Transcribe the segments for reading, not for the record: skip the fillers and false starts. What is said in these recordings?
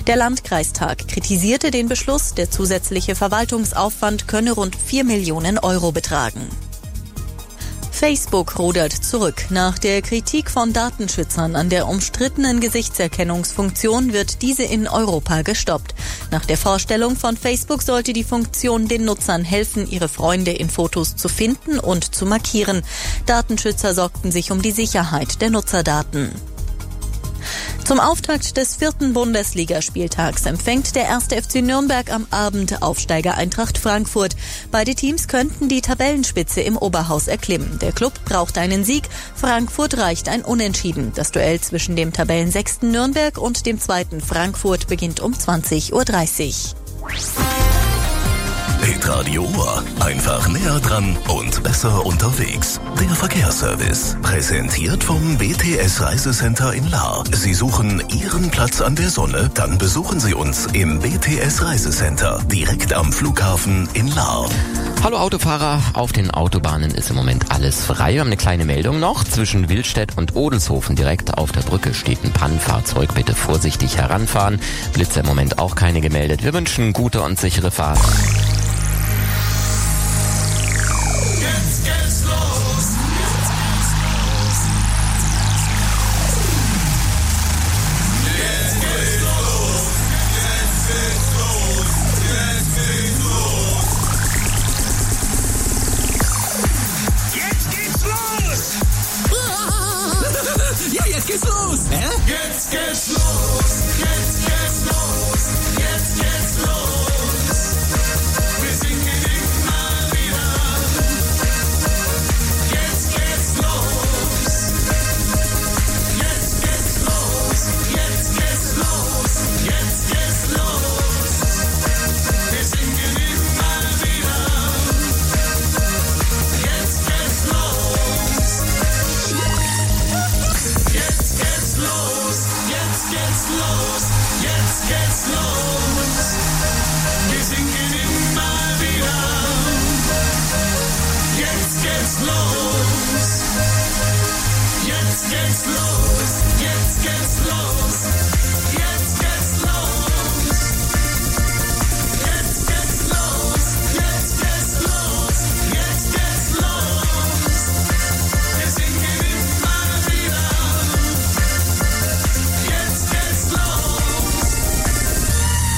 Der Landkreistag kritisierte den Beschluss, der zusätzliche Verwaltungsaufwand könne rund 4 Millionen Euro betragen. Facebook rudert zurück. Nach der Kritik von Datenschützern an der umstrittenen Gesichtserkennungsfunktion wird diese in Europa gestoppt. Nach der Vorstellung von Facebook sollte die Funktion den Nutzern helfen, ihre Freunde in Fotos zu finden und zu markieren. Datenschützer sorgten sich um die Sicherheit der Nutzerdaten. Zum Auftakt des 4. Bundesligaspieltags empfängt der 1. FC Nürnberg am Abend Aufsteiger Eintracht Frankfurt. Beide Teams könnten die Tabellenspitze im Oberhaus erklimmen. Der Klub braucht einen Sieg, Frankfurt reicht ein Unentschieden. Das Duell zwischen dem Tabellensechsten Nürnberg und dem 2. Frankfurt beginnt um 20:30 Uhr. Hitradio Ohr. Einfach näher dran und besser unterwegs. Der Verkehrsservice. Präsentiert vom BTS Reisecenter in Lahr. Sie suchen Ihren Platz an der Sonne? Dann besuchen Sie uns im BTS Reisecenter. Direkt am Flughafen in Lahr. Hallo Autofahrer, auf den Autobahnen ist im Moment alles frei. Wir haben eine kleine Meldung noch. Zwischen Wildstedt und Odenshofen direkt auf der Brücke steht ein Pannenfahrzeug. Bitte vorsichtig heranfahren. Blitze im Moment auch keine gemeldet. Wir wünschen gute und sichere Fahrt. Jetzt geht's los! Hä? Jetzt geht's los! Jetzt geht's los! Jetzt geht's los! Wir singen immer wieder. Jetzt geht's los! Jetzt geht's los! Jetzt geht's los! Jetzt geht's los! Wir singen immer wieder. Jetzt geht's los! Jetzt geht's los, jetzt geht's los, jetzt geht's los. Wir singen immer wieder. Jetzt geht's los. Jetzt geht's los, jetzt geht's los. Jetzt geht's los. Jetzt geht's los, jetzt geht's los. Jetzt geht's los. Wir singen immer wieder. Jetzt geht's los.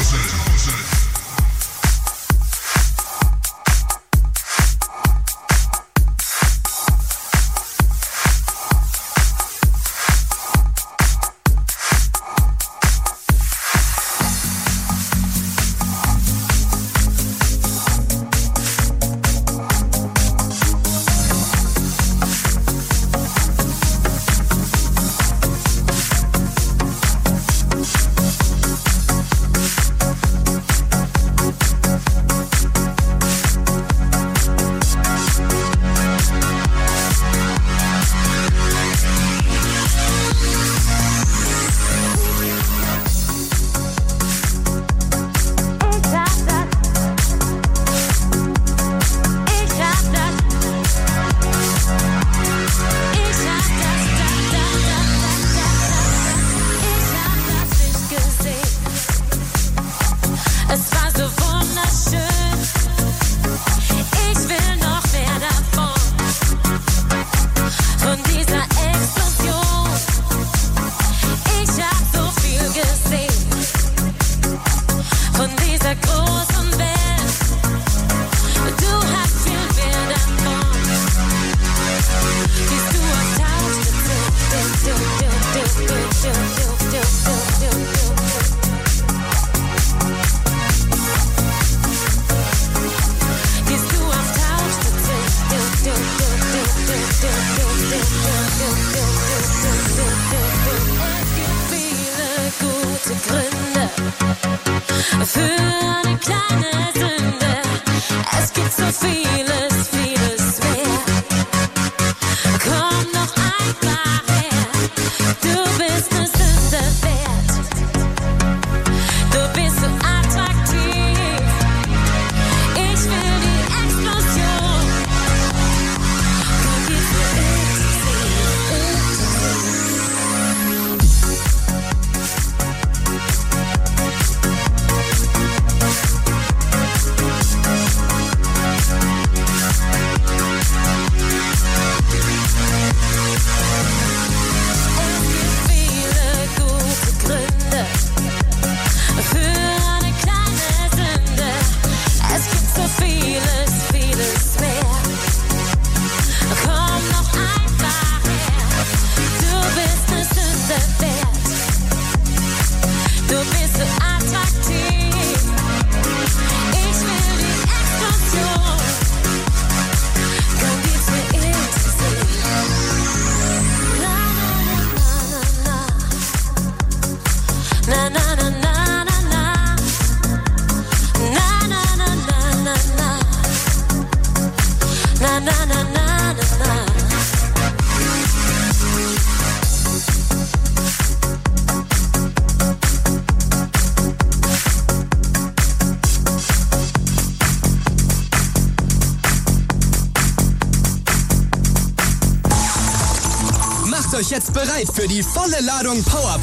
Euch jetzt bereit für die volle Ladung Power.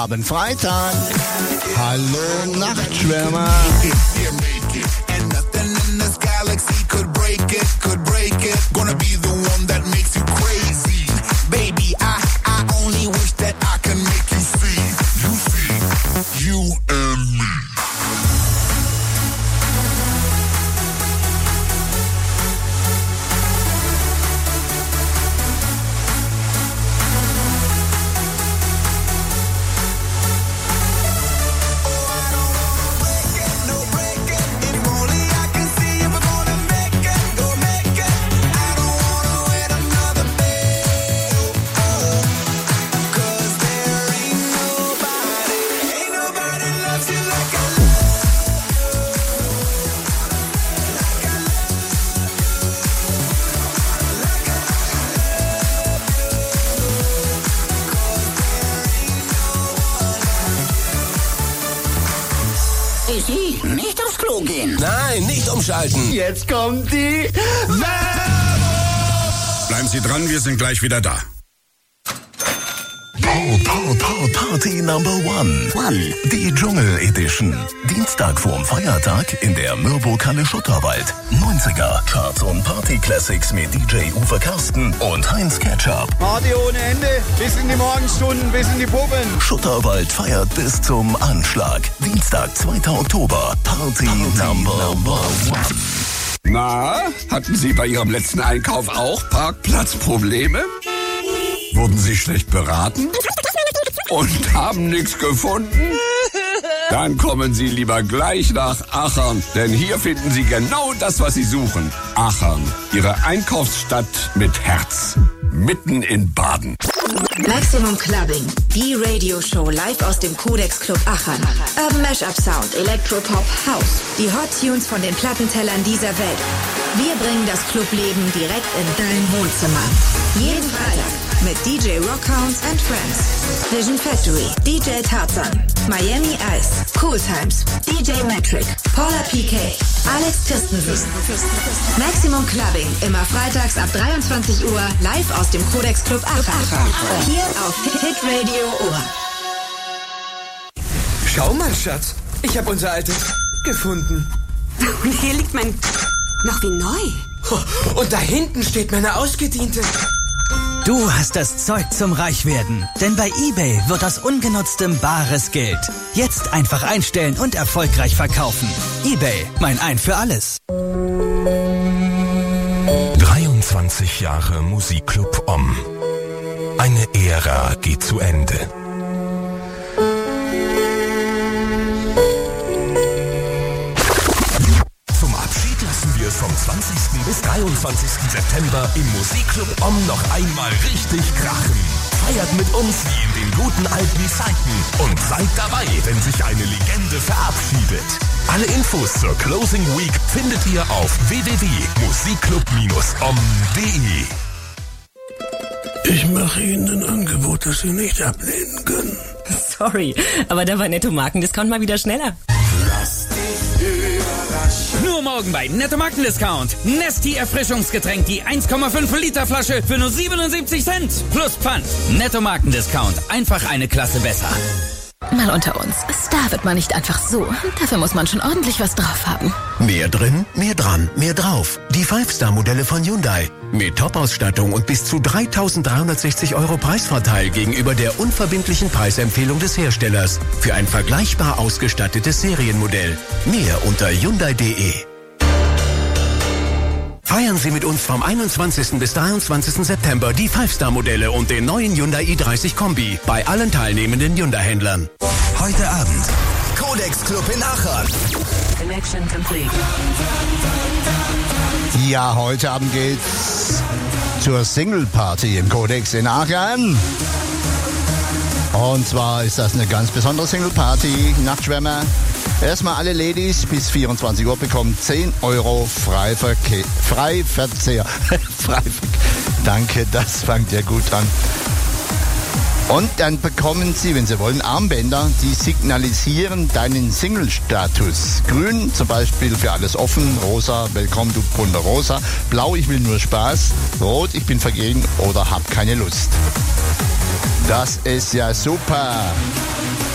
haben Freitag. Hallo Nachtschwärmer. Nicht aufs Klo gehen. Nein, nicht umschalten. Jetzt kommt die Werbung. Bleiben Sie dran, wir sind gleich wieder da. Party Number One. Die Dschungel Edition. Dienstag vorm Feiertag in der Mürbokalle Schutterwald. 90er Charts und Party Classics mit DJ Uwe Karsten und Heinz Ketchup. Party ohne Ende, bis in die Morgenstunden, bis in die Puppen. Schutterwald feiert bis zum Anschlag. Dienstag, 2. Oktober. Party Number One. Na, hatten Sie bei Ihrem letzten Einkauf auch Parkplatzprobleme? Wurden Sie schlecht beraten? Und haben nichts gefunden? Dann kommen Sie lieber gleich nach Achern, denn hier finden Sie genau das, was Sie suchen. Achern, Ihre Einkaufsstadt mit Herz. Mitten in Baden. Maximum Clubbing, die Radioshow live aus dem Codex Club Aachen. Urban Mashup Sound, Electropop, House. Die Hot Tunes von den Plattentellern dieser Welt. Wir bringen das Clubleben direkt in dein Wohnzimmer. Jeden Freitag mit DJ Rockhounds and Friends, Vision Factory, DJ Tarzan, Miami Ice, Cool Times, DJ Metric, Paula PK, Alex Christensen. Maximum Clubbing, immer freitags ab 23 Uhr, live aus dem Codex Club Aachen. Hier auf Hit Radio Ohr. Schau mal, Schatz. Ich habe unser altes gefunden. Und hier liegt mein... noch wie neu. Und da hinten steht meine ausgediente. Du hast das Zeug zum Reichwerden. Denn bei eBay wird aus Ungenutztem bares Geld. Jetzt einfach einstellen und erfolgreich verkaufen. eBay, mein Ein für alles. 23 Jahre Musikclub Om. Eine Ära geht zu Ende. Zum Abschied lassen wir es vom 20. bis 23. September im Musikclub Om noch einmal richtig krachen. Feiert mit uns wie in den guten alten Zeiten und seid dabei, wenn sich eine Legende verabschiedet. Alle Infos zur Closing Week findet ihr auf www.musikclub-om.de. Ich mache Ihnen ein Angebot, das Sie nicht ablehnen können. Sorry, aber da war Netto Markendiscount mal wieder schneller. Lass dich überraschen. Nur morgen bei Netto Markendiscount. Nesti Erfrischungsgetränk, die 1,5 Liter Flasche für nur 77 Cent. Plus Pfand. Netto Markendiscount. Einfach eine Klasse besser. Mal unter uns. Star wird man nicht einfach so. Dafür muss man schon ordentlich was drauf haben. Mehr drin, mehr dran, mehr drauf. Die 5-Star-Modelle von Hyundai. Mit Top-Ausstattung und bis zu 3.360 € Preisvorteil gegenüber der unverbindlichen Preisempfehlung des Herstellers. Für ein vergleichbar ausgestattetes Serienmodell. Mehr unter Hyundai.de. Feiern Sie mit uns vom 21. bis 23. September die 5-Star-Modelle und den neuen Hyundai i30 Kombi bei allen teilnehmenden Hyundai-Händlern. Heute Abend Codex Club in Aachen. Connection complete. Ja, heute Abend geht's zur Single-Party im Codex in Aachen. Und zwar ist das eine ganz besondere Single-Party. Nachtschwärmer. Erstmal alle Ladies bis 24 Uhr bekommen 10 € Freiverzehr. Danke, das fängt ja gut an. Und dann bekommen Sie, wenn Sie wollen, Armbänder, die signalisieren deinen Single-Status. Grün zum Beispiel für alles offen, rosa, willkommen du bunter Rosa, blau, ich will nur Spaß, rot, ich bin vergeben oder hab keine Lust. Das ist ja super.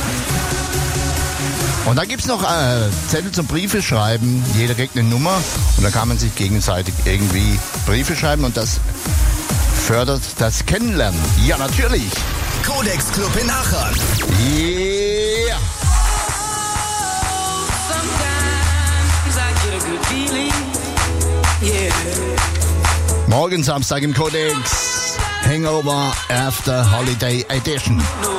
Und da gibt's noch Zettel zum Briefe schreiben. Jeder kriegt eine Nummer und da kann man sich gegenseitig irgendwie Briefe schreiben und das fördert das Kennenlernen. Ja, natürlich. Codex Club in Aachen. Yeah. Morgen Samstag im Codex. Hangover After Holiday Edition.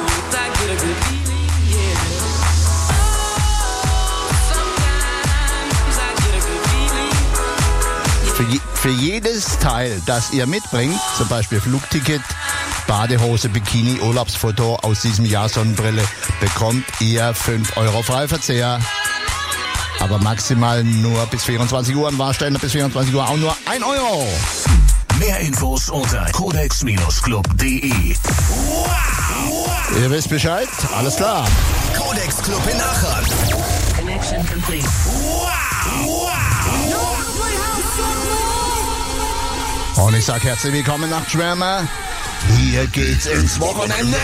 Für jedes Teil, das ihr mitbringt, zum Beispiel Flugticket, Badehose, Bikini, Urlaubsfoto aus diesem Jahr, Sonnenbrille, bekommt ihr 5 Euro Freiverzehr. Aber maximal nur bis 24 Uhr, an Warsteiner bis 24 Uhr auch nur 1 Euro. Mehr Infos unter codex-club.de. Ihr wisst Bescheid? Alles klar. Codex Club in Aachen. Connection complete. Und ich sag herzlich willkommen, Nachtschwärmer. Hier geht's ins Wochenende.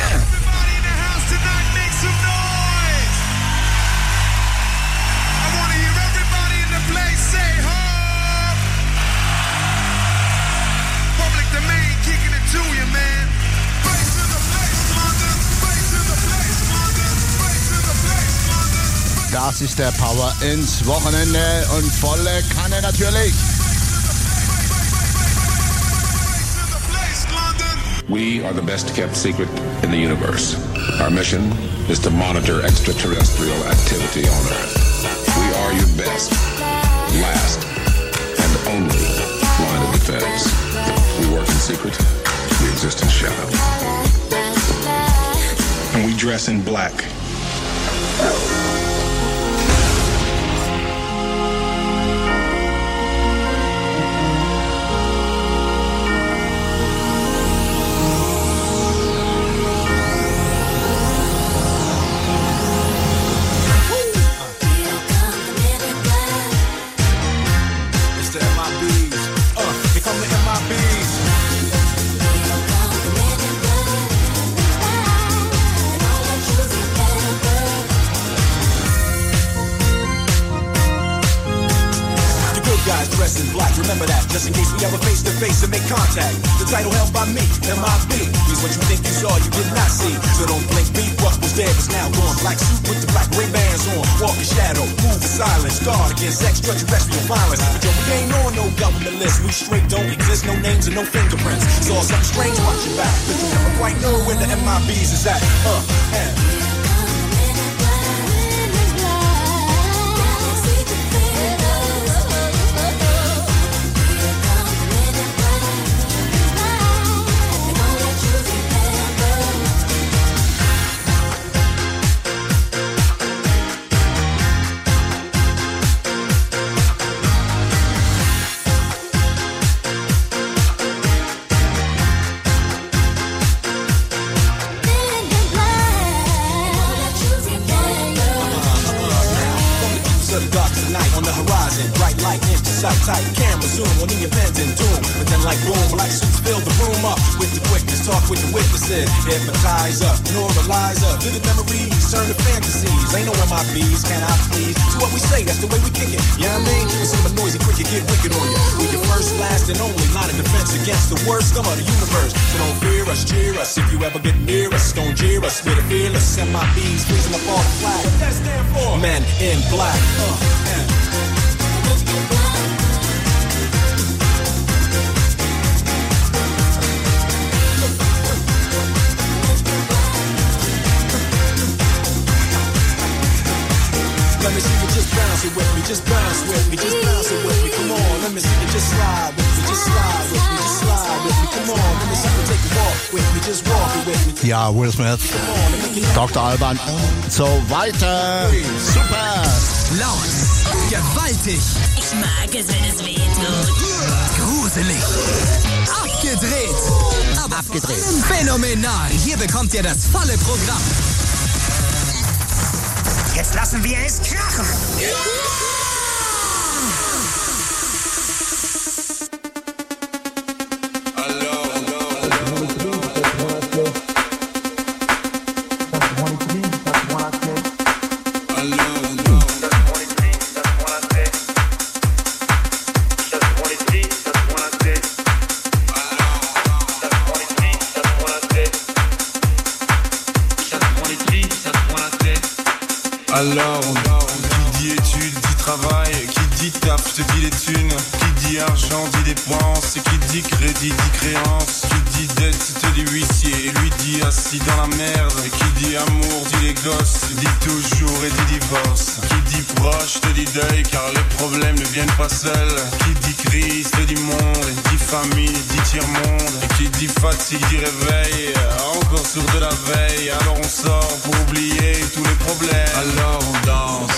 Das ist der Power ins Wochenende und volle Kanne natürlich. We are the best kept secret in the universe. Our mission is to monitor extraterrestrial activity on Earth. We are your best, last, and only line of defense. We work in secret. We exist in shadow. And we dress in black. Dressed in black, remember that, just in case we ever face to face and make contact. The title held by me, MIB, means what you think you saw, you did not see. So don't blink, beat what was there is now gone. Black suit with the black Ray-Bans on, walk in shadow, move in silence, guard against extraterrestrial violence. But yo, we ain't on no government list, we straight don't exist, no names and no fingerprints. Saw something strange, watch your back, but you never quite know where the MIBs is at. Tight camera zoom on the event and doom. But then like boom, black suits fill the room up with the quickness, talk with the witnesses. Hypnotize up, normalize up, vivid memories, turn to fantasies. Ain't no MIBs, can I please? So what we say, that's the way we kick it. Yeah, I mean, with some noisy cricket, get wicked on you. We your first, last, and only line of defense against the worst scum of the universe. So don't fear us, cheer us. If you ever get near us, don't jeer us. We're the fearless MIBs, freezing up all the flag. What that stand for? Men in black. Let me see you just bounce it with me, just bounce with me, just bounce it with me, come on. Let me see you just slide with me, just slide with me, just slide with me, come on. Let me see you take a walk with me, just walk it with me. Ja, Will Smith, Dr. Alban und so weiter. Super! Laut, gewaltig. Ich mag es, wenn es weh tut. Gruselig. Abgedreht. Aber abgedreht. Phänomenal. Hier bekommt ihr das volle Programm. Jetzt lassen wir es krachen. Alone. Alors qui dit études dit travail, qui dit taf je te dis les thunes, qui dit argent dit dépenses, qui dit crédit dit créance, qui dit dette te dit huissier, lui dit assis dans la merde, et qui dit amour dit les gosses, dit toujours et dit divorce, qui dit proche te dit deuil car les problèmes ne viennent pas seuls, qui dit crise te dit monde, et dit famine dit tiers-monde, et qui dit fatigue dit réveil, encore sur de la veille, alors on sort pour oublier tous les problèmes, alors on danse.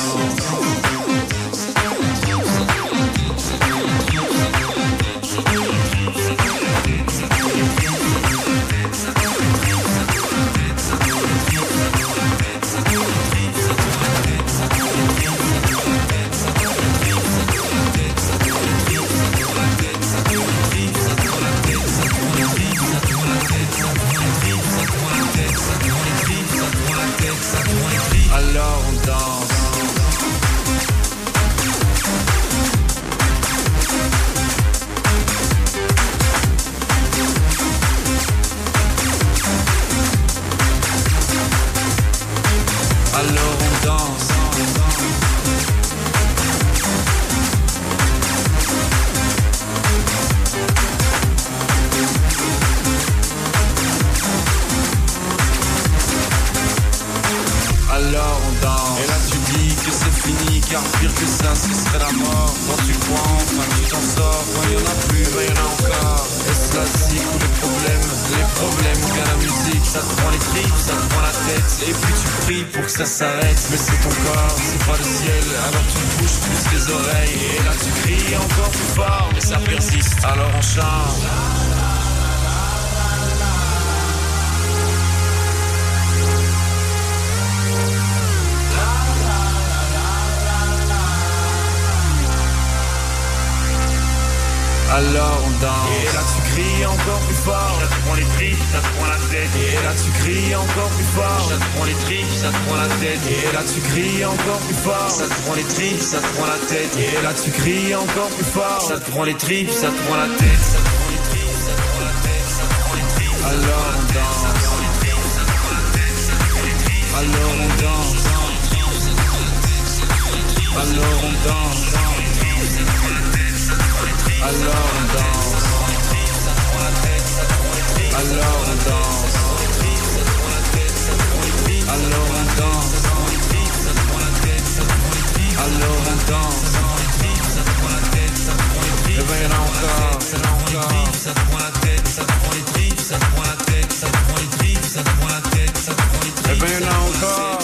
Alors on danse. Alors on danse. Alors on danse. Et là tu dis que c'est fini, car pire que ça ce serait la mort. Quand tu crois enfin que tu t'en sors, quand il y en a plus, ben il y en a encore. Est-ce la cycle ou les problèmes ou bien la musique, ça te prend les tripes, ça te prend la tête. Et puis tu pries pour que ça s'arrête, mais c'est ton corps, c'est pas le ciel. Alors tu bouges plus les oreilles, et là tu cries encore plus fort, mais ça persiste, alors on chante. Alors on danse. Et là tu cries encore plus fort. Ça te prend les tripes, ça te prend la tête. Et là tu cries encore plus fort. Ça te prend les tripes, ça te prend la tête. Et là tu cries encore plus fort. Ça te prend les tripes, ça te prend la tête. Et là tu cries encore plus fort. Ça te prend les tripes, ça te prend la tête. Ça te prend les tripes, ça te prend la tête. Ça te prend les tripes, alors on danse. Alors on danse. Alors on danse. Alors on danse. Alors on danse. Alors on danse. Alors on danse. Et ben y'en a encore. Ça te prend la tête, ça te prend les tripes, ça te prend la tête, ça te prend les tripes, ça te prend la tête, ça te prend les tripes. Et ben y'en a encore.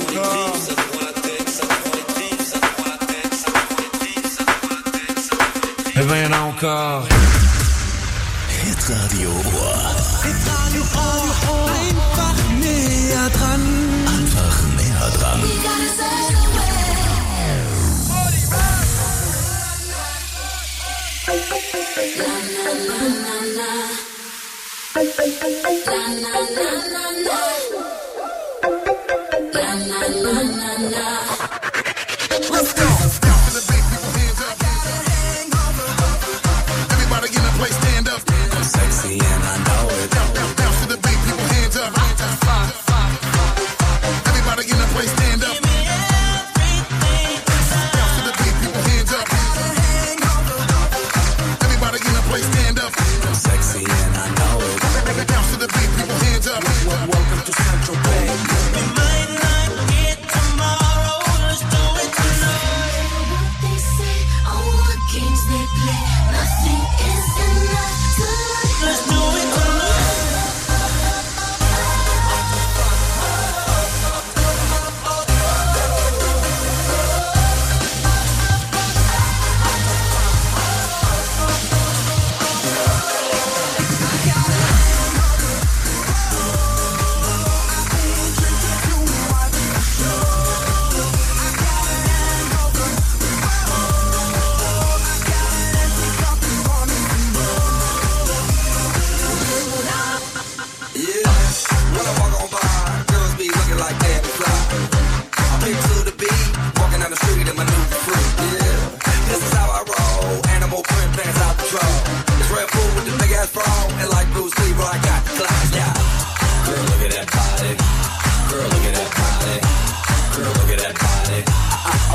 Et ben y'en a encore. Hitradio Ohr. Hitradio Ohr. Einfach näher dran. Einfach näher dran. Let's go. Sexy and I know it. Bounce to the beat, people hands up. Everybody in the place stand up. Bounce to the beat, people hands up. Everybody in the place stand up. Sexy and I know it. Bounce to the beat, people hands up. Welcome to Central Bay. We might not get tomorrow, let's do it tonight.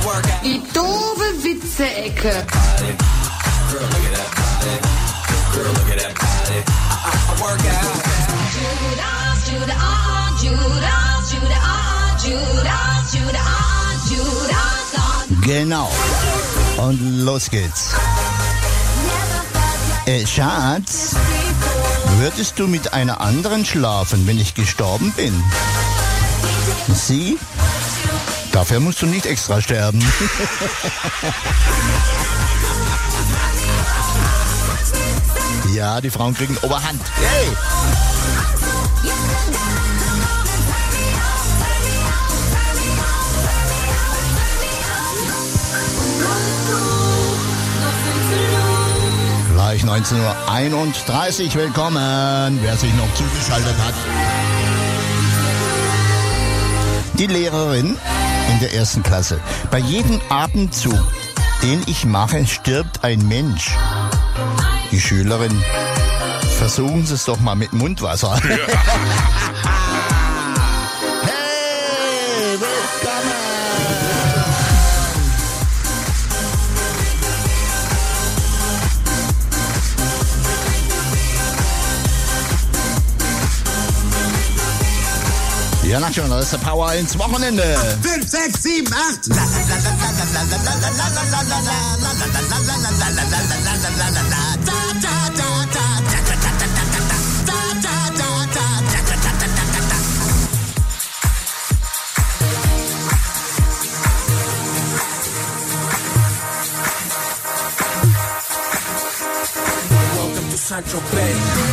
Die doofe Witze-Ecke. Genau. Und los geht's. Schatz, würdest du mit einer anderen schlafen, wenn ich gestorben bin? Sie? Dafür musst du nicht extra sterben. Ja, die Frauen kriegen Oberhand. Hey! Gleich 19:31 Uhr. Willkommen, wer sich noch zugeschaltet hat. Die Lehrerin in der 1. Klasse. Bei jedem Atemzug, den ich mache, stirbt ein Mensch. Die Schülerin, versuchen Sie es doch mal mit Mundwasser. Ja. Hey, willkommen! Ja, na schon, das ist der Power ins Wochenende. 5, 6, 7, 8. Welcome to Central Bay.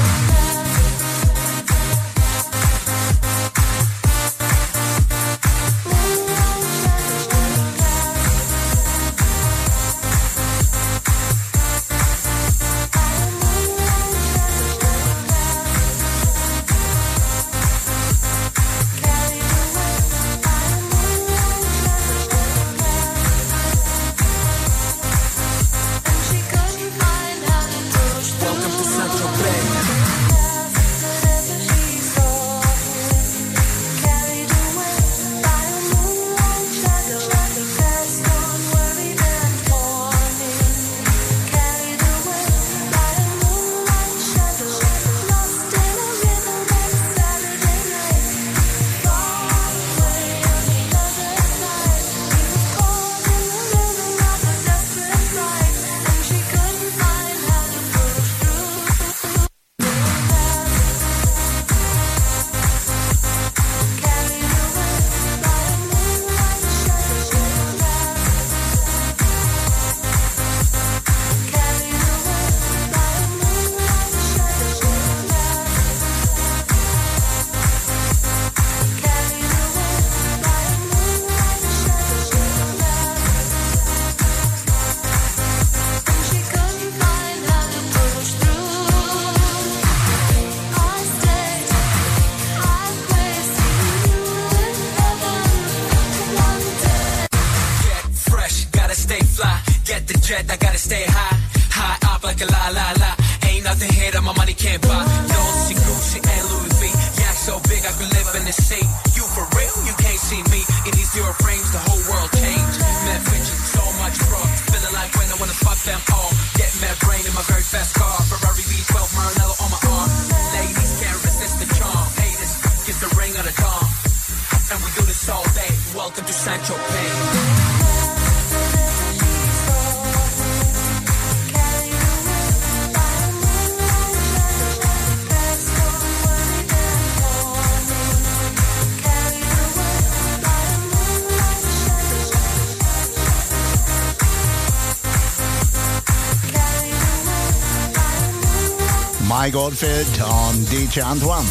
jet, I gotta stay high, high up like a la la la. Ain't nothing here that my money can't buy. Dolce, Gucci, and Louis V. Yeah, so big I could live in the sea. You for real? You can't see me in these zero frames. The whole world changed. Mad bitches, so much drugs. Feeling like when I wanna fuck them all. Get mad brain in my very fast car. Ferrari V12, Maranello on my arm. Ladies can't resist the charm. Haters, give the ring of the dawn. And we do this all day. Welcome to Sancho Pay. Mike Oldfield und DJ Antoine.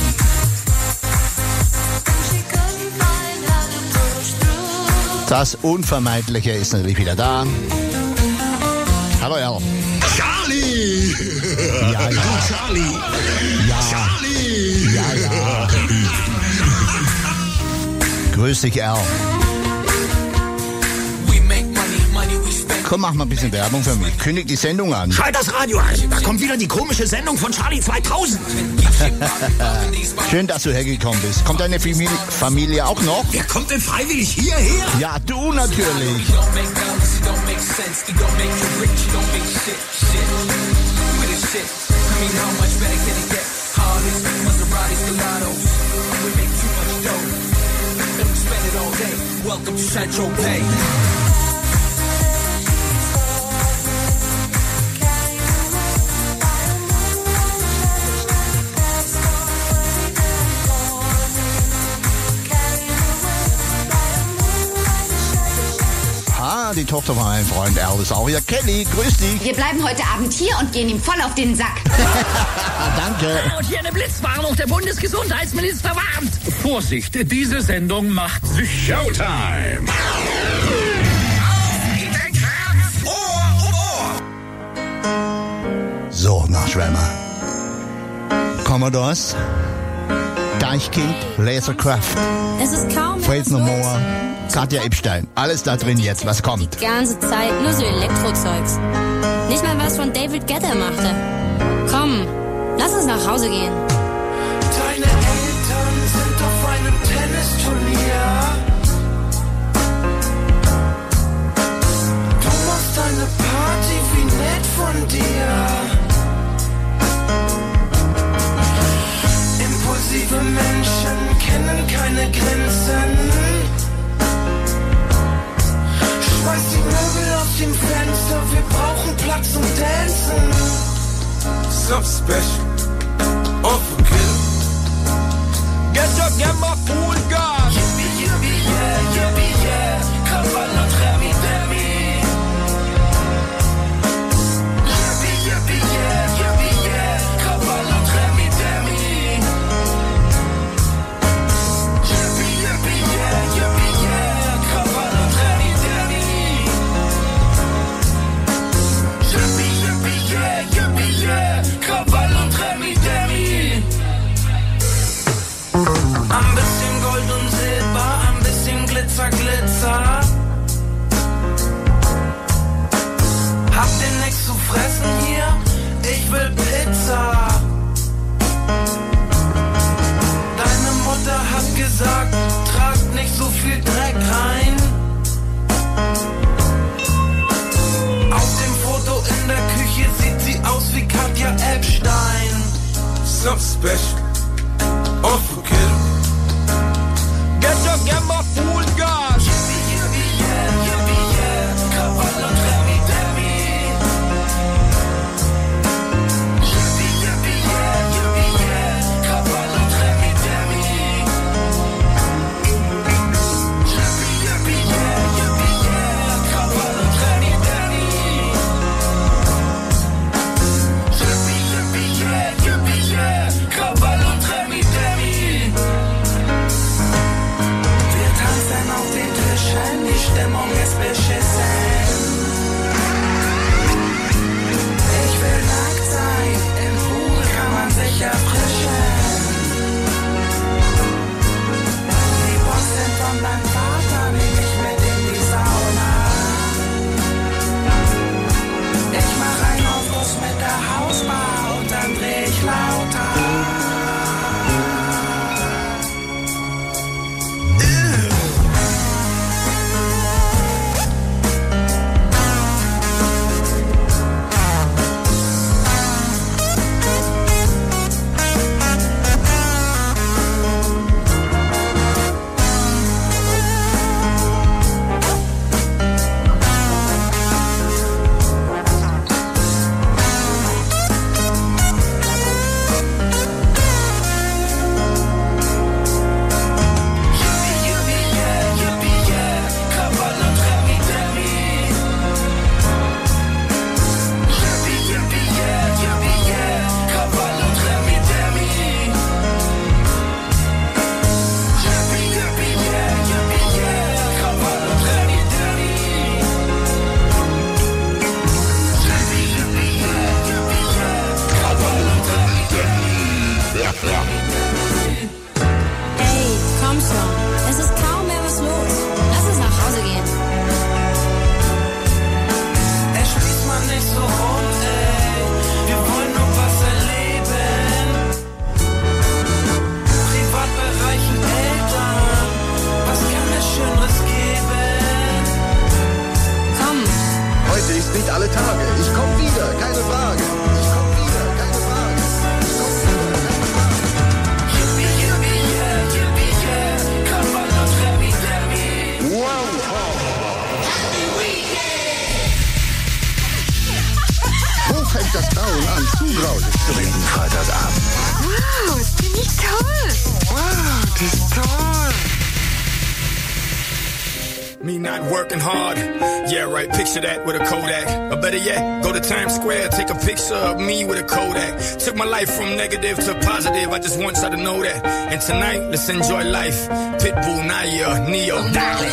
Das Unvermeidliche ist natürlich wieder da. Hallo Erl. Charlie! Ja, ja. Charlie! Ja. Charlie! Ja, ja. Grüß dich, Erl. We make money, money we spend Komm, mach mal ein bisschen Werbung für mich. Kündig die Sendung an. Schalt das Radio ein. Da kommt wieder die komische Sendung von Charlie 2000. Schön, dass du hergekommen bist. Kommt deine Familie auch noch? Wer kommt denn freiwillig hierher? Ja, du natürlich. Welcome to Central Bay. Die Tochter von meinem Freund Elvis auch hier. Kelly, grüß dich. Wir bleiben heute Abend hier und gehen ihm voll auf den Sack. Danke. Und hier eine Blitzwarnung. Der Bundesgesundheitsminister warnt. Vorsicht, diese Sendung macht sich Showtime. So, Nachschwärmer. Commodores, Deichkind, Lasercraft, Es ist kaum Faith No More, Katja Epstein. Alles da drin jetzt, was kommt. die ganze Zeit nur so Elektrozeugs. Nicht mal was von David Guetta machte. Komm, lass uns nach Hause gehen. Deine Eltern sind auf einem Tennisturnier. Du machst eine Party, wie nett von dir. Impulsive Menschen kennen keine Grenzen. Schmeiß die Möbel aus dem Fenster, wir brauchen Platz zum Dancen. So special, off a kill. Get up, get my full gun. Yippie, yippie, yeah, yippie, yeah. Cover notre ami demi. Yippie, yippie, yeah, yippie, yeah. Cover notre ami demi. Yippie, yippie, yeah, yippie, yeah. Cover notre ami demi. Yippie, yippie, yeah, yippie, yeah. Cover notre ami demi. Ein bisschen Gold und Silber, ein bisschen Glitzer, Glitzer. Habt ihr nichts zu fressen hier? Ich will Pizza. Deine Mutter hat gesagt, tragt nicht so viel Dreck rein. Auf dem Foto in der Küche sieht sie aus wie Katja Epstein. So special, off a kill. Get up, get my full gun. Yippie, yippie, yeah, yippie, yeah. Cover notre ami demi. Yippie, yippie, yeah, yippie, yeah. Cover notre ami demi. Yippie, yippie, yeah, yippie, yeah. Cover notre ami demi. Yippie, yippie, yeah, yippie, yeah. Cover ist nicht alle Tage. Ich komm wieder, keine Frage. Ich komm wieder, keine Frage. Ich komm wieder, keine Frage. Yippie, yippie, yeah, yippie, yeah. Come on, notre ami, Derby. Wow. Happy Weekend. Wo fängt das Grauen an, zu graulig zu werden? Freitagabend. Wow, ist die nicht toll? Wow, die ist toll. Me not working hard. Yeah, right, picture that with a Kodak. Or better yet, go to Times Square, take a picture of me with a Kodak. Took my life from negative to positive, I just want y'all to know that. And tonight, let's enjoy life. Pitbull, Naya, Neo, Dolly.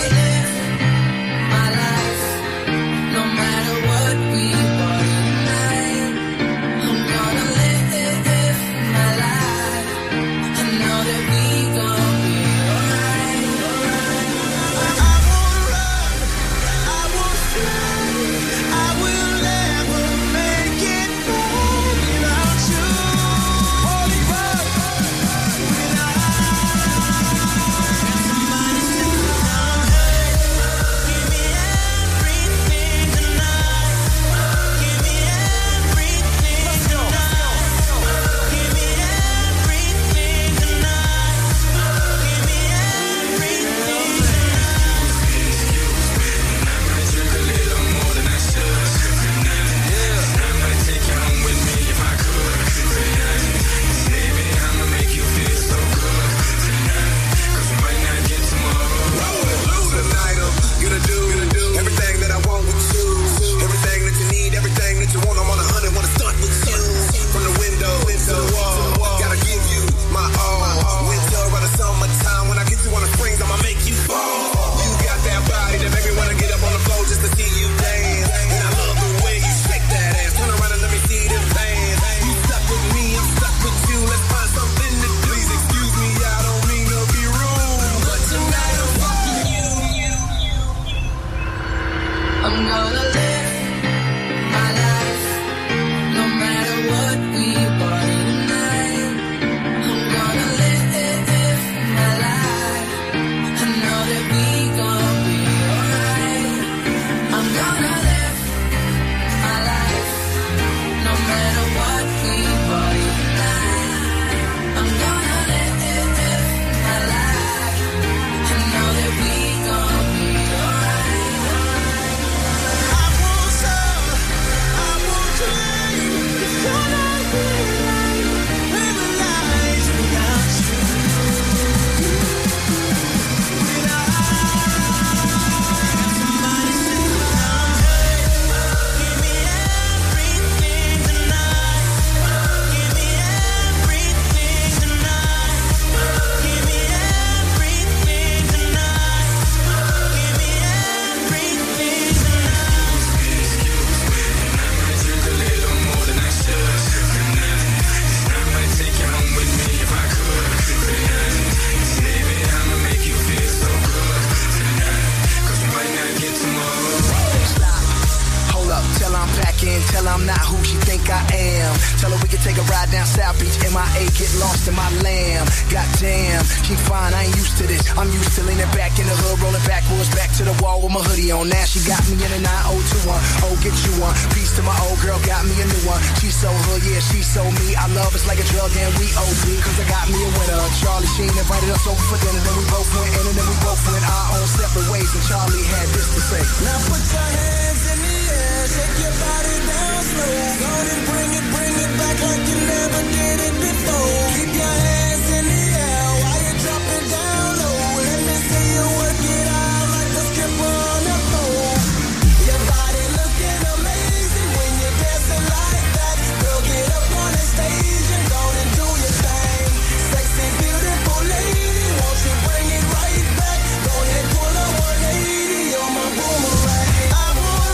I want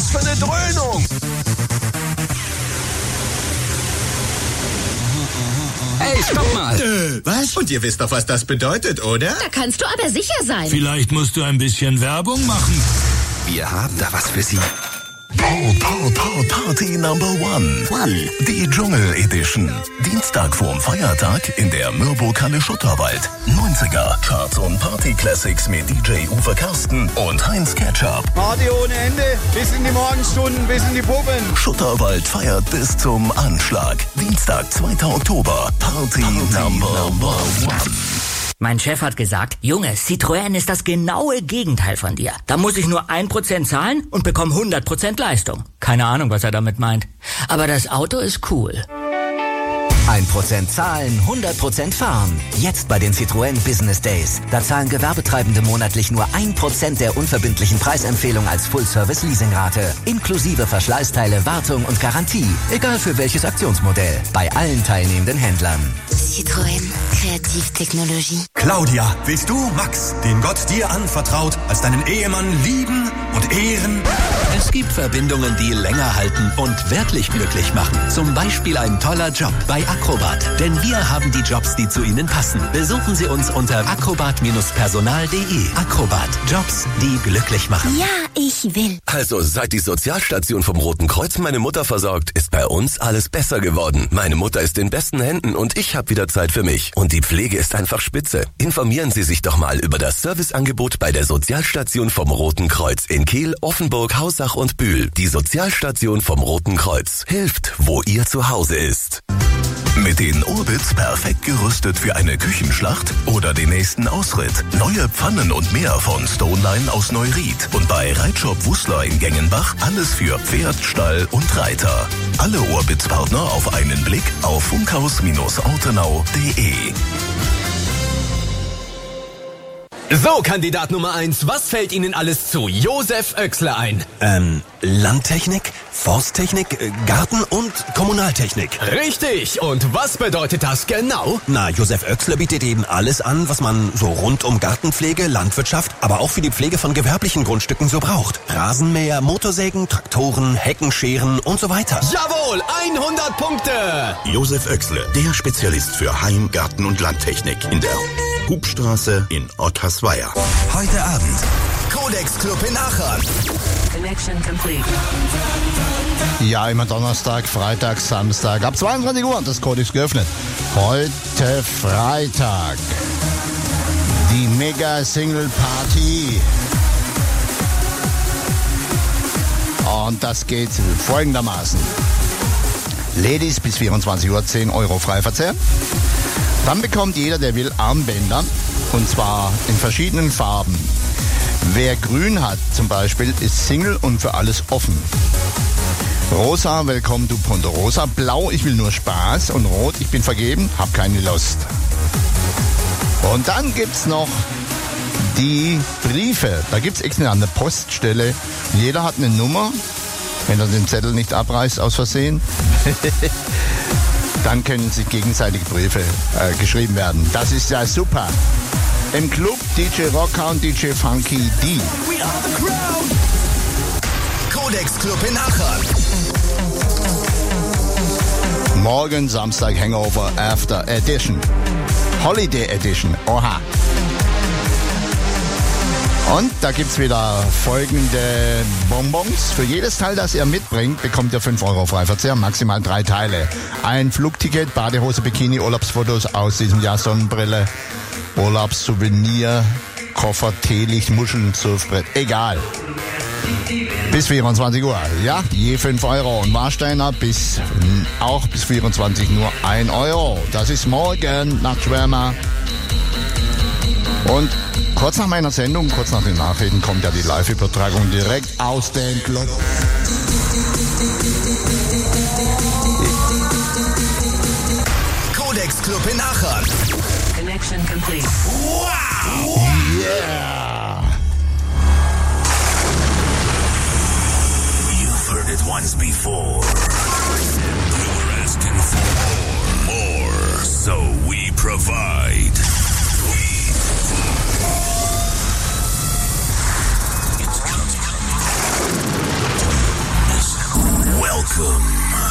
Was für eine Dröhnung! Hey, stopp mal! Was? Und ihr wisst doch, was das bedeutet, oder? Da kannst du aber sicher sein. Vielleicht musst du ein bisschen Werbung machen. Wir haben da was für Sie. Party Number One. Die Dschungel Edition. Dienstag vorm Feiertag in der Mürbokalle Schutterwald. 90er Charts und Party Classics mit DJ Uwe Karsten und Heinz Ketchup. Party ohne Ende, bis in die Morgenstunden, bis in die Puppen. Schutterwald feiert bis zum Anschlag. Dienstag, 2. Oktober. Party Number One. Mein Chef hat gesagt, Junge, Citroën ist das genaue Gegenteil von dir. Da muss ich nur 1% zahlen und bekomme 100% Leistung. Keine Ahnung, was er damit meint. Aber das Auto ist cool. 1% zahlen, 100% fahren. Jetzt bei den Citroën Business Days. Da zahlen Gewerbetreibende monatlich nur 1% der unverbindlichen Preisempfehlung als Full-Service-Leasingrate. Inklusive Verschleißteile, Wartung und Garantie. Egal für welches Aktionsmodell. Bei allen teilnehmenden Händlern. Citroën. Kreativtechnologie. Claudia, willst du Max, den Gott dir anvertraut, als deinen Ehemann lieben und ehren? Es gibt Verbindungen, die länger halten und wirklich glücklich machen. Zum Beispiel ein toller Job bei Acrobat. Denn wir haben die Jobs, die zu Ihnen passen. Besuchen Sie uns unter acrobat-personal.de. Acrobat. Jobs, die glücklich machen. Ja, ich will. Also, seit die Sozialstation vom Roten Kreuz meine Mutter versorgt, ist bei uns alles besser geworden. Meine Mutter ist in besten Händen und ich habe wieder Zeit für mich. Und die Pflege ist einfach spitze. Informieren Sie sich doch mal über das Serviceangebot bei der Sozialstation vom Roten Kreuz in Kehl, Offenburg, Hausach und Bühl. Die Sozialstation vom Roten Kreuz hilft, wo Ihr Zuhause ist. Mit den Orbits perfekt gerüstet für eine Küchenschlacht oder den nächsten Ausritt. Neue Pfannen und mehr von Stoneline aus Neuried. Und bei Reitshop Wussler in Gengenbach alles für Pferd, Stall und Reiter. Alle Orbits-Partner auf einen Blick auf funkhaus-ortenau.de. So, Kandidat Nummer 1, was fällt Ihnen alles zu Josef Oechsle ein? Landtechnik, Forsttechnik, Garten- und Kommunaltechnik. Richtig! Und was bedeutet das genau? Na, Josef Oechsle bietet eben alles an, was man so rund um Gartenpflege, Landwirtschaft, aber auch für die Pflege von gewerblichen Grundstücken so braucht. Rasenmäher, Motorsägen, Traktoren, Heckenscheren und so weiter. Jawohl, 100 Punkte! Josef Oechsle, der Spezialist für Heim-, Garten- und Landtechnik in der Hubstraße in Ottersweier. Heute Abend Codex Club in Aachen. Connection complete. Ja, immer Donnerstag, Freitag, Samstag. Ab 22 Uhr hat das Codex geöffnet. Heute Freitag. Die Mega-Single-Party. Und das geht folgendermaßen. Ladies bis 24 Uhr 10 Euro Freiverzehr. Dann bekommt jeder, der will, Armbänder. Und zwar in verschiedenen Farben. Wer grün hat zum Beispiel, ist Single und für alles offen. Rosa, willkommen du Punto Rosa. Blau, ich will nur Spaß. Und Rot, ich bin vergeben, hab keine Lust. Und dann gibt's noch die Briefe. Da gibt's extra eine Poststelle. Jeder hat eine Nummer. Wenn er den Zettel nicht abreißt aus Versehen. Dann können sich gegenseitig Briefe geschrieben werden. Das ist ja super. Im Club DJ Rocker und DJ Funky D. We are the crowd. Codex Club in Aachen. Morgen Samstag Hangover After Edition. Holiday Edition. Oha. Und da gibt's wieder folgende Bonbons. Für jedes Teil, das ihr mitbringt, bekommt ihr 5 Euro Freiverzehr, maximal 3 Teile. Ein Flugticket, Badehose, Bikini, Urlaubsfotos aus diesem Jahr, Sonnenbrille, Urlaubssouvenir, Koffer, Teelicht, Muscheln, Surfbrett, egal. Bis 24 Uhr, ja, je 5 Euro. Und Warsteiner auch bis 24 nur 1 Euro. Das ist morgen nach Schwärmer. Und kurz nach meiner Sendung, kurz nach den Nachrichten, kommt ja die Live-Übertragung direkt aus dem Club. Codex Club in Aachen. Connection complete. Wow! Yeah! You've heard it once before. You're asking for more, so we provide. Welcome.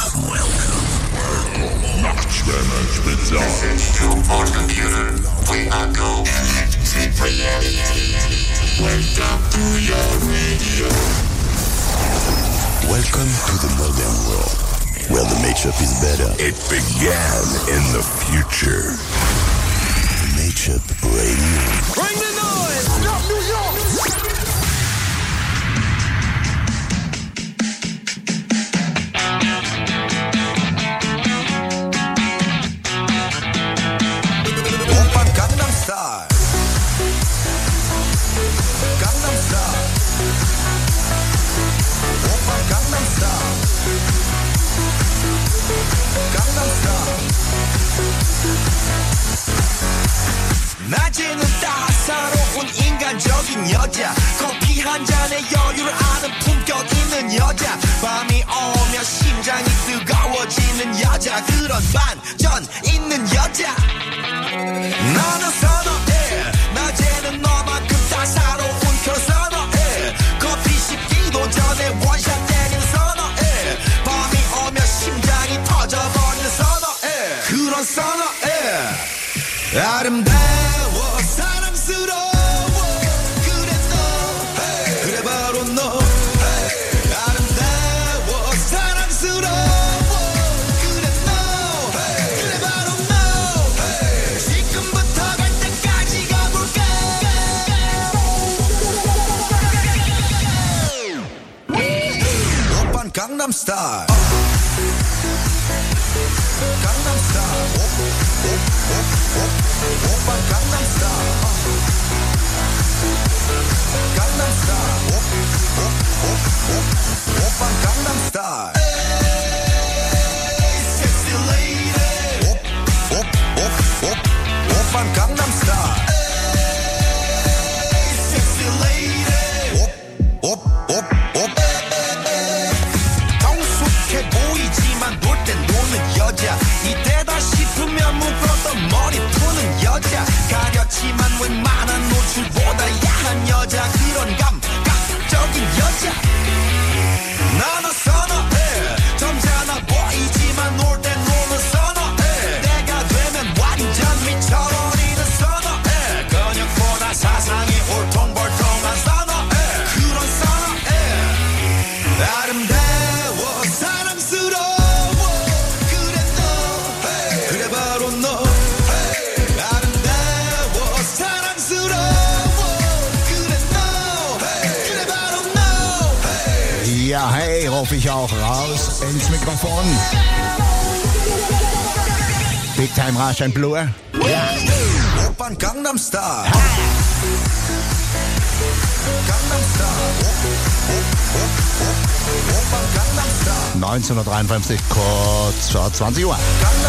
Nachtschwärmer Spezial. We are go electric reality. Welcome to your radio. Welcome to the modern world, where the matchup is better. It began in the future. Matchup brings. Bring the noise! Stop New York! Gangnam Style. Gangnam Style. Oppa Gangnam Style. Gangnam Style. 낮에는 따사로운 인간적인 여자, 커피 한 잔에 여유를 아는 품격 있는 여자, 밤이 오면 심장이 뜨거워지는 여자, 그런 반전 있는 여자. 나는 선호해. 낮에는 너만큼 따사로운 그런 선호해. 커피 식기도 전에 원샷 때리는 선호해. 밤이 오면 심장이 터져버리는 선호해. 그런 선호해. 아름다워 사랑스러워 그래 너 그래 바로 너 아름다워 사랑스러워 그래 너 그래 바로 너 지금부터 갈 때까지 가볼까 오빤 강남스타일 강남스타일 오빤 강남스타일 강남스타일 오빤 강남스타일 Sexy lady 오빤 강남스타일 Sexy lady 성숙해 보이지만 놀 땐 노는 여자 이때다 싶으면 묶었던 머리 푸는 여자 가렸지만 웬만한 노출보다 야한 여자 그런 감각적인 여자 나는 선호해 점잖아 보이지만 놀 땐 노는 선호해 내가 되면 완전 미쳐버리는 선호해 근육보다 사상이 울퉁불퉁한 선호해 그런 선호해 아름다워 사랑스러워 그래 너 그래 바로 너 아름다워 사랑스러워 그래 너 그래 바로 너 Ja, hey, ruf ich auch raus ins Mikrofon. Big Time Rush and Blur. 오빤 강남스타일 강남스타일 오빤 강남스타일 1953, kurz vor 20 Uhr.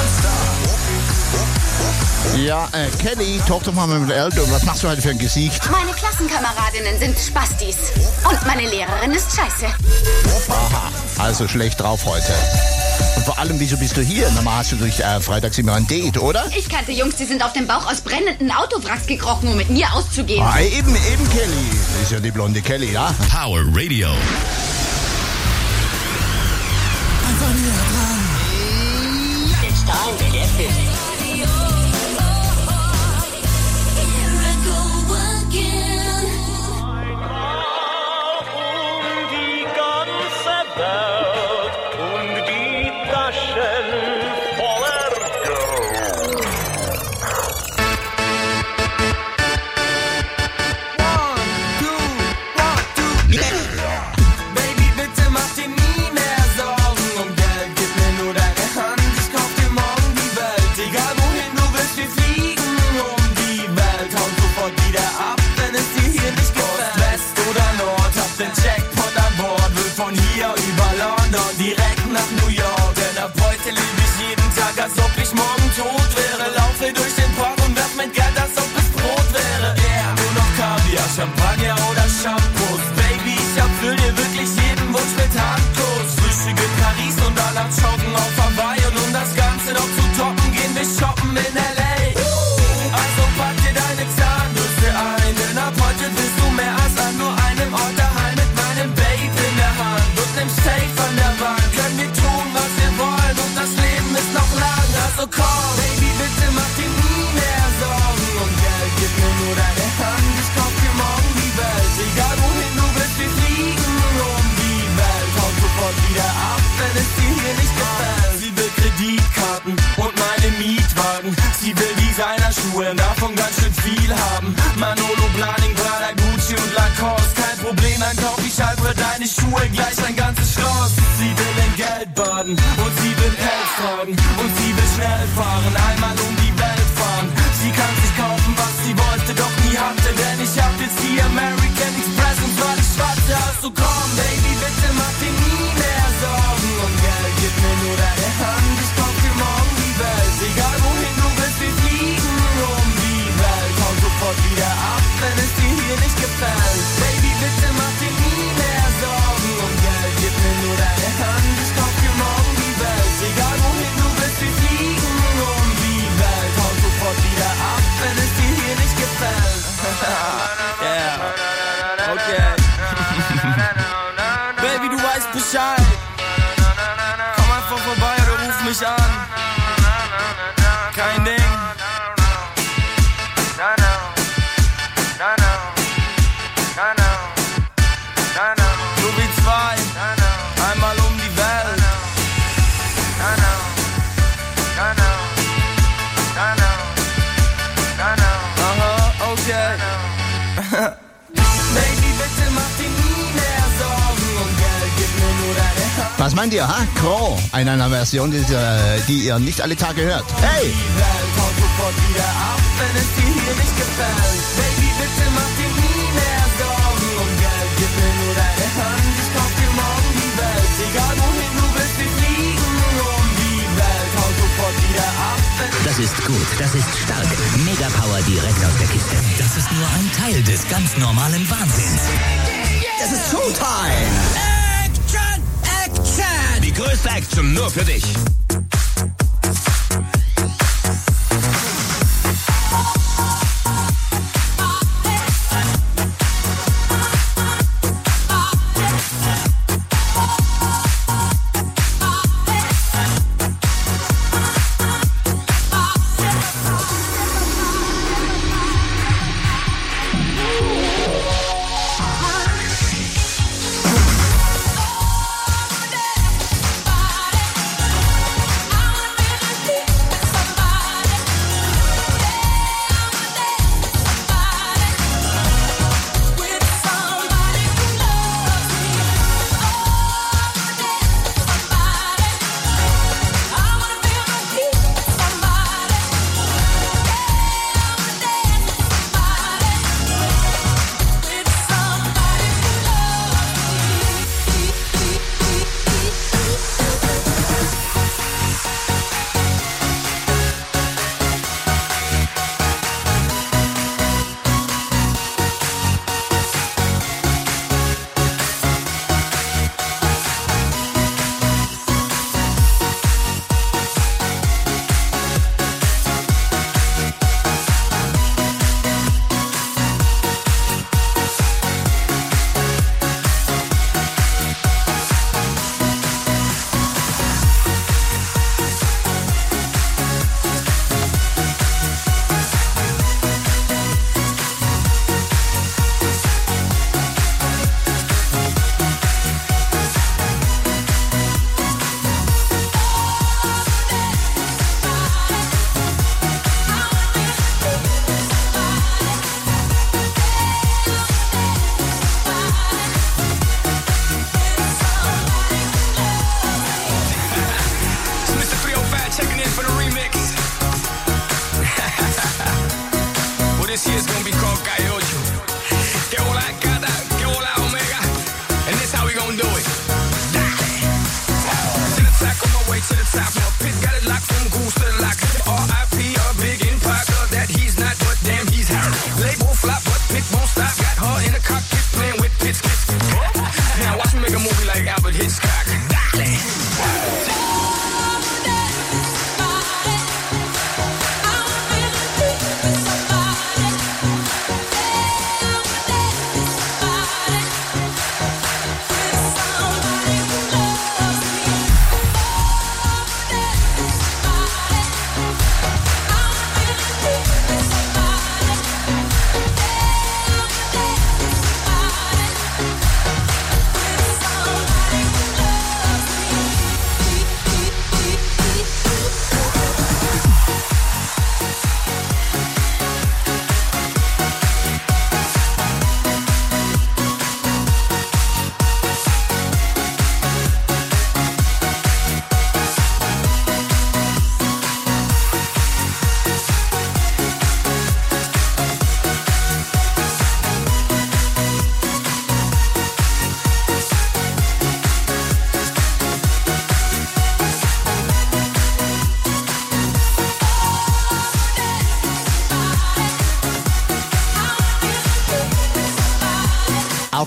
Ja, Kelly, talk doch mal mit Elton. Was machst du heute für ein Gesicht? Meine Klassenkameradinnen sind Spastis. Und meine Lehrerin ist scheiße. Aha, also schlecht drauf heute. Und vor allem, wieso bist du hier? Normal hast du durch freitags immer ein Date, oder? Ich kannte Jungs, die sind auf dem Bauch aus brennenden Autowracks gekrochen, um mit mir auszugehen. Ah, eben Kelly. Das ist ja die blonde Kelly, ja? Power Radio. Einfach näher dran. It's time to get busy. Egal wohin du willst, baue gleich ein ganzes Schloss. Sie will in Geld baden und sie will Pelz tragen und sie will schnell fahren, einmal um die Welt fahren. Sie kann sich kaufen, was sie wollte, doch nie hatte, denn ich hab jetzt die American Express und zwar die schwarze. Also komm, Baby, bitte mach dir nie mehr Sorgen und Geld, gib mir nur deine Hand, ich kauf dir morgen die Welt. Egal wohin du willst, wir fliegen um die Welt. Komm sofort wieder ab, wenn es dir hier nicht gefällt. Baby, bitte mach dir nie mehr Sorgen und Geld, gib mir nur deine Hand, ich kauf dir morgen die Welt. Egal wohin du willst, wir fliegen um die Welt. Komm sofort wieder ab, wenn es dir hier nicht gefällt. Yeah, okay. Baby, du weißt Bescheid. Komm einfach vorbei oder ruf mich an. Kein Ding. So wie zwei, einmal um die Welt. Aha, okay. Baby, bitte mach dir nie mehr Sorgen und Geld, gib mir nur deine Hand. Was meint ihr, ha? Crow, in einer Version, die ihr nicht alle Tage hört. Hey! Die Welt haut sofort wieder ab, wenn es dir hier nicht gefällt. Baby, bitte mach dir nie mehr Sorgen und Geld, gib mir nur deine Hand, ich kauf dir morgen die Welt. Egal wohin du willst, wir fliegen um die Welt, haut sofort wieder ab. Das ist gut, das ist stark. Mega Power direkt aus der Kiste. Das ist nur ein Teil des ganz normalen Wahnsinns. Das ist Showtime. Action, Action. Die größte Action nur für dich.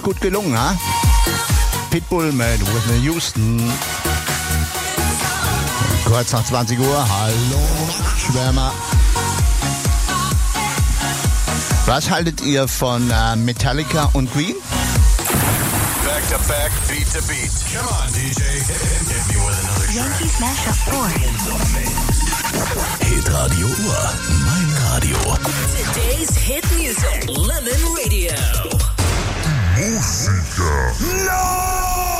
gut gelungen, ha? Pitbull mit Whitney Houston. Kurz nach 20 Uhr. Hallo, Schwärmer. Was haltet ihr von Metallica und Queen? Back to back, beat to beat. Come on, DJ. Hit me with another track. Yankees Mashup 4. Hitradio Uhr. Mein Radio. Today's hit music. Lemon Radio. Música. No!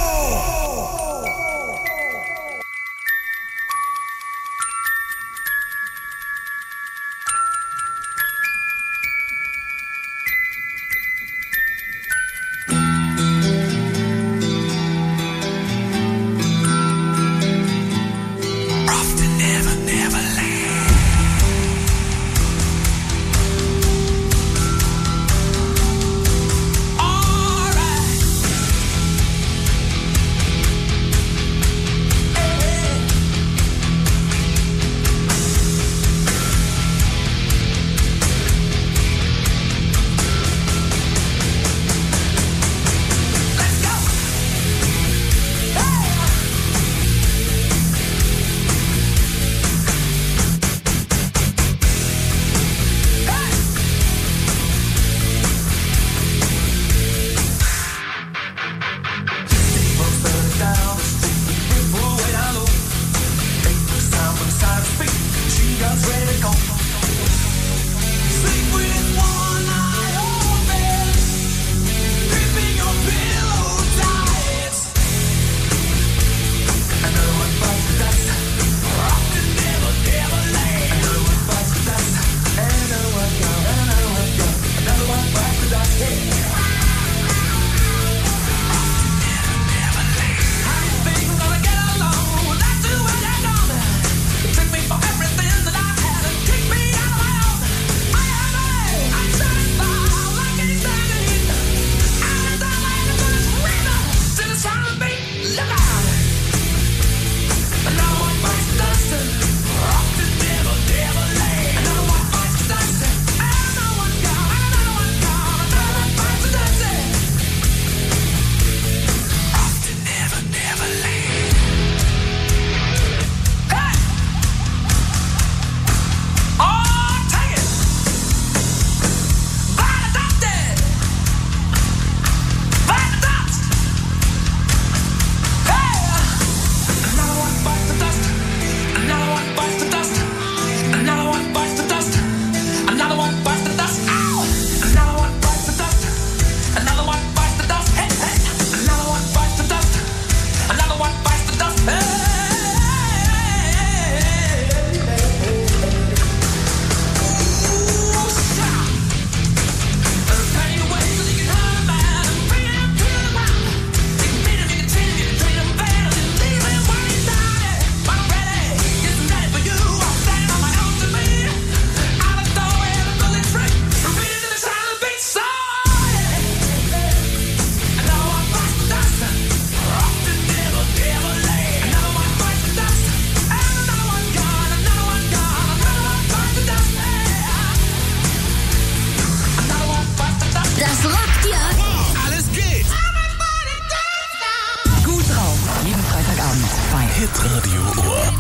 Hitradio Uhr.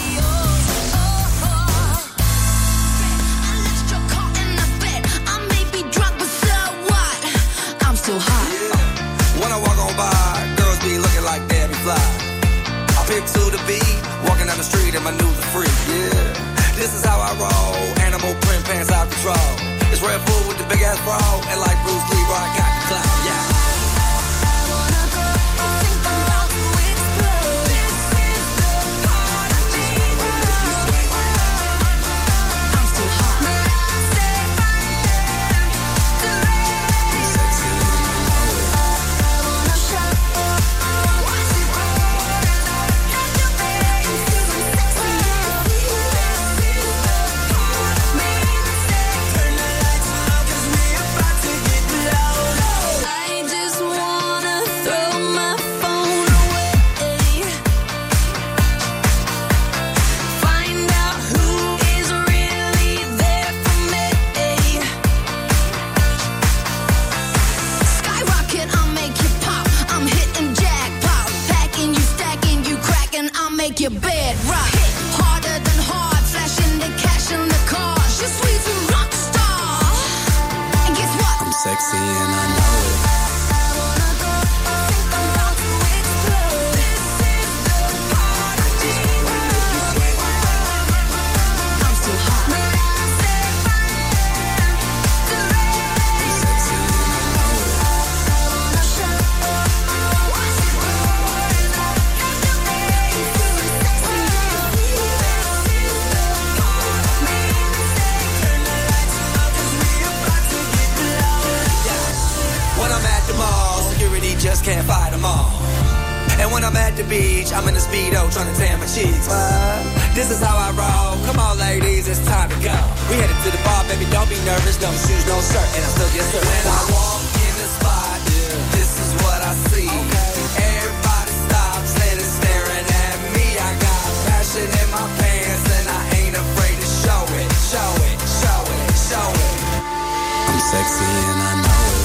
When I walk on by, girls be looking like Debbie Fly. I pimp to the beat, walking down the street and my new the freak, yeah. This is how I roll, animal print pants out control. It's Red Bull with the big ass bra, and like Bruce Lee, I got the clout, yeah. Turn the lights on, 'cause we about to get low. make your bed rock. Harder than hard, flashing the cash in the car. Je suis une rock star. And guess what? I'm sexy and I know it. Just can't fight them all. And when I'm at the beach, I'm in a Speedo trying to tan my cheeks. This is how I roll. Come on, ladies, it's time to go. We headed to the bar, baby, don't be nervous. No shoes, no shirt, and I still get served. When I walk in the spot, this is what I see. Everybody stops and is staring at me. I got passion in my pants, and I ain't afraid to show it, show it, show it, show it. I'm sexy and I know it.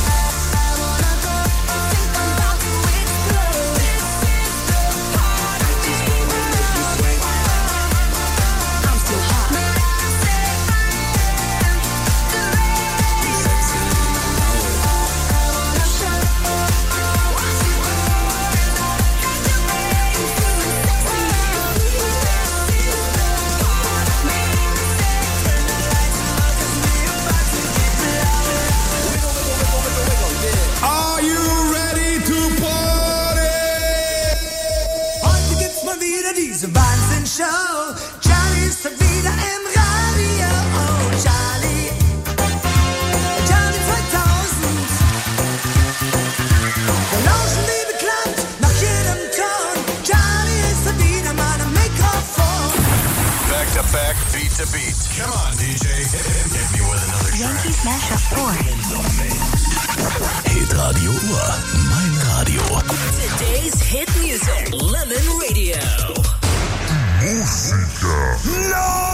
Show. Charlie ist wieder im Radio. Oh, Charlie. Charlie 2000. Wir lauschen wie bekloppt nach jedem Ton. Charlie ist wieder mal am Mikrofon. Back to back, beat to beat. Come on, DJ. Hit me with another track. Yankees Mashup 4. Hitradio Uhr. Mein Radio. Today's hit music. Lemon Radio. Música. No!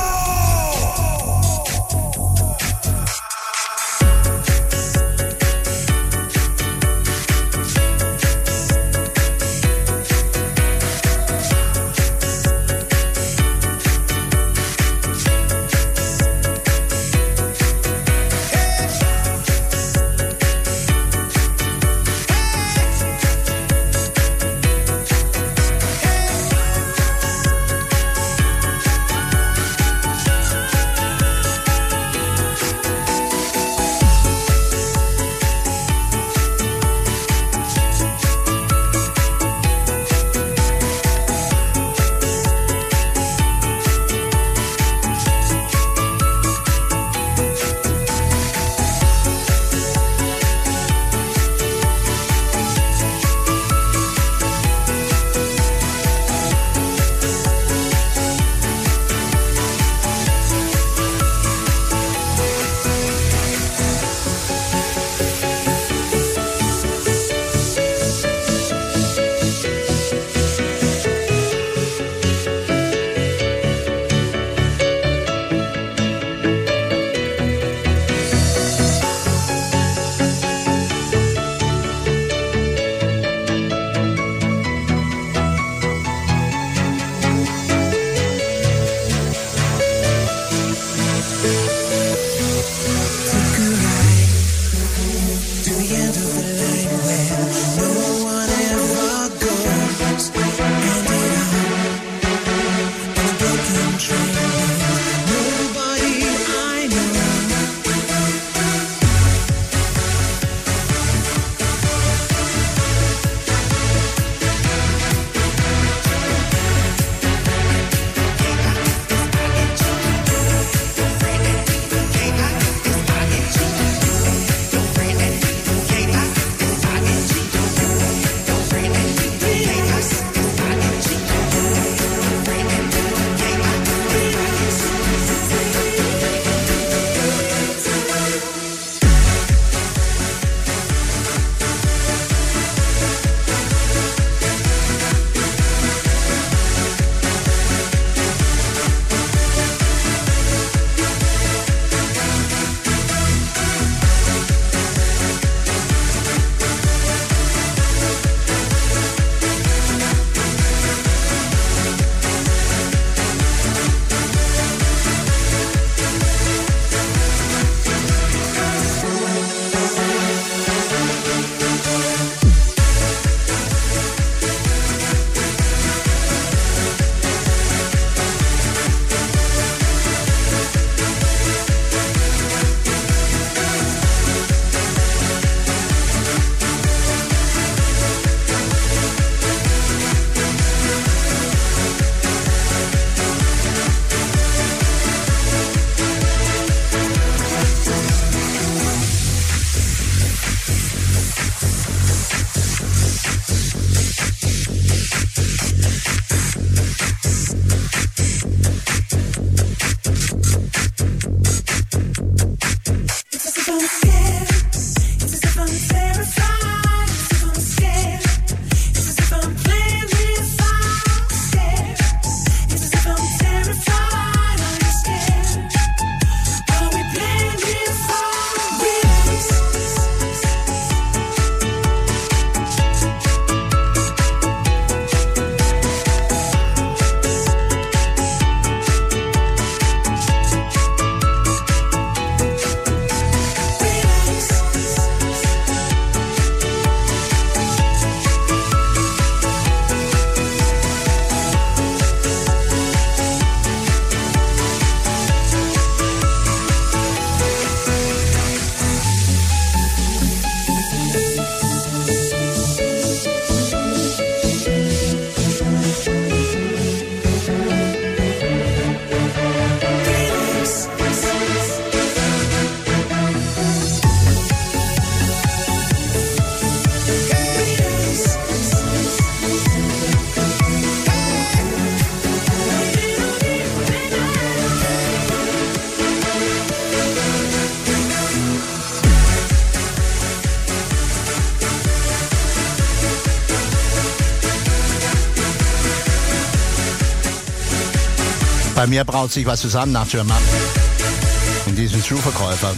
Bei mir braut sich was zusammen nach German. In diesem Schuhverkäufer.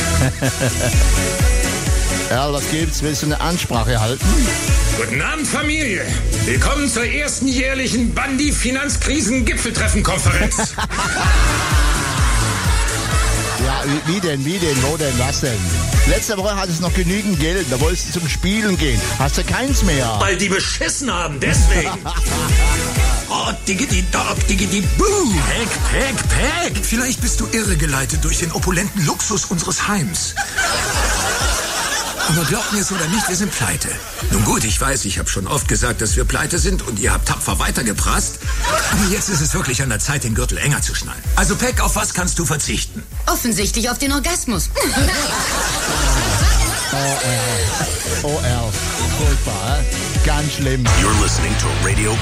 Earl, was gibt's? Willst du eine Ansprache halten? Guten Abend, Familie. Willkommen zur ersten jährlichen Bandi-Finanzkrisen-Gipfeltreffen-Konferenz. Ja, wie denn, wo denn, was denn? Letzte Woche hattest du noch genügend Geld, da wolltest du zum Spielen gehen. Hast du keins mehr? Weil die beschissen haben, deswegen. Oh, diggity-dog, diggity-boo. Peck. Vielleicht bist du irregeleitet durch den opulenten Luxus unseres Heims. Aber glaubt mir es oder nicht, wir sind pleite. Nun gut, ich weiß, ich habe schon oft gesagt, dass wir pleite sind und ihr habt tapfer weitergeprasst. Aber jetzt ist es wirklich an der Zeit, den Gürtel enger zu schnallen. Also Peck, auf was kannst du verzichten? Offensichtlich auf den Orgasmus. Oh, Earl. Furchtbar, ganz schlimm. You're listening to Radio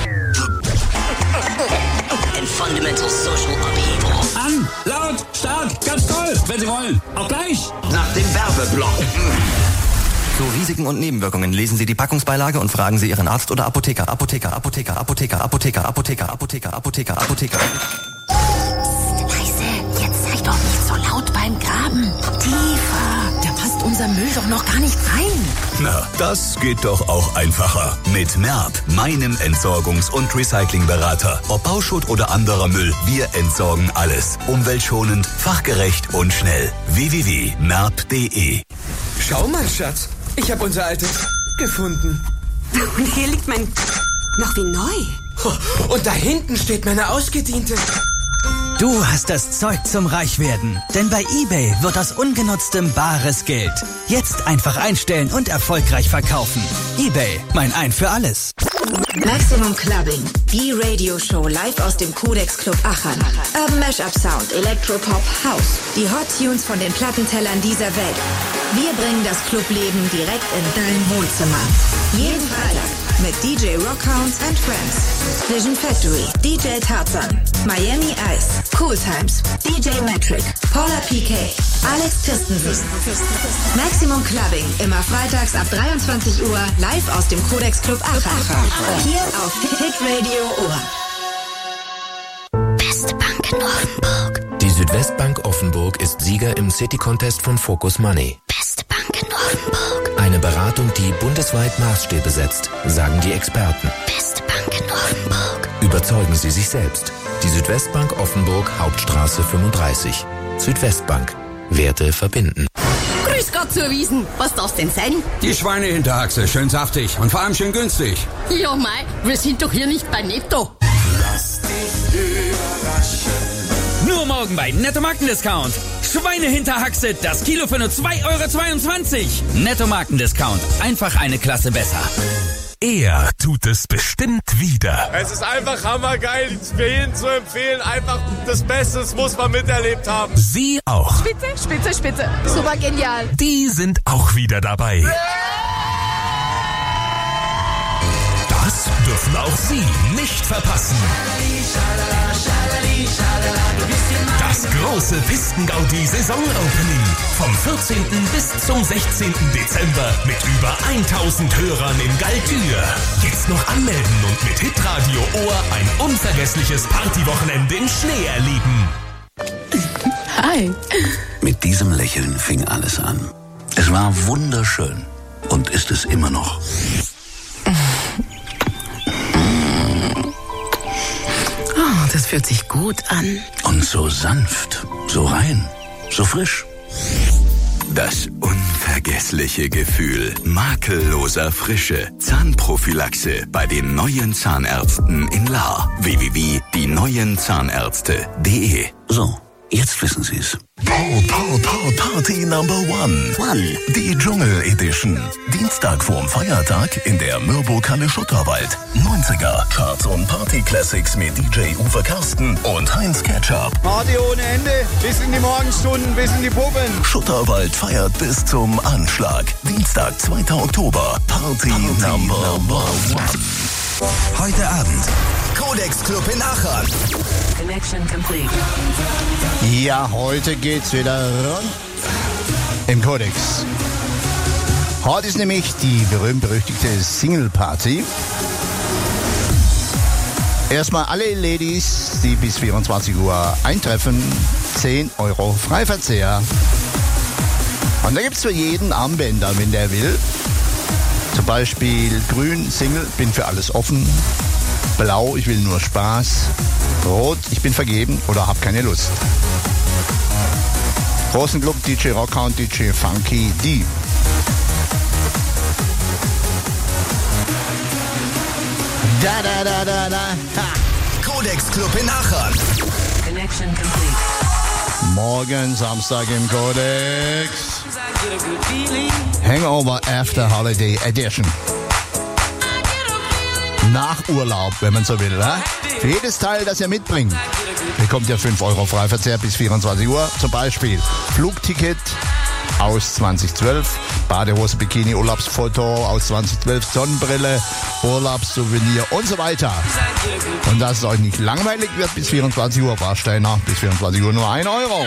And fundamental social upheaval. An, laut, stark, ganz toll, wenn Sie wollen. Auch gleich. nach dem Werbeblock. Zu Risiken und Nebenwirkungen lesen Sie die Packungsbeilage und fragen Sie Ihren Arzt oder Apotheker. Apotheker. Leise, jetzt sei doch nicht so laut beim Graben. Tiefer, da passt unser Müll doch noch gar nicht rein. Na, das geht doch auch einfacher. Mit Merb, meinem Entsorgungs- und Recyclingberater. Ob Bauschutt oder anderer Müll, wir entsorgen alles. Umweltschonend, fachgerecht und schnell. www.merb.de. Schau mal, Schatz. Ich habe unser altes gefunden. Und hier liegt mein... noch wie neu. Und da hinten steht meine ausgediente. Du hast das Zeug zum Reichwerden. Denn bei eBay wird aus ungenutztem bares Geld. Jetzt einfach einstellen und erfolgreich verkaufen. eBay, mein Ein für alles. Maximum Clubbing, die Radioshow live aus dem Codex Club Aachen. Urban Mashup Sound, Electropop, House. Die Hot Tunes von den Plattentellern dieser Welt. Wir bringen das Clubleben direkt in dein Wohnzimmer. Jeden Freitag mit DJ Rockhounds and Friends, Vision Factory, DJ Tarzan, Miami Ice, Cool Times, DJ Metric, Paula PK, Alex Christensen. Maximum Clubbing, immer freitags ab 23 Uhr, live aus dem Codex Club Aachen. Hier auf Hit Radio Ohr. Beste Bank in Offenburg. Die Südwestbank Offenburg ist Sieger im City Contest von Focus Money. Beste Bank in Offenburg. Eine Beratung, die bundesweit Maßstäbe setzt, sagen die Experten. Beste Bank in Offenburg. Überzeugen Sie sich selbst. Die Südwestbank Offenburg, Hauptstraße 35. Südwestbank. Werte verbinden. Grüß Gott zur Wiesen. Was darf's denn sein? Die Schweinehinterachse, schön saftig und vor allem schön günstig. Ja, mei, wir sind doch hier nicht bei Netto. Lass dich überraschen. Nur morgen bei Netto Markendiscount. Schweinehinterhaxe, das Kilo für nur 2,22 €. Netto Markendiscount, einfach eine Klasse besser. Er tut es bestimmt wieder. Es ist einfach hammergeil, für jeden zu empfehlen. Einfach das Beste, das muss man miterlebt haben. Sie auch. Spitze. Super genial. Die sind auch wieder dabei. Das dürfen auch Sie nicht verpassen. Das große Pisten-Gaudi-Saison-Opening vom 14. bis zum 16. Dezember mit über 1000 Hörern in Galtür. Jetzt noch anmelden und mit Hitradio Ohr ein unvergessliches Partywochenende im Schnee erleben. Hi. Mit diesem Lächeln fing alles an. Es war wunderschön und ist es immer noch. Oh, das fühlt sich gut an. Und so sanft, so rein, so frisch. Das unvergessliche Gefühl makelloser Frische. Zahnprophylaxe bei den neuen Zahnärzten in Lahr. www.dieneuenzahnärzte.de. So, jetzt wissen Sie es. Party Number One. Die Dschungel Edition. Dienstag vorm Feiertag in der Mürburghalle Schutterwald. 90er Charts und Party Classics mit DJ Uwe Karsten und Heinz Ketchup. Party ohne Ende, bis in die Morgenstunden, bis in die Puppen. Schutterwald feiert bis zum Anschlag. Dienstag, 2. Oktober. Party Number One. Heute Abend. Codex Club in Aachen. Connection complete. Ja, heute geht's wieder rund im Codex. Heute ist nämlich die berühmt-berüchtigte Single-Party. Erstmal alle Ladies, die bis 24 Uhr eintreffen, 10 € Freiverzehr. Und da gibt es für jeden Armbänder, wenn der will. Zum Beispiel grün, Single, bin für alles offen. Blau, ich will nur Spaß. Rot, ich bin vergeben oder hab keine Lust. Großen Club, DJ Rocker und DJ Funky D. Da, da, da, da, da. Ha. Codex Club in Aachen. Connection complete. Morgen Samstag im Codex. Hangover After Holiday Edition. Nach Urlaub, wenn man so will. Für jedes Teil, das ihr mitbringt, bekommt ihr 5 € Freiverzehr bis 24 Uhr. Zum Beispiel Flugticket aus 2012, Badehose, Bikini, Urlaubsfoto aus 2012, Sonnenbrille, Urlaubssouvenir und so weiter. Und dass es euch nicht langweilig wird bis 24 Uhr, Warsteiner, bis 24 Uhr nur 1 €.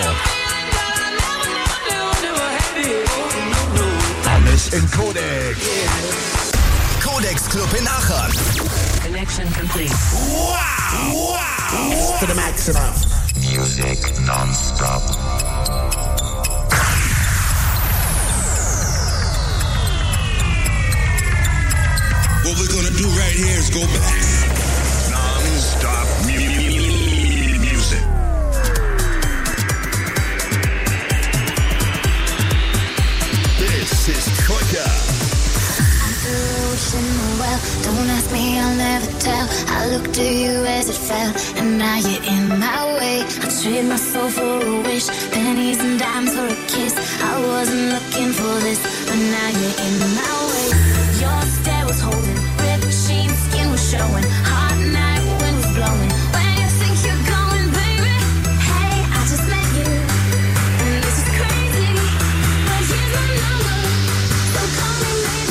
Alles in Codex. Codex Club in Aachen. Connection complete. Wow! Wow! To the maximum. Music non-stop. What we're gonna do right here is go back. Non-stop music. This is Troika. Well, don't ask me, I'll never tell. I looked to you as it fell, and now you're in my way. I trade my soul for a wish, pennies and dimes for a kiss. I wasn't looking for this, but now you're in my way. Your stare was holding, ripped jeans, skin was showing. Hot night, wind was blowing. Where you think you're going, baby? Hey, I just met you, and this is crazy, but here's my number, so call me maybe.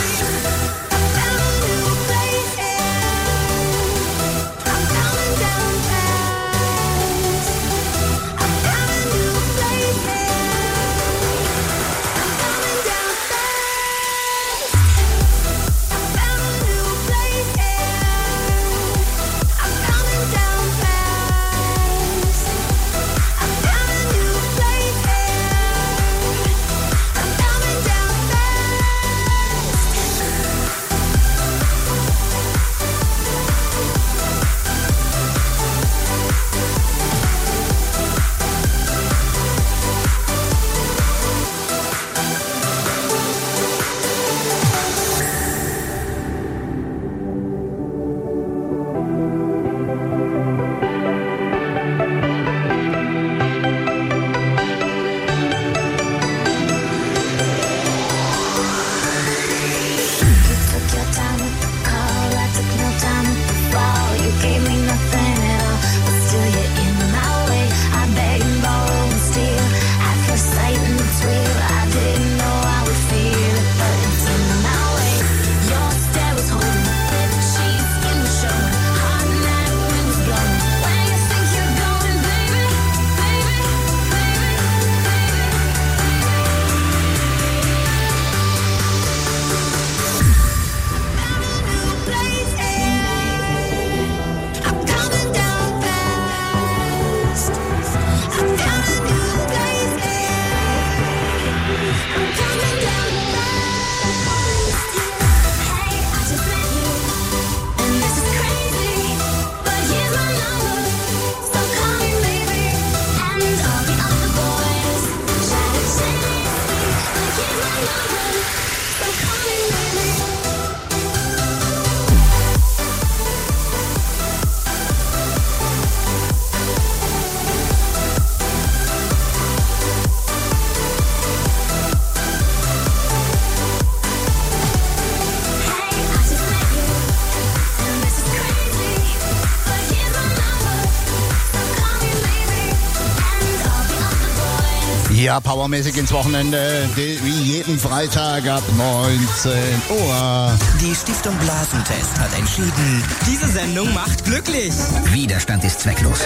Ja, powermäßig ins Wochenende, wie jeden Freitag ab 19 Uhr. Die Stiftung Blasentest hat entschieden, diese Sendung macht glücklich. Widerstand ist zwecklos.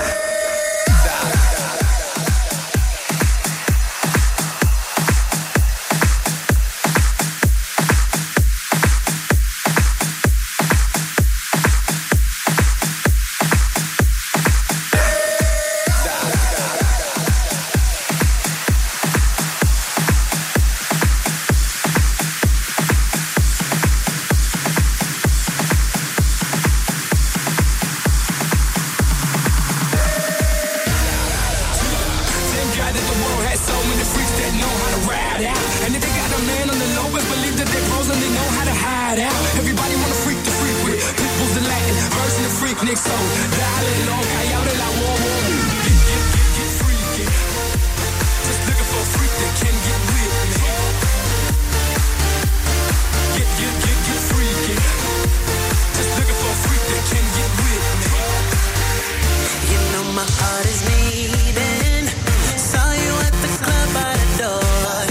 many freaks that know how to ride out. And if they got a man on the low, best believe that they're pros and they know how to hide out. Everybody wanna freak the freak with Pitbull's the Latin version of Freaknik, so dale long, callado la whoa. Get freaky. Just looking for a freak that can get with me. Get freaky. Just looking for a freak that can get with me. You know my heart is beating. Saw you at the club by the door.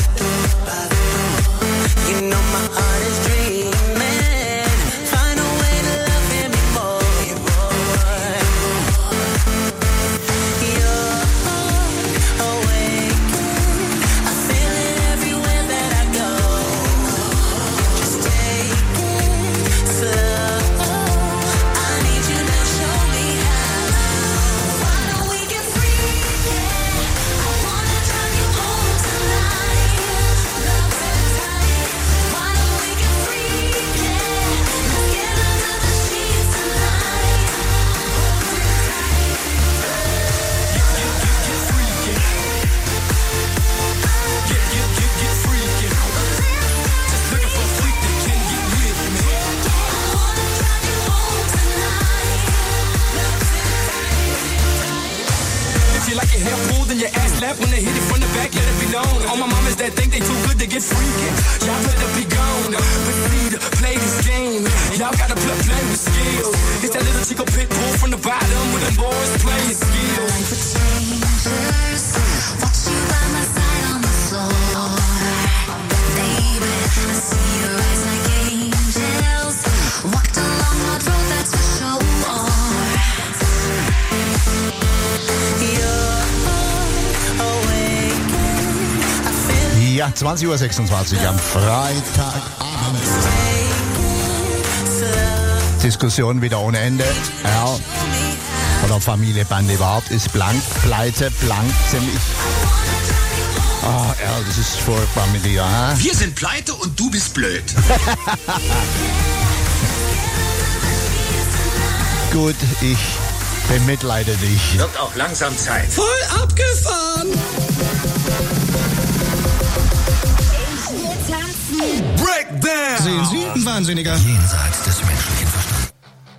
You know my heart is dreaming. Find a way to love him more. You're awake. I feel it everywhere that I go. Just take it slow. I need you to show me how. Why don't we get freaky? I wanna drive you home tonight. Love it tight. Why don't we get freaky? Let's get under the sheets tonight. Hold it tight. Get freaky. Get freaky. Just looking for a freak that can get with me. I wanna drive you home tonight. Love it tight. If you like your hair pulled and your ass slapped when they hit it from the back, let it be known. All my mamas that think they too good to get freaky, y'all better be gone. But see to play this game, y'all gotta play with skills. It's that little Chico Pitbull from the bottom with them boys playing skills. Strangers, watch you by my side on the floor. Baby, I see your eyes like angels. Walked a long hard road, that's for sure. You're awake. I feel Ja, 20.26 Uhr am Freitagabend. Diskussion wieder ohne Ende. Ja. Oder Familie Bande Wart ist blank, pleite, blank, ziemlich. Oh, ja, das ist furchtbar mit dir, ha? Wir sind pleite und du bist blöd. Gut, ich bemitleide dich. Wird auch langsam Zeit. Voll abgefahren! Breakdown! Sehen Sie, ein Wahnsinniger. Jenseits des menschlichen Verstands.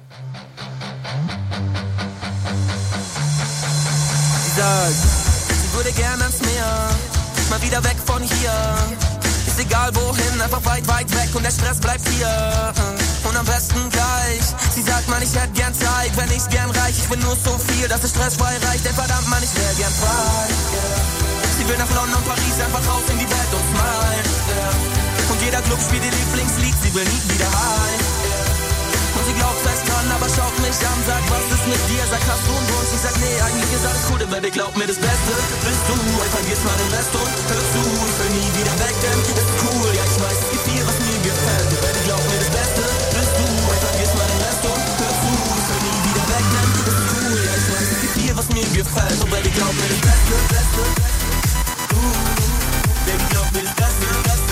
Sie sagt, sie würde gern ans Meer, mal wieder weg von hier. Ist egal wohin, einfach weit, weit weg und der Stress bleibt hier. Und am besten gleich, sie sagt man, ich hätte gern Zeit, wenn ich's gern reich. Ich will nur so viel, dass es stressfrei reicht, denn verdammt man, ich wär gern frei. Sie will nach London, Paris, einfach raus in die Welt und smile. Und jeder Club spielt ihr Lieblingslied, sie will nie wieder heim. Und sie glaubt fest dran, aber schaut mich an, sagt, was ist mit dir? Sagt, hast du einen Wunsch? Ich sag, nee, eigentlich ist alles cool, Baby, glaub mir das Beste. Bist du, ey, vergiss mal den Rest und hör zu, ich will nie wieder weg, denn das ist cool. Ja, ich weiß, es gibt viel, was mir gefällt. Baby, glaub mir das Beste. Bist du, ey, vergiss mal den Rest und hör zu, ich will nie wieder weg, denn das ist cool. Ja, ich weiß, es gibt viel, was mir gefällt. Und Baby, glaub mir das Beste, Beste. Baby, glaub mir das Beste, Beste.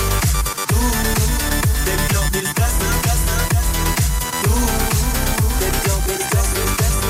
Baby, glaub mir das Beste, Beste. Baby, glaub mir das Beste, Beste.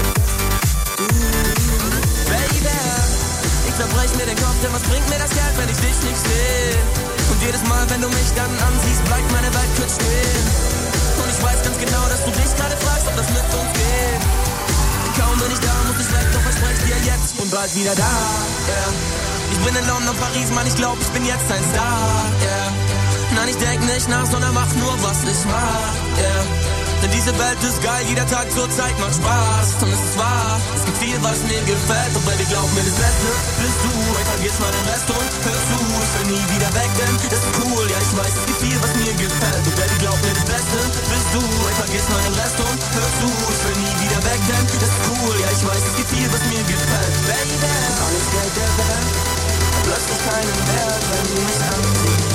Baby, ich zerbrech mir den Kopf, denn was bringt mir das Geld, wenn ich dich nicht seh? Und jedes Mal, wenn du mich dann ansiehst, bleibt meine Welt kurz stehen. Und ich weiß ganz genau, dass du dich gerade fragst, ob das mit uns geht. Kaum bin ich da, muss ich weg, doch versprech dir jetzt und bald wieder da, yeah. Ich bin in London, Paris, Mann, ich glaub, ich bin jetzt ein Star, yeah. Nein, ich denk nicht nach, sondern mach nur, was ich mach, yeah. Denn diese Welt ist geil, jeder Tag zur Zeit macht Spaß. Und es ist wahr, es gibt viel, was mir gefällt. Doch Baby, glaub mir das Beste, bist du, ey, vergiss mal den Rest und hör zu, ich will nie wieder weg, denn das ist cool. Ja, ich weiß, es gibt viel, was mir gefällt. Doch Baby, glaub mir das Beste, bist du, ey, vergiss mal den Rest und hör zu, ich will nie wieder weg, denn das ist cool. Ja, ich weiß, es gibt viel, was mir gefällt. Baby, alles Geld der Welt, plötzlich keinen Wert, wenn du mich ansiehst.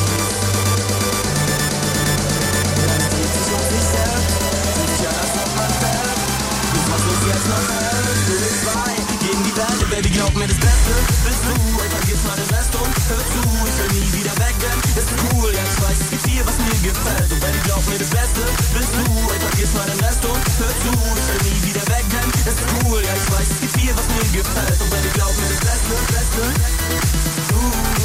Baby, glaub mir das Beste, bist du, ey, vergiss mal den Rest und hör zu, ich will nie wieder weg, denn das ist cool, ja, ich weiß, es gibt viel, was mir gefällt. Und Baby, glaub mir das Beste, bist du, ey, vergiss mal den Rest und hör zu, ich will nie wieder weg, denn das ist cool, ja, ich weiß, es gibt viel, was mir gefällt. Und Baby, glaub mir das Beste, Beste,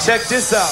Check this out.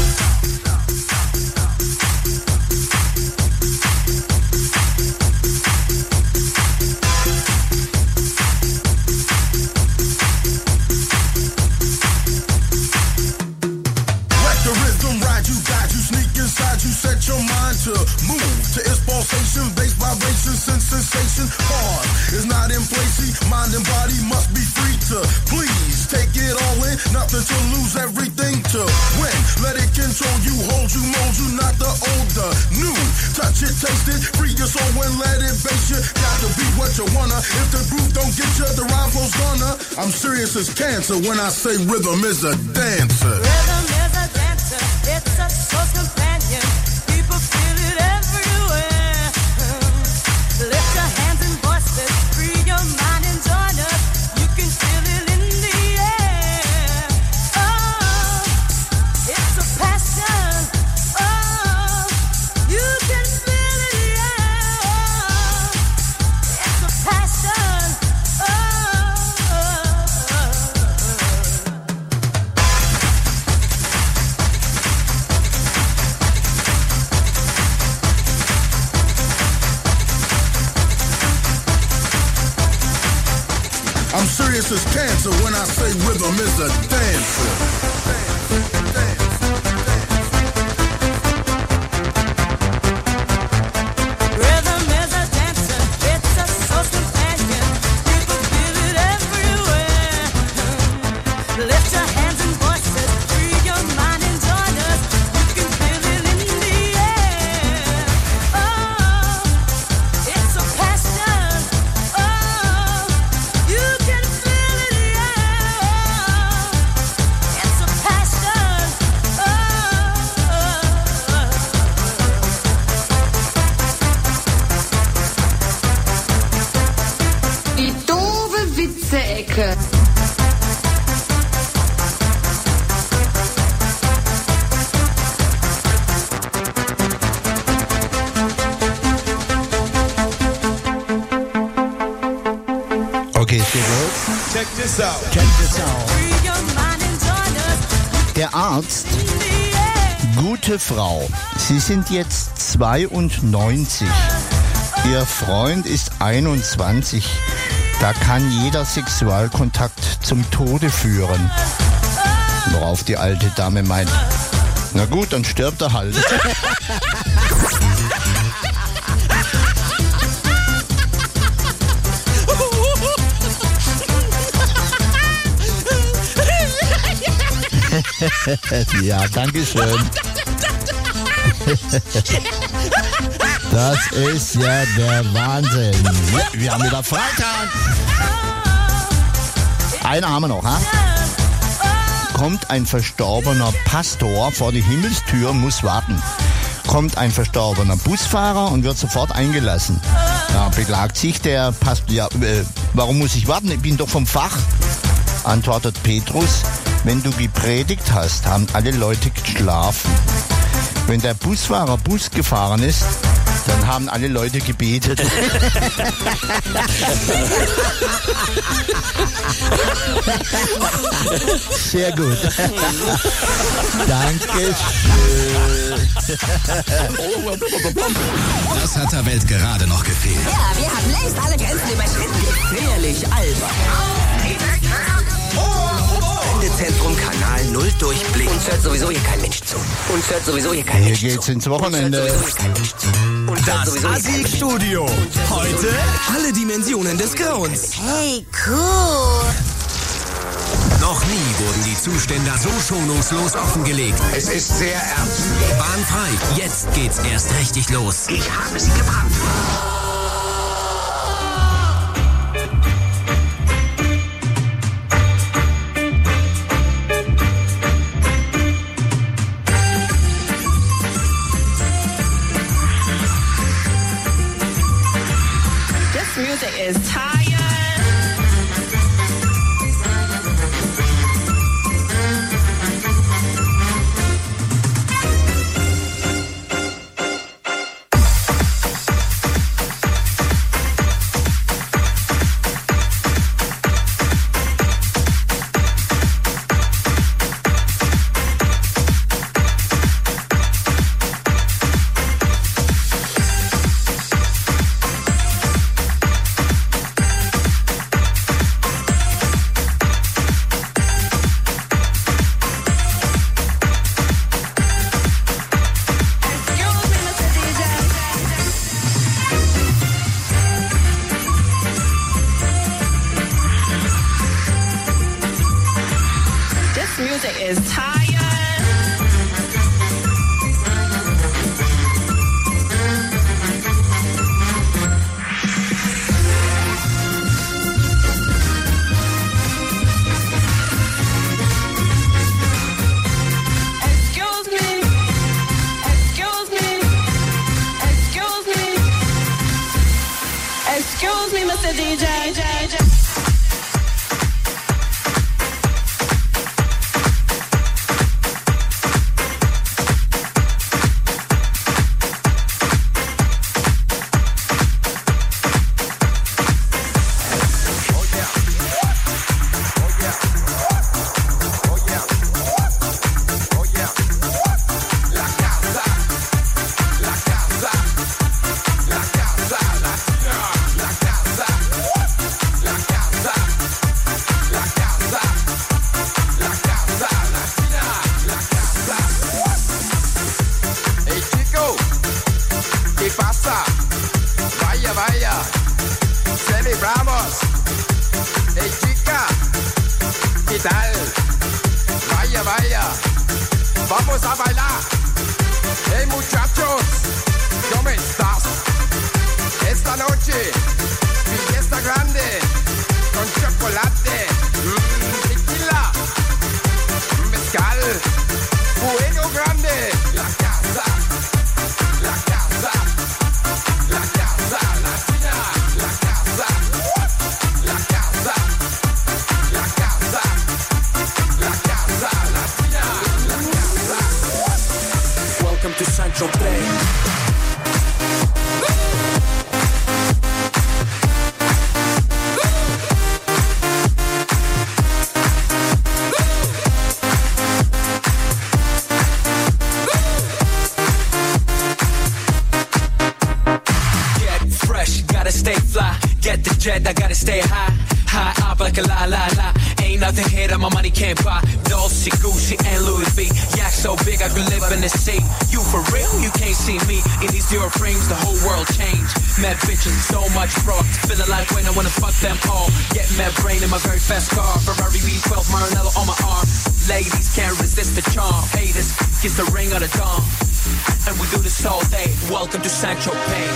Set your mind to move to its pulsation, bass vibration, sense sensation. Hard is not in place. Mind and body must be free to please take it all in. Nothing to lose, everything to win. Let it control you, hold you, mold you, not the old, the new. Touch it, taste it, free your soul and let it base you. Got to be what you wanna. If the groove don't get you, the rhyme flow's gonna. I'm serious as cancer when I say rhythm is a dancer. Rhythm is a dancer. It's a source companion. People feel it everywhere. Lift your hands and voices, free your mind and join us. You can feel it in the air. Oh, it's a passion. Oh, you can feel it, yeah. Oh, it's a passion. I'm serious as cancer when I say rhythm is a dancer. Rhythm is a dancer, it's a source companion. People feel it everywhere. Lift your hands and voices, free your mind and join us. You can feel it in the air. Oh, it's a passion. Oh, you can feel it, yeah. It's a passion. Die doofe Witze-Ecke. Okay, es geht los. Check this out. Check this out. Der Arzt, gute Frau, Sie sind jetzt 92. Ihr Freund ist 21. Da kann jeder Sexualkontakt zum Tode führen. Worauf die alte Dame meint, na gut, dann stirbt er halt. Ja, danke schön. Das ist ja der Wahnsinn. Wir haben wieder Freitag. Eine haben wir noch, ha? Kommt ein verstorbener Pastor vor die Himmelstür und muss warten. Kommt ein verstorbener Busfahrer und wird sofort eingelassen. Da beklagt sich der Pastor, ja, warum muss ich warten? Ich bin doch vom Fach. Antwortet Petrus, wenn du gepredigt hast, haben alle Leute geschlafen. Wenn der Busfahrer Bus gefahren ist, dann haben alle Leute gebetet. Sehr gut. Dankeschön. Das hat der Welt gerade noch gefehlt. Ja, wir haben längst alle Grenzen überschritten. Gefährlich albern. Sendezentrum Kanal 0 Durchblick. Uns hört sowieso hier kein Mensch zu. Hier geht's ins Wochenende. Das Assi-Studio. Heute alle Dimensionen des Grauens. Hey, cool. Noch nie wurden die Zustände so schonungslos offengelegt. Es ist sehr ernst. Bahnfrei, jetzt geht's erst richtig los. Ich habe sie gebrannt. Music is tired. say DJ. I gotta stay high, high up like a la la la. Ain't nothing here that my money can't buy. Dolce, Gucci, and Louis V. Yak so big I could live in the sea. You for real? You can't see me in these zero frames. The whole world changed. Mad bitches, so much fraud. Feeling like when I wanna fuck them all. Get mad brain in my very fast car. Ferrari V12 Maranello on my arm. Ladies can't resist the charm. Haters, kiss the ring of the dawn. And we do this all day. Welcome to Saint-Tropez.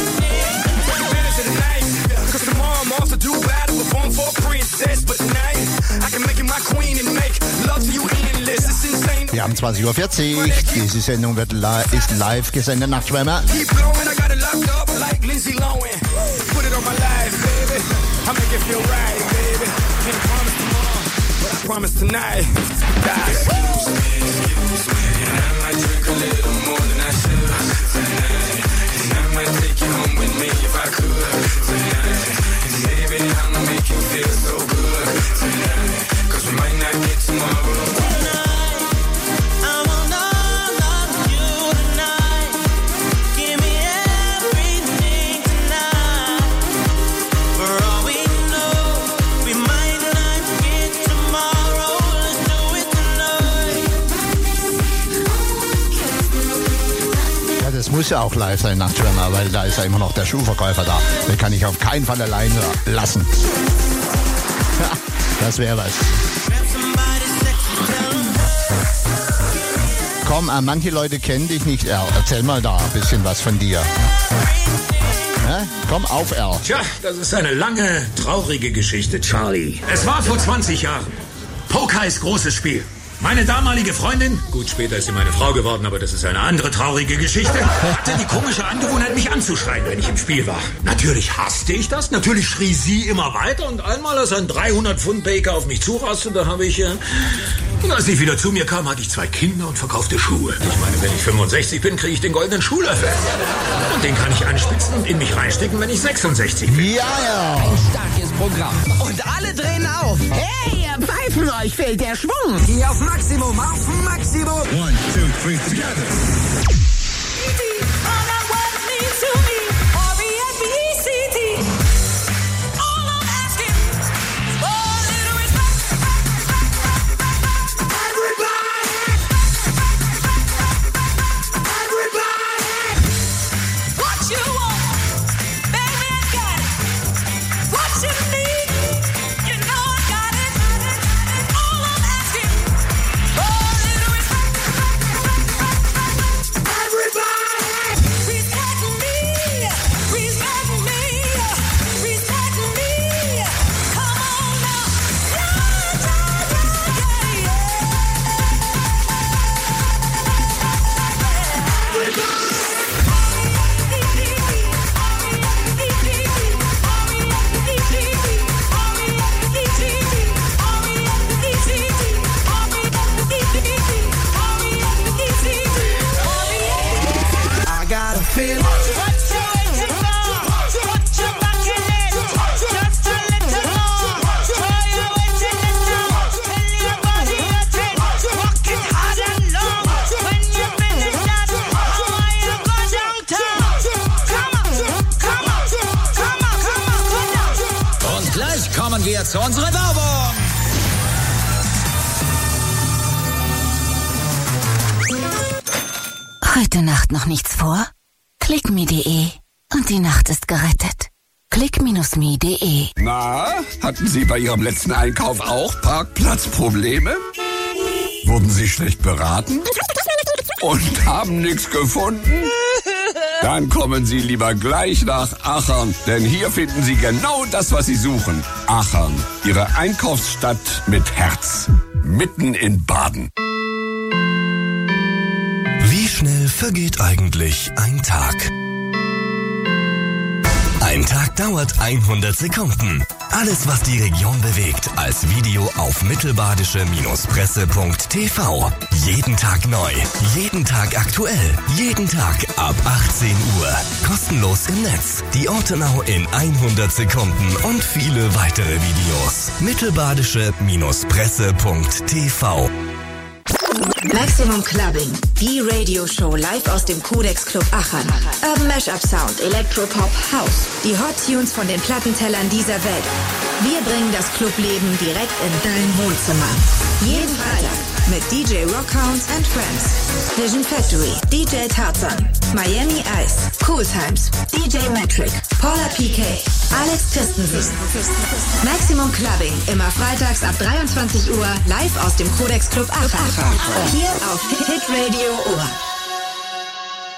But tonight Wir haben 20.40 Uhr. Diese Sendung ist live gesendet nach Schwemmer. Keep blowing, I got it locked up like Lindsay Lohan. Put it on my life, baby. I make it feel right, baby. Can't promise tomorrow, but I promise tonight. Excuse me, and I might drink a little more than I should tonight. And I might take you home with me if I could tonight. And maybe I'ma make you feel so good tonight. 'Cause we might not get tomorrow. Das muss ja auch live sein nach Schwemmer, weil da ist ja immer noch der Schuhverkäufer da. Den kann ich auf keinen Fall alleine lassen. Das wäre was. Komm, manche Leute kennen dich nicht, Erl. Erzähl mal da ein bisschen was von dir. Ja? Komm auf, Erl. Tja, das ist eine lange, traurige Geschichte, Charlie. Es war vor 20 Jahren. Poker ist großes Spiel. Meine damalige Freundin, gut, später ist sie meine Frau geworden, aber das ist eine andere traurige Geschichte, hatte die komische Angewohnheit, mich anzuschreien, wenn ich im Spiel war. Natürlich hasste ich das, natürlich schrie sie immer weiter und einmal, als ein 300-Pfund-Baker auf mich zuraste, da habe ich, als ich wieder zu mir kam, hatte ich 2 Kinder und verkaufte Schuhe. Ich meine, wenn ich 65 bin, kriege ich den goldenen Schuhlöffel. Und den kann ich anspitzen und in mich reinstecken, wenn ich 66 bin. Ja. Ein starkes Programm. Und alle drehen auf. Hey, ihr Pfeifen, euch fehlt der Schwung. Hier auf Maximum, auf Maximum. 1, 2, 3, together. Kommen wir zu unserer Werbung. Heute Nacht noch nichts vor? Clickme.de und die Nacht ist gerettet. Click-me.de. Na, hatten Sie bei Ihrem letzten Einkauf auch Parkplatzprobleme? Wurden Sie schlecht beraten? Und haben nichts gefunden? Dann kommen Sie lieber gleich nach Achern, denn hier finden Sie genau das, was Sie suchen. Achern, Ihre Einkaufsstadt mit Herz. Mitten in Baden. Wie schnell vergeht eigentlich ein Tag? Ein Tag dauert 100 Sekunden. Alles, was die Region bewegt, als Video auf mittelbadische-presse.tv. Jeden Tag neu, jeden Tag aktuell, jeden Tag ab 18 Uhr. Kostenlos im Netz. Die Ortenau in 100 Sekunden und viele weitere Videos. mittelbadische-presse.tv. Maximum Clubbing, die Radioshow live aus dem Codex Club Aachen. Urban Mashup Sound, Electropop, House. Die Hot Tunes von den Plattentellern dieser Welt. Wir bringen das Clubleben direkt in dein Wohnzimmer. Jeden Freitag mit DJ Rockhounds and Friends, Vision Factory, DJ Tarzan, Miami Ice, Cool Times, DJ Metric, Paula PK, Alex Christensen. Maximum Clubbing, immer freitags ab 23 Uhr, live aus dem Codex Club Aachen. Hier auf Hit Radio Ohr.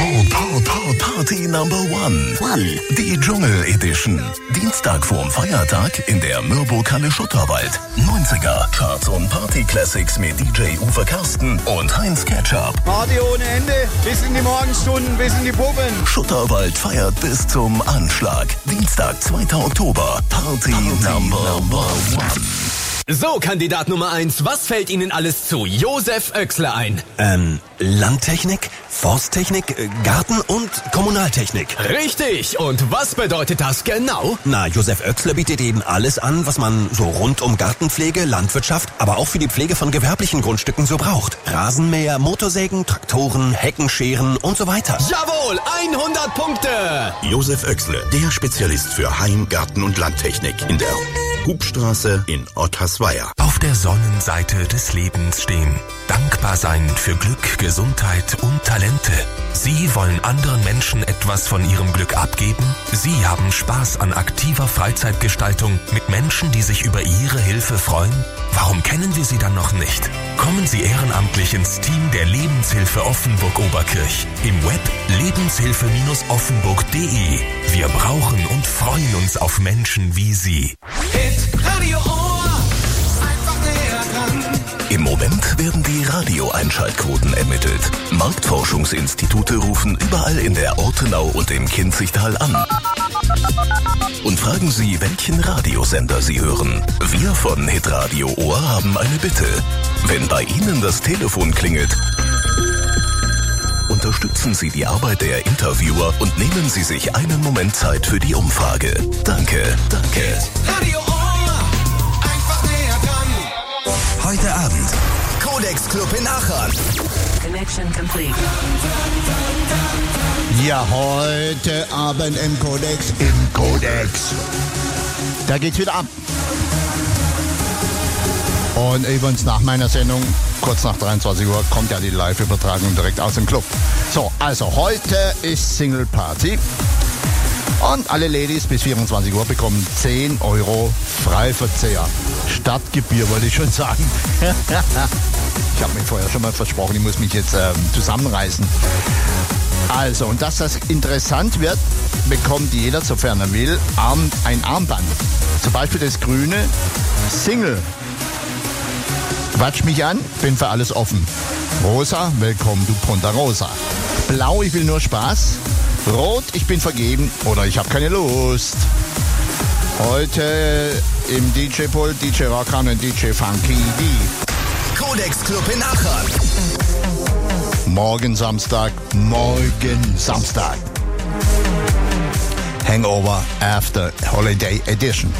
Party Number One. Die Dschungel Edition. Dienstag vorm Feiertag in der Mürburghalle Schutterwald. 90er Charts und Party Classics mit DJ Uwe Karsten und Heinz Ketchup. Party ohne Ende, bis in die Morgenstunden, bis in die Puppen. Schutterwald feiert bis zum Anschlag. Dienstag, 2. Oktober. Party Number One. So, Kandidat Nummer 1, was fällt Ihnen alles zu Josef Oechsle ein? Landtechnik, Forsttechnik, Garten- und Kommunaltechnik. Richtig! Und was bedeutet das genau? Na, Josef Oechsle bietet eben alles an, was man so rund um Gartenpflege, Landwirtschaft, aber auch für die Pflege von gewerblichen Grundstücken so braucht. Rasenmäher, Motorsägen, Traktoren, Heckenscheren und so weiter. Jawohl, 100 Punkte! Josef Oechsle, der Spezialist für Heim-, Garten- und Landtechnik in der Hubstraße in Ottersweier. Auf der Sonnenseite des Lebens stehen. Dankbar sein für Glück, Gesundheit und Talente. Sie wollen anderen Menschen etwas von ihrem Glück abgeben? Sie haben Spaß an aktiver Freizeitgestaltung mit Menschen, die sich über Ihre Hilfe freuen? Warum kennen wir Sie dann noch nicht? Kommen Sie ehrenamtlich ins Team der Lebenshilfe Offenburg-Oberkirch. Im Web lebenshilfe-offenburg.de. Wir brauchen und freuen uns auf Menschen wie Sie. Radio Ohr, einfach näher dran. Im Moment werden die Radioeinschaltquoten ermittelt. Marktforschungsinstitute rufen überall in der Ortenau und im Kinzigtal an und fragen Sie, welchen Radiosender Sie hören. Wir von Hitradio Ohr haben eine Bitte. Wenn bei Ihnen das Telefon klingelt, unterstützen Sie die Arbeit der Interviewer und nehmen Sie sich einen Moment Zeit für die Umfrage. Danke. Radio Ohr, einfach näher dran. Heute Abend. Codex Club in Aachen. Connection complete. Ja, heute Abend im Codex. Da geht's wieder ab. Und übrigens nach meiner Sendung, kurz nach 23 Uhr, kommt ja die Live-Übertragung direkt aus dem Club. So, also heute ist Single Party. Und alle Ladies bis 24 Uhr bekommen 10 Euro Freiverzehr. Stadtgebühr wollte ich schon sagen. Ich habe mir vorher schon mal versprochen, ich muss mich jetzt zusammenreißen. Also, und dass das interessant wird, bekommt jeder, sofern er will, ein Armband. Zum Beispiel das grüne Single. Quatsch mich an, bin für alles offen. Rosa, willkommen, du Ponderosa. Blau, ich will nur Spaß. Rot, ich bin vergeben oder ich habe keine Lust. Heute im DJ-Pult, DJ Rockan und DJ Funky D. Codex Club in Aachen. Morgen Samstag. Hangover After Holiday Edition.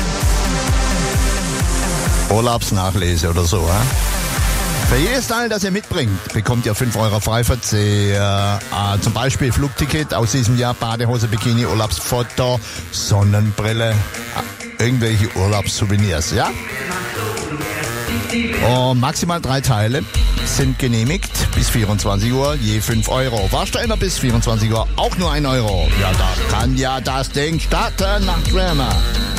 Urlaubsnachlese oder so, ja? Für jedes Teil, das ihr mitbringt, bekommt ihr 5 Euro Freiverzehr. Zum Beispiel Flugticket aus diesem Jahr, Badehose, Bikini, Urlaubsfoto, Sonnenbrille, irgendwelche Urlaubssouvenirs, ja? Und maximal 3 Teile sind genehmigt bis 24 Uhr, je 5 Euro. Warsteiner bis 24 Uhr, auch nur 1 Euro. Ja, da kann ja das Ding starten nach Drama.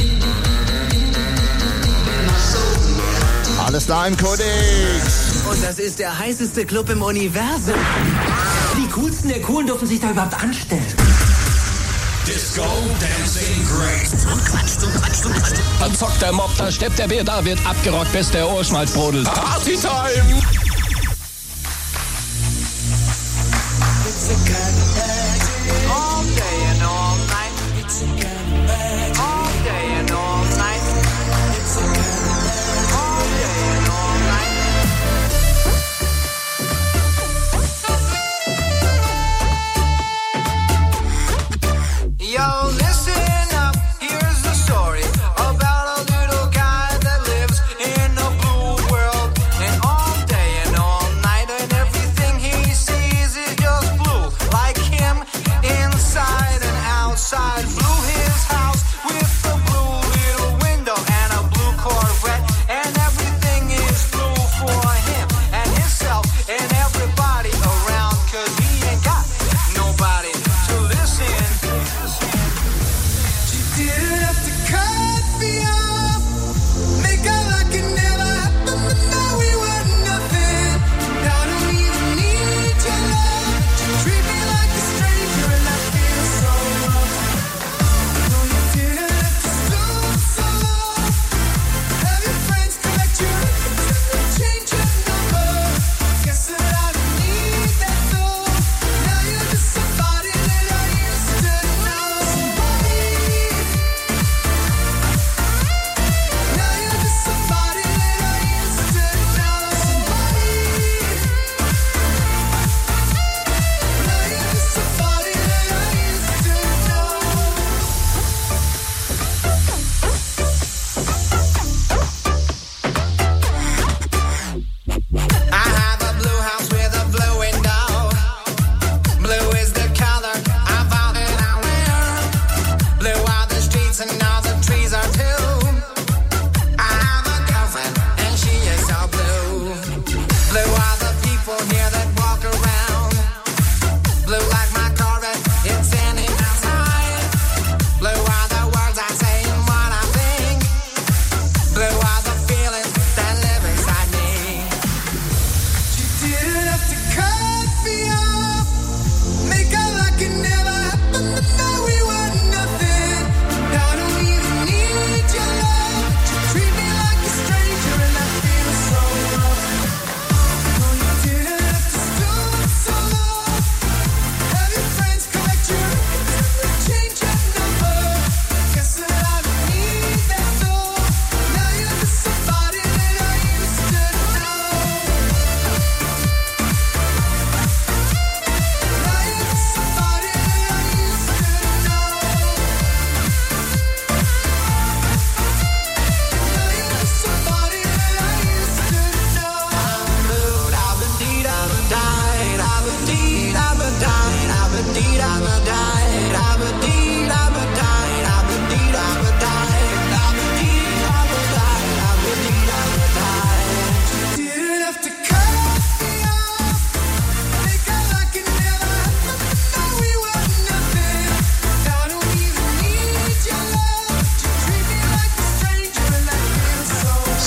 Alles da im Codex. Und das ist der heißeste Club im Universum. Die coolsten der Coolen dürfen sich da überhaupt anstellen. Disco Dancing Great. Da zockt der Mob, da steppt der Bär, da wird abgerockt, bis der Ohrschmalz brodelt. Partytime! All day and all night. All day and all night. All day and all night. Yo, listen up, here's the story about a little guy that lives in a blue world. And all day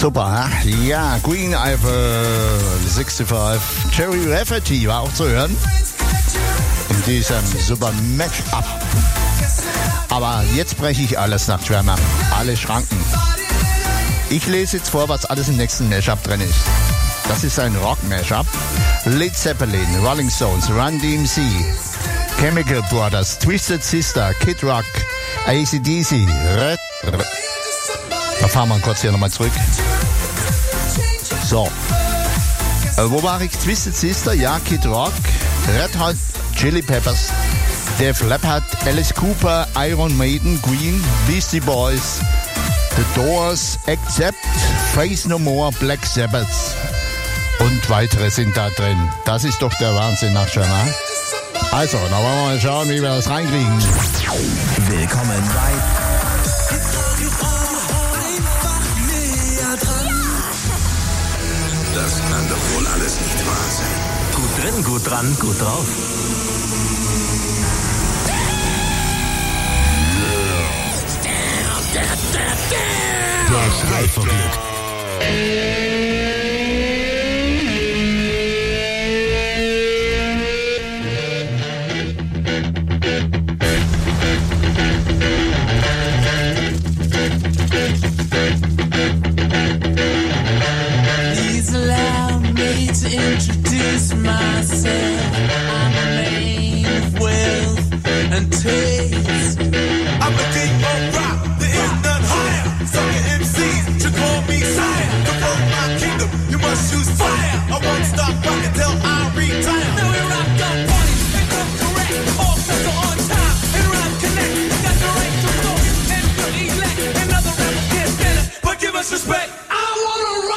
Super, ja, Green Apple 65. Cherry Rafferty war auch zu hören in diesem super Match-Up. Aber jetzt breche ich alles nach Drummer, alle Schranken. Ich lese jetzt vor, was alles im nächsten Mashup drin ist. Das ist ein Rock-Mashup. Led Zeppelin, Rolling Stones, Run DMC, Chemical Brothers, Twisted Sister, Kid Rock, AC/DC, Da fahren wir kurz hier nochmal zurück. So. Wo war ich? Twisted Sister, ja, Kid Rock, Red Hot Chili Peppers, Def Leppard, Alice Cooper, Iron Maiden, Queen, Beastie Boys, The Doors, Accept, Faith No More, Black Sabbath und weitere sind da drin. Das ist doch der Wahnsinn nach Schöner. Also, da wollen wir mal schauen, wie wir das reinkriegen. Willkommen bei Das kann doch wohl alles nicht wahr sein. Gut drin, gut dran, gut drauf. Der Schrei vor Glück. Please allow me to introduce myself. I'm a man of wealth and taste. I'm the king of rock, there is none higher. Sucker MCs should call me sire. To roll my kingdom, you must choose fire. I won't stop rocking till I retire. Now we rock the party and come correct. All sets are on time and rhyme connect. Got the right to flow and to elect. Another rapper can't stand it, but give us respect. I wanna rock.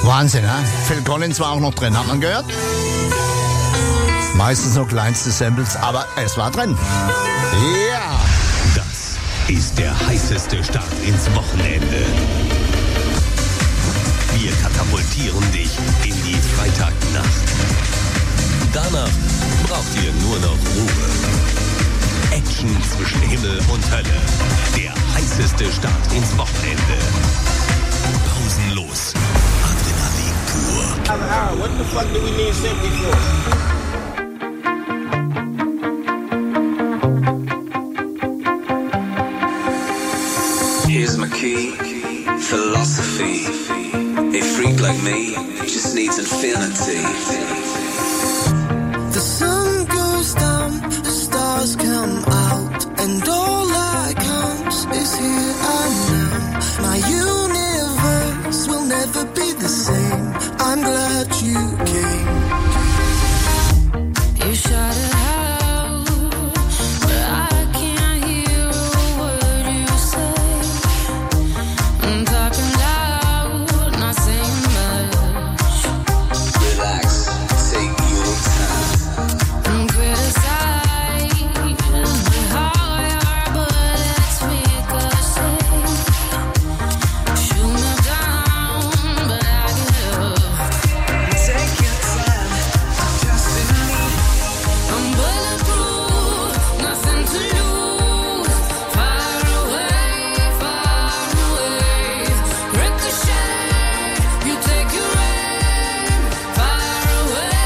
Wahnsinn, ne? Phil Collins war auch noch drin, hat man gehört? Meistens nur kleinste Samples, aber es war drin. Ja! Das ist der heißeste Start ins Wochenende. Wir katapultieren dich in die Freitagnacht. Danach braucht ihr nur noch Ruhe. Action zwischen Himmel und Hölle. Der heißeste Start ins Wochenende. Pausenlos. Adrenalin pur. What the fuck do we need safety for? Here's my key, philosophy. A freak like me just needs infinity. The sun goes down, the stars come out, and all that counts is here and now. My universe will never be the same. I'm glad you came. You shot it out, but I can't hear a word you say. I'm talking loud, not saying much. Relax, take your time. I'm criticized, hard, but it's ricochet. Shoot me down, but I get up. Take your time, just in me. I'm bulletproof, nothing to lose. Far away, ricochet. You take your aim. Far away.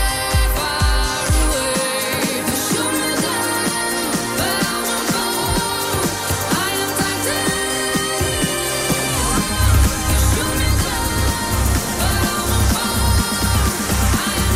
Shoot me down, but I won't go. I am titanium. Shoot me down, but I won't go. I am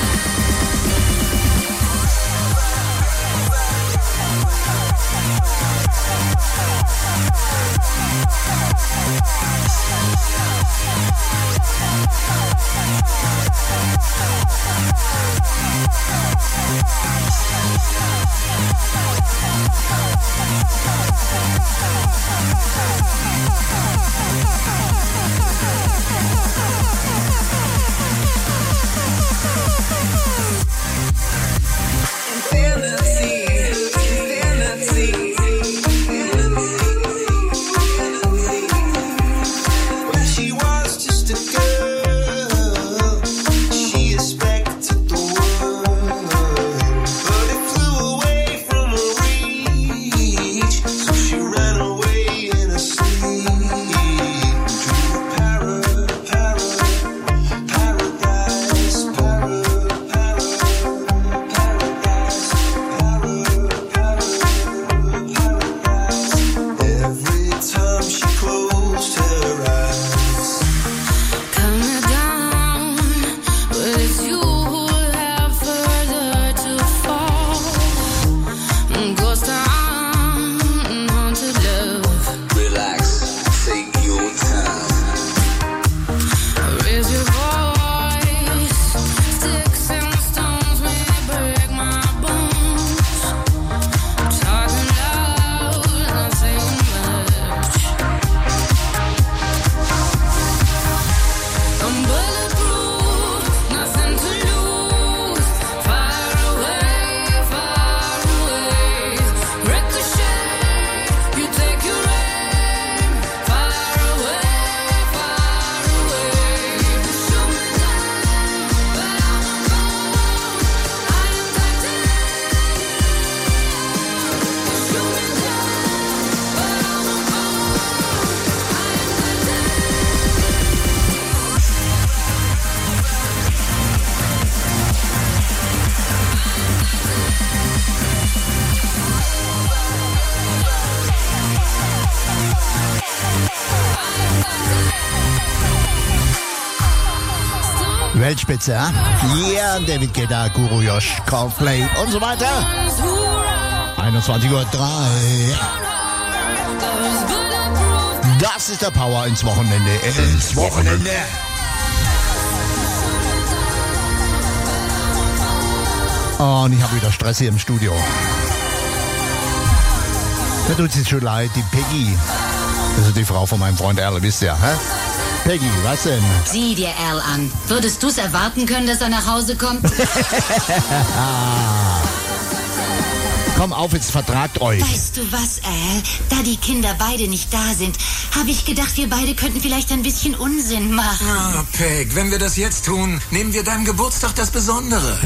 She was just a girl. She expected the world, but it flew away from her reach. So she ran away in her sleep. Dream of paradise, every time she closed her eyes. Coming down, but it's you who have further to fall. Ghost town, haunted love. Relax, take your time. Raise your voice. Sticks and stones may break my bones. Talking loud, not saying much. I'm bulletproof, nothing to lose. Far away. Ricochet, you take your aim. Far away. Shoot me down, but I won't go. I am titanium. Shoot me down, but I won't go. I am Weltspitze, ja? Yeah, David Guetta, Guru Josh, Coldplay und so weiter. 21:03 Uhr. Das ist der Power ins Wochenende. Ins Wochenende. Oh, und ich habe wieder Stress hier im Studio. Mir tut es schon leid, die Peggy. Das ist die Frau von meinem Freund Erle, wisst ihr, hä? Peggy, was denn? Sieh dir Al an. Würdest du's erwarten können, dass er nach Hause kommt? Komm auf, jetzt vertragt euch. Weißt du was, Al? Da die Kinder beide nicht da sind, habe ich gedacht, wir beide könnten vielleicht ein bisschen Unsinn machen. Ah, Peg, wenn wir das jetzt tun, nehmen wir deinem Geburtstag das Besondere.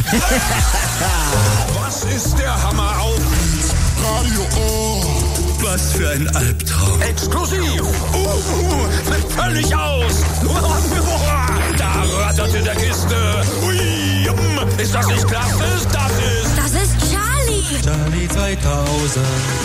Was ist der Hammer auf Radio O? Was für ein Albtraum. Exklusiv. Flippt völlig aus. Da rattert in der Kiste. Ui, ist das nicht klasse? Das ist Charlie. Charlie 2000.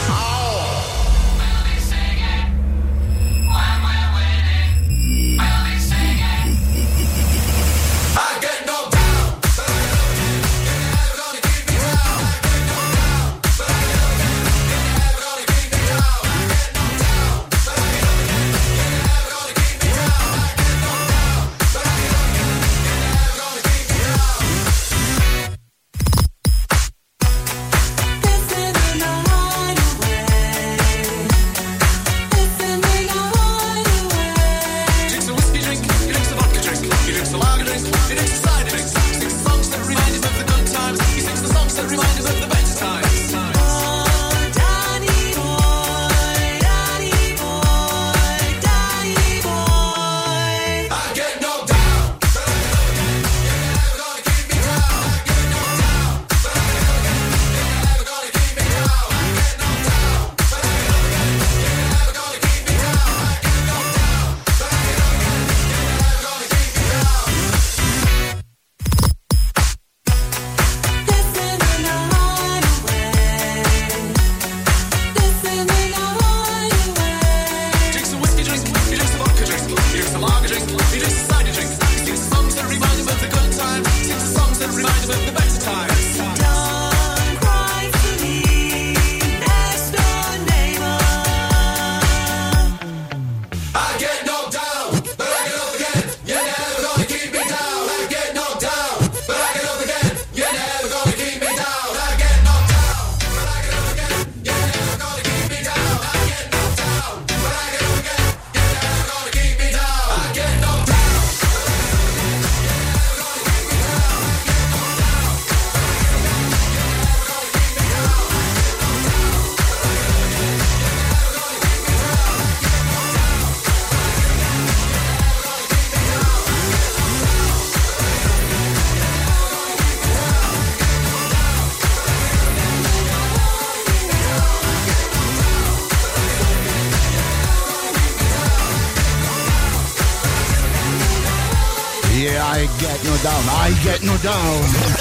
I get no down.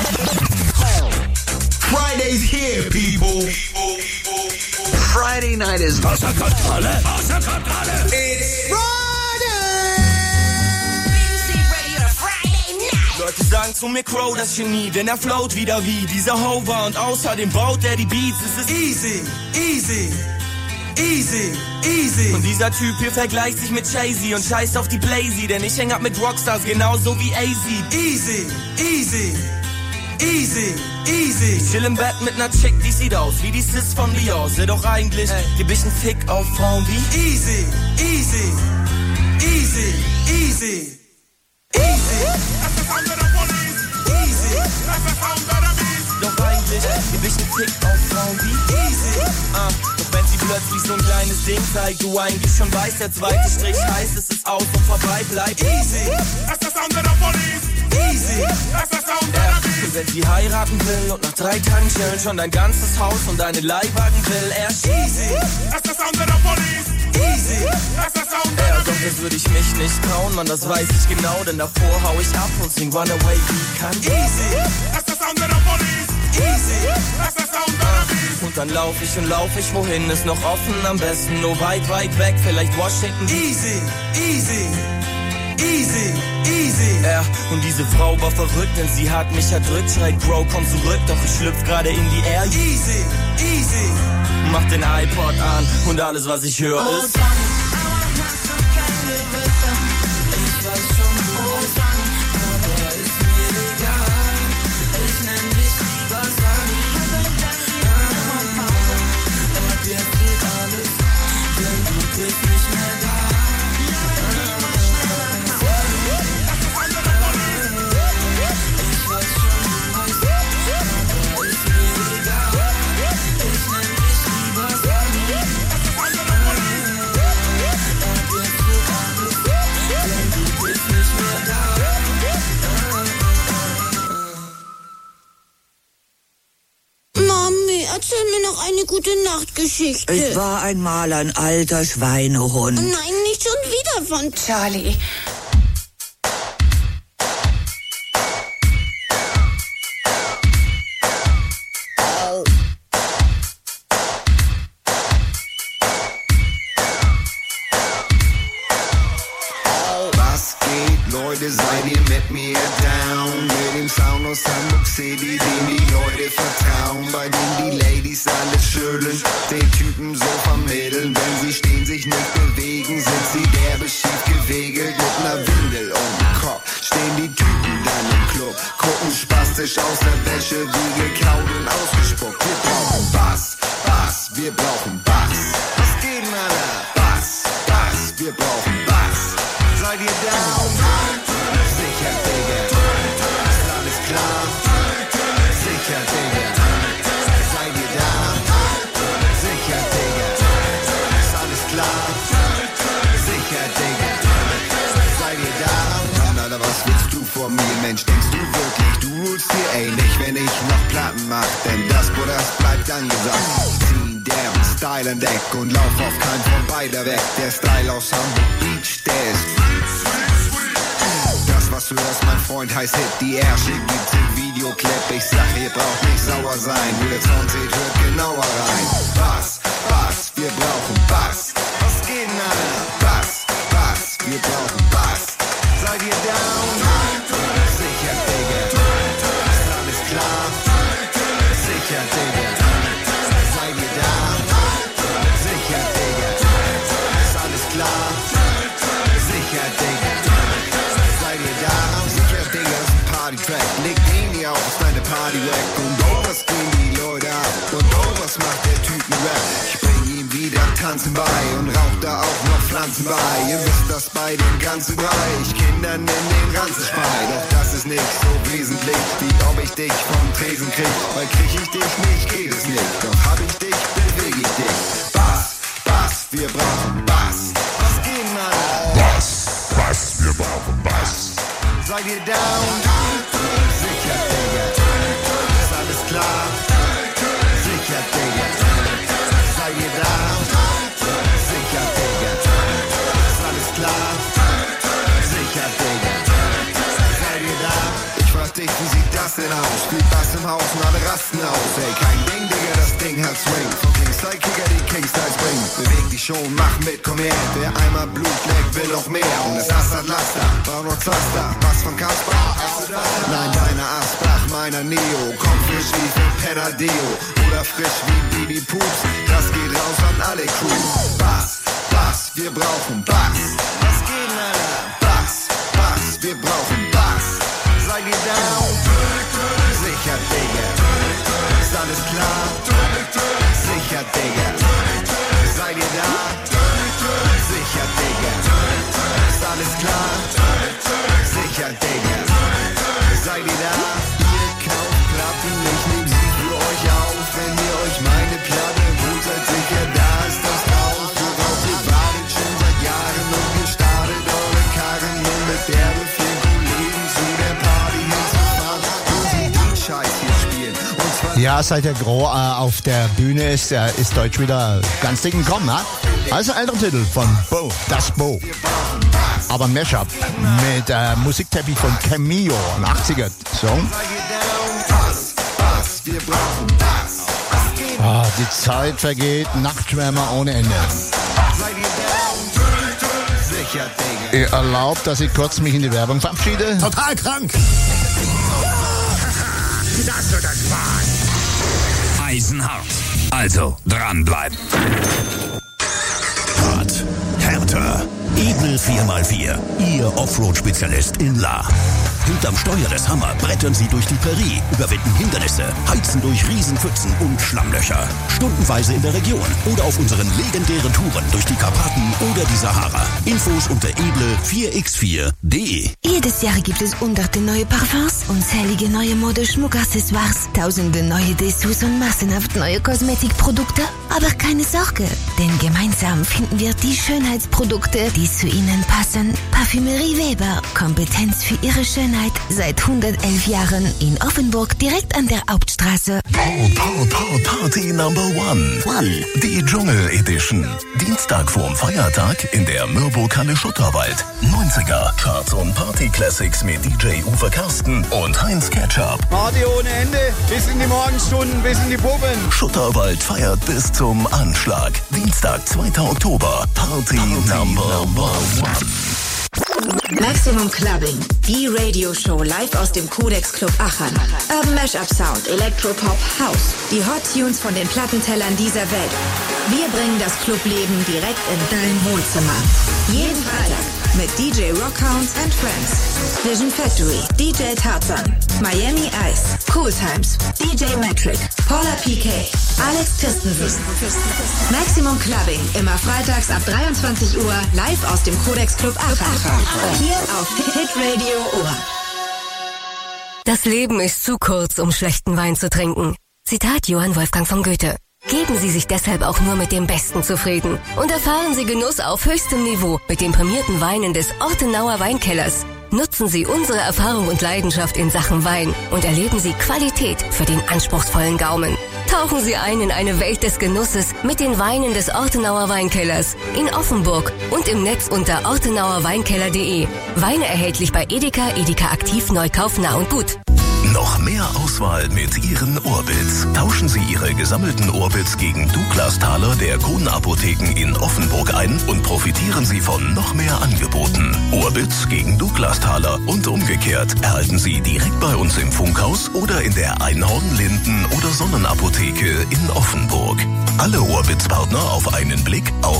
Friday's here, people. Friday night is außer Kontrolle. Außer Kontrolle. It's Leute sagen zu mir Crow, das Genie, denn er float wieder wie dieser Hover und außerdem baut er die Beats. Es ist easy, easy, easy, easy. Und dieser Typ hier vergleicht sich mit Jay-Z und scheißt auf die Blazy, denn ich häng ab mit Rockstars genauso wie AZ. Easy, easy, easy, easy. Ich chill im Bett mit ner Chick, die sieht aus wie die Sis von Dior. Doch eigentlich geb ich 'n Fick auf Frauen wie easy, easy, easy, easy. Easy, that's the sound of the police. Easy, that's the sound of the beast. Doch eigentlich geb ich 'n Fick auf Frauen wie easy. Doch wenn sie plötzlich so ein kleines Ding zeigt, du eigentlich schon weißt, der zweite Strich heißt, es ist aus und vorbei bleibt. Easy, that's the sound of the police. Easy, that's the sound of the beast. Und wenn sie heiraten will und nach 3 Tagen chillen schon dein ganzes Haus und deine Leihwagen will, er easy, that's the sound of the police. Easy, that's the sound of the beast. Doch das würde ich mich nicht trauen, Mann, das weiß ich genau, denn davor hau ich ab und sing Runaway wie kann. Easy, that's the sound of the police. Easy, that's the sound of the beast. Und dann lauf ich, wohin ist noch offen, am besten nur weit, weit weg, vielleicht Washington. Easy, easy, easy, easy. Und diese Frau war verrückt, denn sie hat mich erdrückt, schreit Bro, komm zurück, doch ich schlüpf gerade in die Air. Easy, easy, mach den iPod an und alles was ich höre ist erzähl mir noch eine gute Nachtgeschichte. Ich war einmal ein alter Schweinehund. Nein, nicht schon wieder von Charlie. Leute, seid ihr mit mir down? Mit dem Sound aus Hamburg City, dem die Leute vertrauen, bei dem die Ladies alles schütteln, den Typen so vermitteln. Wenn sie stehen, sich nicht bewegen, sind sie derbe schief gewegelt mit ner Windel um den Kopf. Stehen die Typen dann im Club, gucken spastisch aus der Wäsche, wie gekaut und ausgespuckt. Wir brauchen Bass, Bass, wir brauchen Bass. Was geht denn, Alter? Bass, Bass, wir brauchen Bass. Seid ihr down? Sicher, Digga. Ist alles klar? Sicher, Digga. Seid ihr down? Sicher, Digga. Ist alles klar? Sicher, Digga. Seid ihr down? Alter, was willst du von mir, Mensch? Denkst du wirklich, du rulst hier ähnlich, wenn ich noch Platten mach? Denn das, Bruder, bleibt angesagt. Der Style entdeck und lauf auf keinen von beider weg. Der Style aus Hamburg Beach, der ist das, was du hörst, mein Freund, heißt Hit. Die Ärsche gibt's im Videoclip. Ich sag, ihr braucht nicht sauer sein. Wo der Sound seht, hört genauer rein. Bass, Bass, wir brauchen Bass. Was geht denn, Alter? Bass, Bass, wir brauchen Bass. Seid ihr down? Sicher, Digga. Ist alles klar? Sicher, Digga. Seid ihr down? Sicher, Digga. Ist alles klar? Sicher, Digga. Seid ihr down? Sicher, Digga, ist ein Party-Track. Leg den hier auf, ist deine Party-Wack. Und oh, was gehen die Leute ab? Und oh, was macht der Typ mit Rap? Ich bring ihm wieder Tanzen bei und rauch da auch noch Pflanzen bei. Ihr wisst das bei dem ganzen Bereich. Kindern in den Ranzenspei. Doch das ist nicht so wesentlich, wie ob ich dich vom Tresen krieg. Weil krieg ich dich nicht, geht es nicht. Doch hab ich dich, beweg ich dich. Bass, Bass, wir brauchen Bass. Was geht denn, Alter? Bass, Bass, wir brauchen Bass. Seid ihr down? Sicher, Digga. Ist alles klar? Sicher, Digga. Seid ihr down? Sicher, Digga. Ist alles klar? Sicher, Digga. Seid ihr da? Ich frag dich, wie sieht das denn aus? Spielt Bass im Haus und alle rasten aus. Ey, kein Ding, Digga, das Ding hat Swing. Von King-Style-Kicker, die King-Styles bringen. Beweg dich schon, mach mit, komm her. Wer einmal Blut leckt, will noch mehr. Und das Ass hat Laster, war noch Zaster. Was von Kasper? Nein, deiner Asbach, meiner Neo. Komm frisch wie für Penadeo. Oder frisch wie Bibi Pups. Das geht raus an alle Crews. Bass, Bass, wir brauchen Bass. Was geht denn, Alter? Bass, Bass, wir brauchen Bass. Seid ihr down? Sicher, Digga. Ist alles klar? Sicher, Digga. Seid ihr da? Sicher, Digga. Ist alles klar? Sicher, Digga. Seid ihr da? Ihr kauft Platten, ich nehm sie für euch auf. Wenn ihr euch meine Platte holt, seid sicher, da ist das drauf. Worauf ihr wartet schon seit Jahren und ihr startet eure Karren. Und mit der vielen Kollegen zu der Party hinzufahren, wo sie den Scheiß hier spielen. Und zwar Ja, seit der Gro auf der Bühne ist Deutsch wieder ganz dick im Kommen, ha? Also ein alter Titel von Bo, das Bo. Aber ein Mashup mit Musikteppich von Cameo, ein 80er-Song. Ah, die Zeit vergeht, Nachtschwärmer ohne Ende. Ihr erlaubt, dass ich kurz mich in die Werbung verabschiede? Total krank. Das wird ein Spaß. Eisenhart. Also dranbleiben. Hart. Härter. Edel 4x4. Ihr Offroad-Spezialist in La. Hinterm Steuer des Hammer brettern sie durch die Prärie, überwinden Hindernisse, heizen durch Riesenpfützen und Schlammlöcher. Stundenweise in der Region oder auf unseren legendären Touren durch die Karpaten oder die Sahara. Infos unter edle4x4.de. Jedes Jahr gibt es hunderte neue Parfums, unzählige neue Mode, Schmuckaccessoires, tausende neue Dessous und massenhaft neue Kosmetikprodukte. Aber keine Sorge, denn gemeinsam finden wir die Schönheitsprodukte, die zu Ihnen passen. Parfümerie Weber, Kompetenz für Ihre Schönheit seit 111 Jahren in Offenburg, direkt an der Hauptstraße. Party Number One. Die Dschungel Edition. Dienstag vorm Feiertag in der Mürburghalle Schutterwald. 90er Charts und Party Classics mit DJ Uwe Karsten und Heinz Ketchup. Party ohne Ende, bis in die Morgenstunden, bis in die Puppen. Schutterwald feiert bis zum Anschlag. Dienstag, 2. Oktober. Party Number One. Maximum Clubbing, die Radioshow live aus dem Codex Club Aachen. Urban Mashup Sound, Electropop, House, die Hot Tunes von den Plattentellern dieser Welt. Wir bringen das Clubleben direkt in dein Wohnzimmer. Jeden Freitag mit DJ Rockhounds and Friends, Vision Factory, DJ Tarzan, Miami Ice, Cool Times, DJ Metric, Paula PK, Alex Christensen. Maximum Clubbing, immer freitags ab 23 Uhr, live aus dem Codex Club Aachen. Hier auf Hit Radio Ohr. Das Leben ist zu kurz, um schlechten Wein zu trinken. Zitat Johann Wolfgang von Goethe. Geben Sie sich deshalb auch nur mit dem Besten zufrieden und erfahren Sie Genuss auf höchstem Niveau mit den prämierten Weinen des Ortenauer Weinkellers. Nutzen Sie unsere Erfahrung und Leidenschaft in Sachen Wein und erleben Sie Qualität für den anspruchsvollen Gaumen. Tauchen Sie ein in eine Welt des Genusses mit den Weinen des Ortenauer Weinkellers in Offenburg und im Netz unter ortenauerweinkeller.de. Weine erhältlich bei Edeka, Edeka Aktiv, Neukauf, Nah und Gut. Noch mehr Auswahl mit Ihren Orbits. Tauschen Sie Ihre gesammelten Orbits gegen Douglas-Taler der Kronapotheken in Offenburg ein und profitieren Sie von noch mehr Angeboten. Orbits gegen Douglas-Taler und umgekehrt erhalten Sie direkt bei uns im Funkhaus oder in der Einhorn-, Linden- oder Sonnenapotheke in Offenburg. Alle Orbits-Partner auf einen Blick auf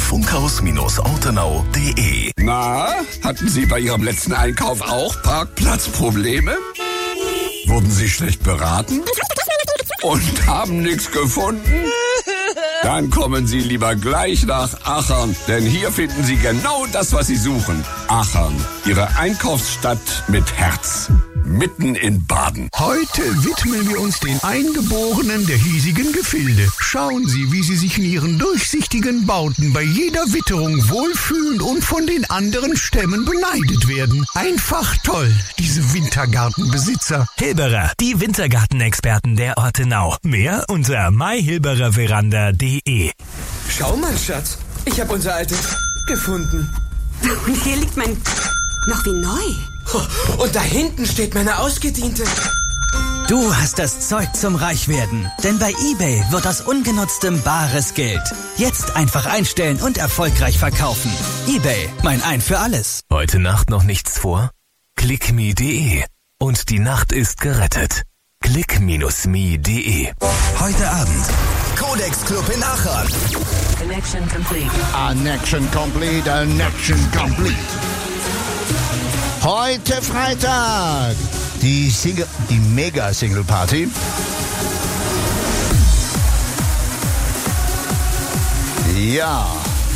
funkhaus-ortenau.de. Na, hatten Sie bei Ihrem letzten Einkauf auch Parkplatzprobleme? Wurden Sie schlecht beraten? Und haben nichts gefunden? Dann kommen Sie lieber gleich nach Aachen, denn hier finden Sie genau das, was Sie suchen. Aachen, Ihre Einkaufsstadt mit Herz. Mitten in Baden. Heute widmen wir uns den Eingeborenen der hiesigen Gefilde. Schauen Sie, wie sie sich in ihren durchsichtigen Bauten bei jeder Witterung wohlfühlen und von den anderen Stämmen beneidet werden. Einfach toll, diese Wintergartenbesitzer. Hilberer, die Wintergartenexperten der Ortenau. Mehr unter myhilbererveranda.de. Schau mal, Schatz, ich habe unser altes gefunden. Und hier liegt mein... noch wie neu. Und da hinten steht meine ausgediente. Du hast das Zeug zum Reichwerden, denn bei eBay wird aus ungenutztem bares Geld. Jetzt einfach einstellen und erfolgreich verkaufen. eBay, mein Ein für alles. Heute Nacht noch nichts vor? Clickme.de. Und die Nacht ist gerettet. Click-me.de. Heute Abend. Codex Club in Aachen. Connection complete. Connection complete. Heute Freitag die Mega-Single-Party. Ja.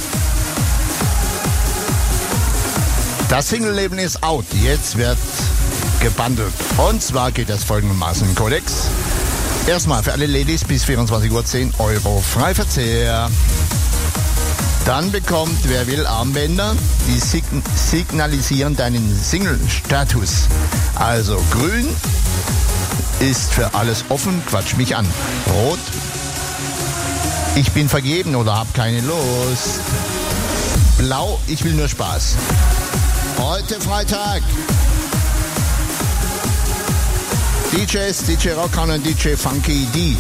Das Single-Leben ist out. Jetzt wird gebundelt. Und zwar geht das folgendermaßen im Codex. Erstmal für alle Ladies bis 24 Uhr 10 Euro Freiverzehr. Dann bekommt, wer will, Armbänder, die signalisieren deinen Single-Status. Also grün ist für alles offen, quatsch mich an. Rot, ich bin vergeben oder hab keine Lust. Blau, ich will nur Spaß. Heute Freitag. DJs, DJ Rockhound und DJ Funky D.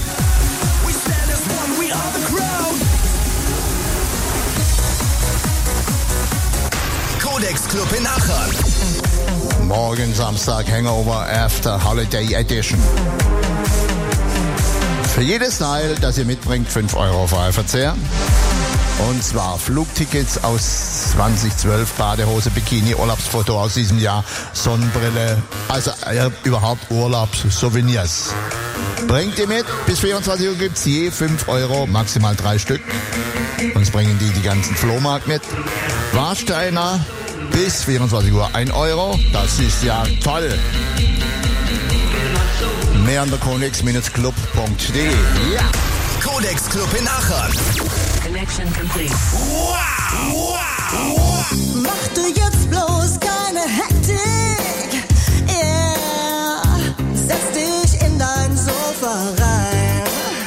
Codex Club in Aachen. Morgen Samstag Hangover After Holiday Edition. Für jedes Style, das ihr mitbringt, 5 Euro Freiverzehr. Und zwar Flugtickets aus 2012, Badehose, Bikini, Urlaubsfoto aus diesem Jahr, Sonnenbrille, also überhaupt Urlaubssouvenirs. Bringt ihr mit, bis 24 Uhr gibt's je 5 Euro, maximal 3 Stück. Sonst bringen die ganzen Flohmarkt mit. Warsteiner bis 24 Uhr 1 Euro, das ist ja toll. Mehr an der Codex-Club.de. Ja. Codex Club in Aachen. Connection complete. Mach du jetzt bloß keine Hektik. Yeah. Setz dich in dein Sofa rein.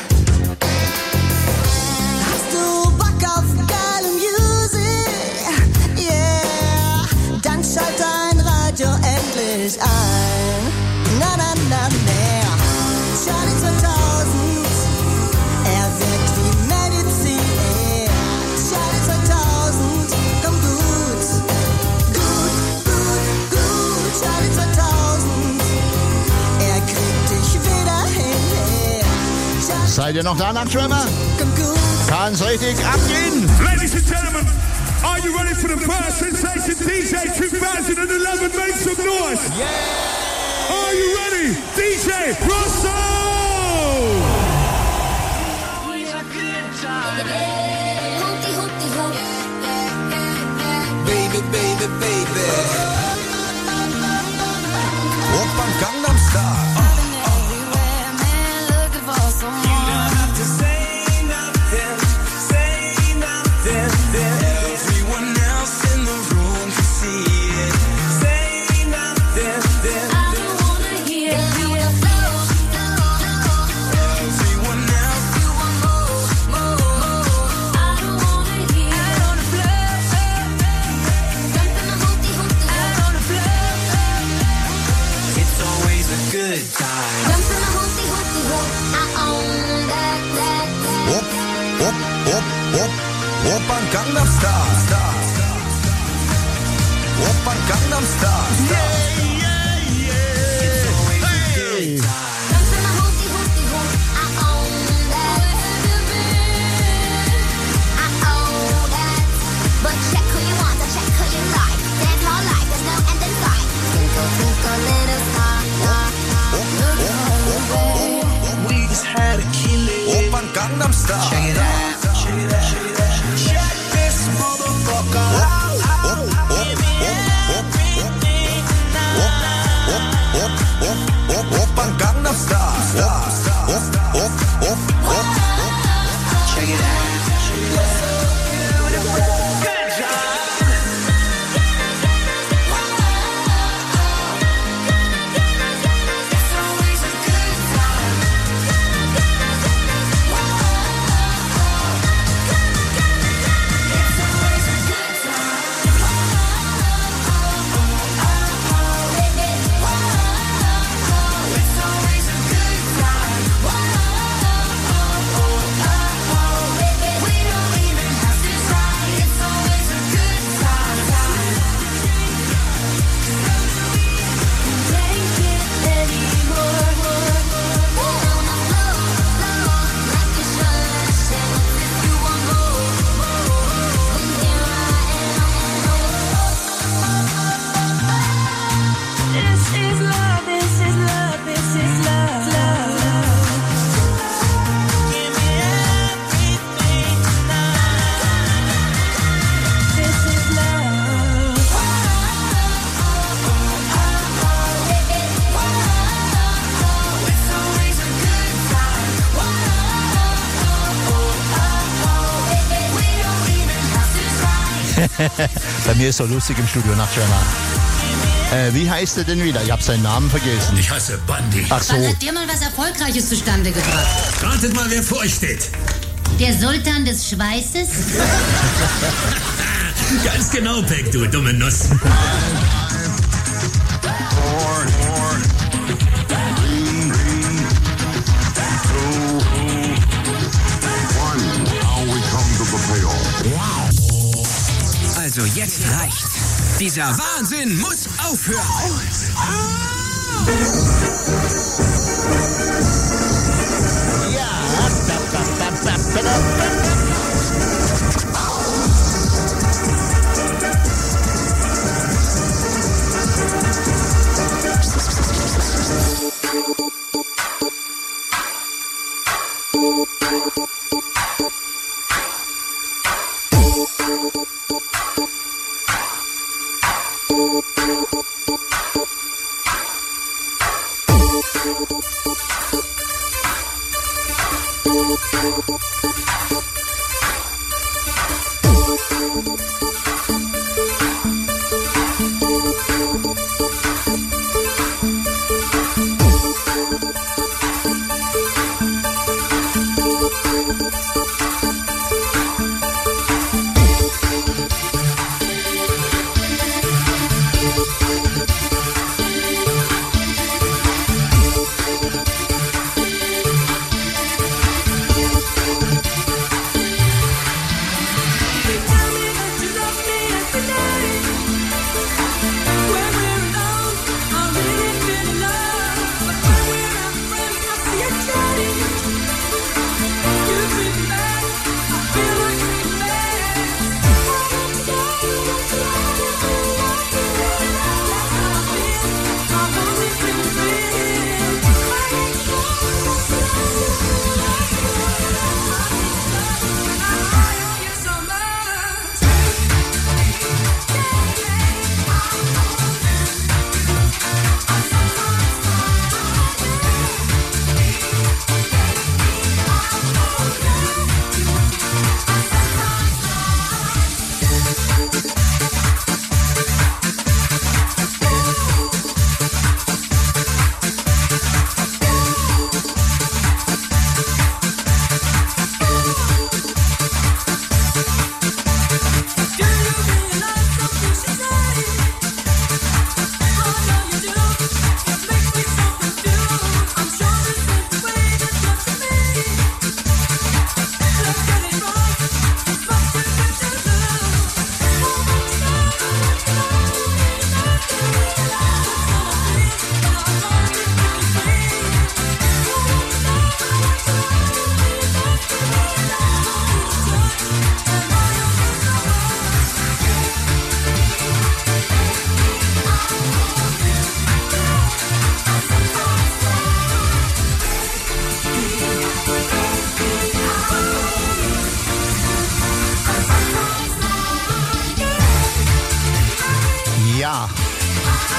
Hast du Bock auf geile Musik? Yeah. Dann schalt dein Radio endlich ein. Na, na, na, na. Charlie 2000. Er wirkt wie Medizin. Charlie 2000. Komm gut. Gut, gut, gut. Charlie 2000. Er kriegt dich wieder hin. Charlie Seid ihr noch da, Nachtschwärmer? Kann's richtig abgehen. Ladies and gentlemen, are you ready for the first sensation DJ 2011? Make some noise. Yeah. Are you ready? DJ Rosso! Baby, baby, baby. Opern Gangnam Style. Opern Gangnam Style. Opern Gangnam Style. Hey. But check who you want, check who you like. Dance all night, there's no end in sight. Twinkle, twinkle, little star, We just had a killing. Opern Gangnam Style. Check it out. Check it out. Check this motherfucker out. Opern Gangnam Style. Check it out. Bei mir ist so lustig im Studio, Nachtschwärmer. Wie heißt er denn wieder? Ich habe seinen Namen vergessen. Ich heiße Bundy. Ach so. Wann hat dir mal was Erfolgreiches zustande gebracht? Ratet mal, wer vor euch steht. Der Sultan des Schweißes? Ganz genau, Peck, du dumme Nuss. Also jetzt reicht's. Dieser Wahnsinn muss aufhören.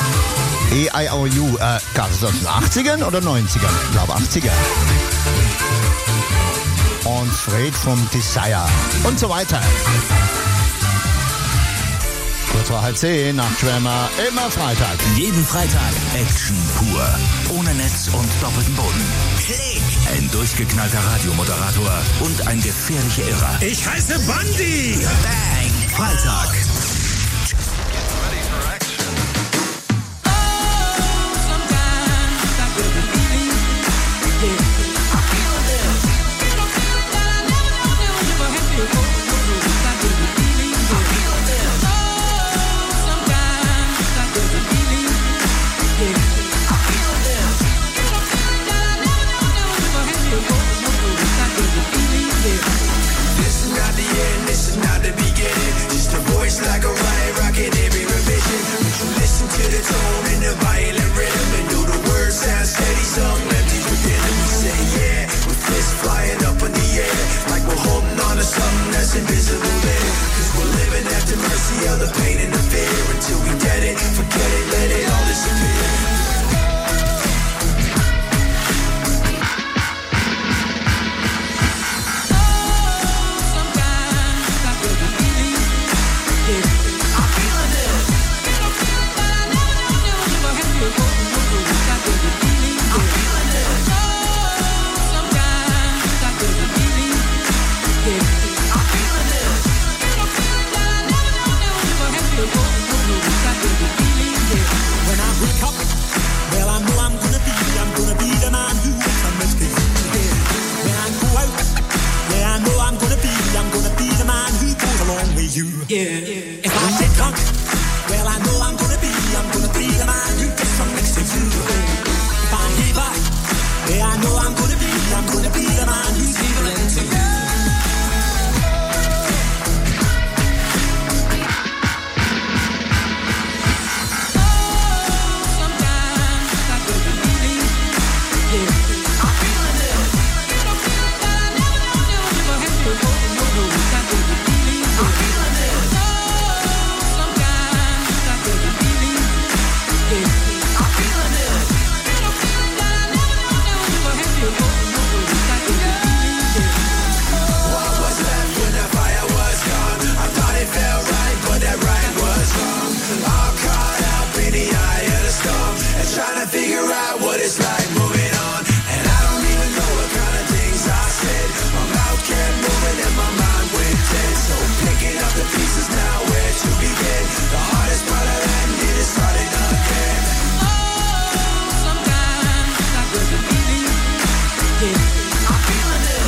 E-I-O-U, gab es aus den 80ern oder 90ern? Ich glaube 80er. Und Fred vom Desire und so weiter. Kurz vor 9:30, Nachtschwärmer, immer Freitag. Jeden Freitag Action pur. Ohne Netz und doppelten Boden. Klick! Ein durchgeknallter Radiomoderator und ein gefährlicher Irrer. Ich heiße Bundy! Bang! Freitag. Like a riot rocket every revision. But you listen to the tone and the violent rhythm and know the words sound steady, some empty within them. We say yeah, with fists flying up in the air, like we're holding on to something that's invisible there. Cause we're living at the mercy of the pain and the fear. Until we get it, forget it, let it all disappear. Yeah. If I get drunk, well I know I'm gonna be the man who gets some next to you. If I heaver, yeah I know I'm gonna be the man who's heavering to you. Trying to figure out what it's like moving on. And I don't even know what kind of things I said. My mouth kept moving and my mind went dead. So picking up the pieces now, where to begin? The hardest part of that need is starting again. Oh, sometimes I feel the feeling. Yeah, I'm feeling it.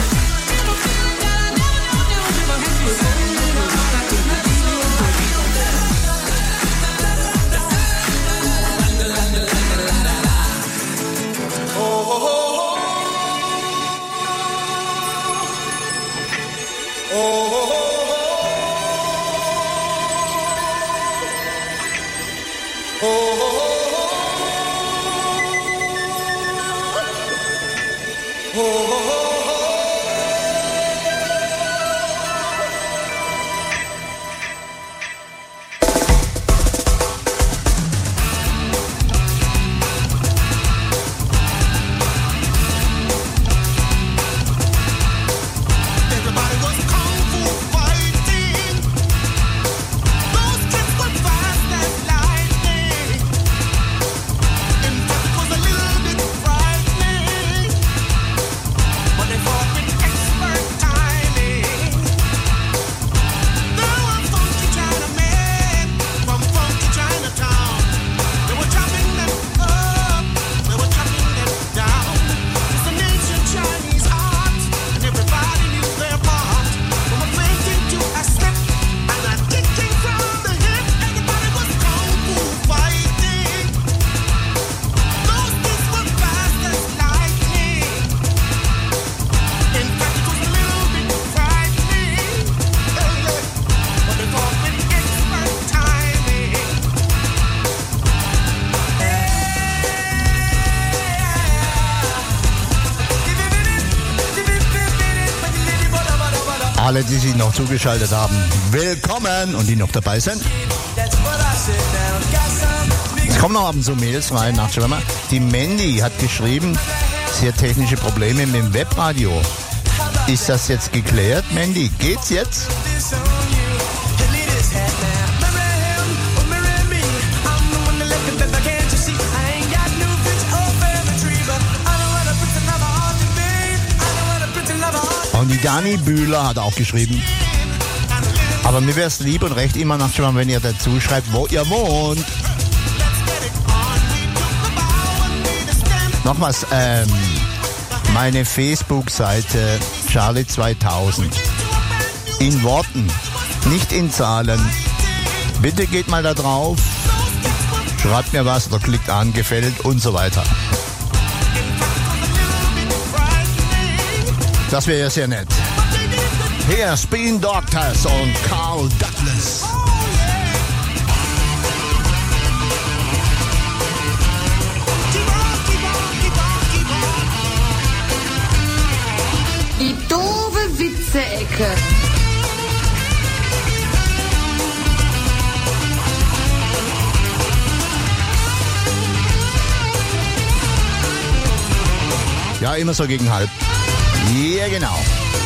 Alle, die sich noch zugeschaltet haben, willkommen und die noch dabei sind. Es kommen noch ab und zu Mails rein nach Schwimmer. Die Mandy hat geschrieben, sie hat technische Probleme mit dem Webradio. Ist das jetzt geklärt, Mandy? Geht's jetzt? Und die Dani Bühler hat auch geschrieben. Aber mir wäre es lieb und recht immer nach Schwimmer, wenn ihr dazu schreibt, wo ihr wohnt. Noch was, meine Facebook-Seite Charlie 2000. In Worten, nicht in Zahlen. Bitte geht mal da drauf, schreibt mir was oder klickt an, gefällt und so weiter. Das wäre ja sehr nett. Hier, Spin Doctors und Carl Douglas. Die doofe Witze-Ecke. Ja, immer so gegen halb. Ja, genau.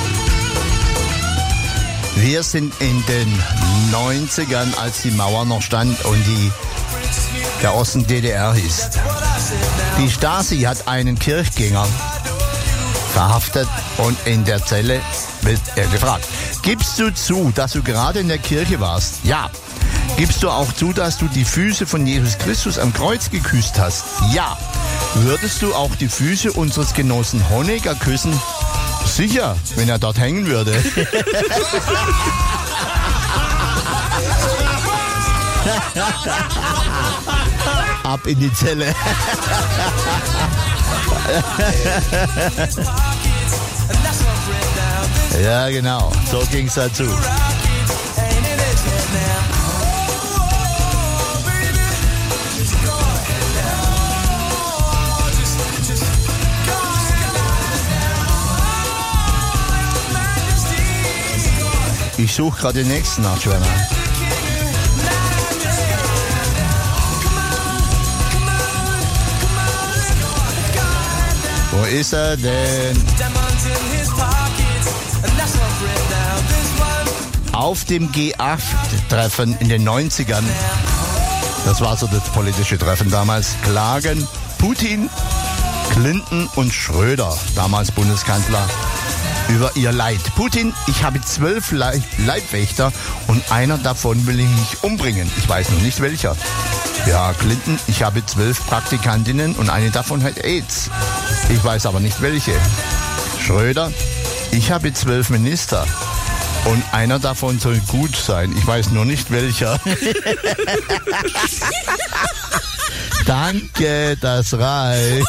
Wir sind in den 90ern, als die Mauer noch stand und der Osten DDR hieß. Die Stasi hat einen Kirchgänger verhaftet und in der Zelle wird er gefragt: Gibst du zu, dass du gerade in der Kirche warst? Ja. Gibst du auch zu, dass du die Füße von Jesus Christus am Kreuz geküsst hast? Ja. Würdest du auch die Füße unseres Genossen Honecker küssen? Sicher, wenn er dort hängen würde. Ab in die Zelle. Ja, genau. So ging's dazu. Ich suche gerade den nächsten Nachschwimmer. Wo ist er denn? Auf dem G8-Treffen in den 90ern, das war so das politische Treffen damals, klagen Putin, Clinton und Schröder, damals Bundeskanzler, über ihr Leid. Putin, ich habe 12 Leibwächter und einer davon will ich mich umbringen. Ich weiß noch nicht welcher. Ja, Clinton, ich habe 12 Praktikantinnen und eine davon hat AIDS. Ich weiß aber nicht welche. Schröder, ich habe 12 Minister und einer davon soll gut sein. Ich weiß nur nicht welcher. Danke, das reicht.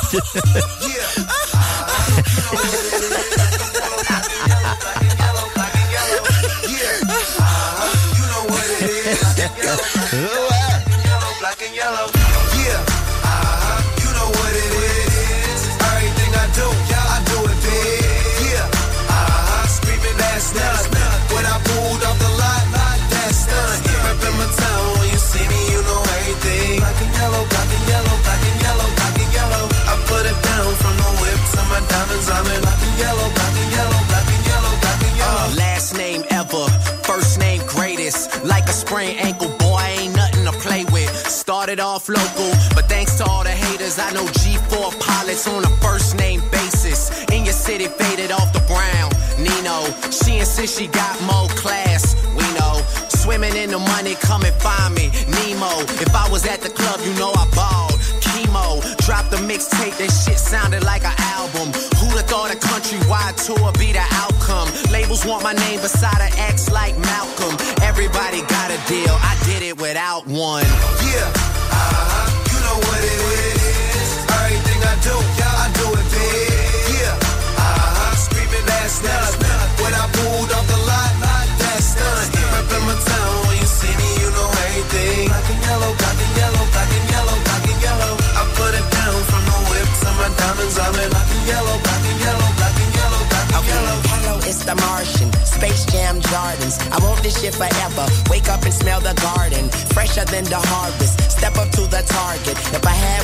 Last name ever, first name greatest. Like a sprained ankle, boy, ain't nothing to play with. Started off local, but thanks to all the haters, I know G4 pilots on a first name basis. In your city, faded off the ground. Nino, she insists she got more class. We know, swimming in the money, come and find me. Nemo, if I was at the club, you know I balled. Chemo, dropped the mixtape, that shit sounded like an album. Who'd have thought a countrywide tour be the outcome? Labels want my name beside an X like Malcolm. Everybody got a deal, I did it without one. Yeah, you know what it is. Everything I do, I do it big. Yeah, screaming that's nuts. When I pulled off the lot, that's done. Reppin' my town, when you see me, you know everything. Black and yellow, black and yellow, black and yellow, black and yellow. I put it down from the whip to my diamonds. I'm in black and yellow, black and yellow, black and yellow, black and yellow. Hello, it's the Martian, Space Jam Jordans. I want this shit forever. Wake up and smell the garden, fresher than the harvest. Step up to the target,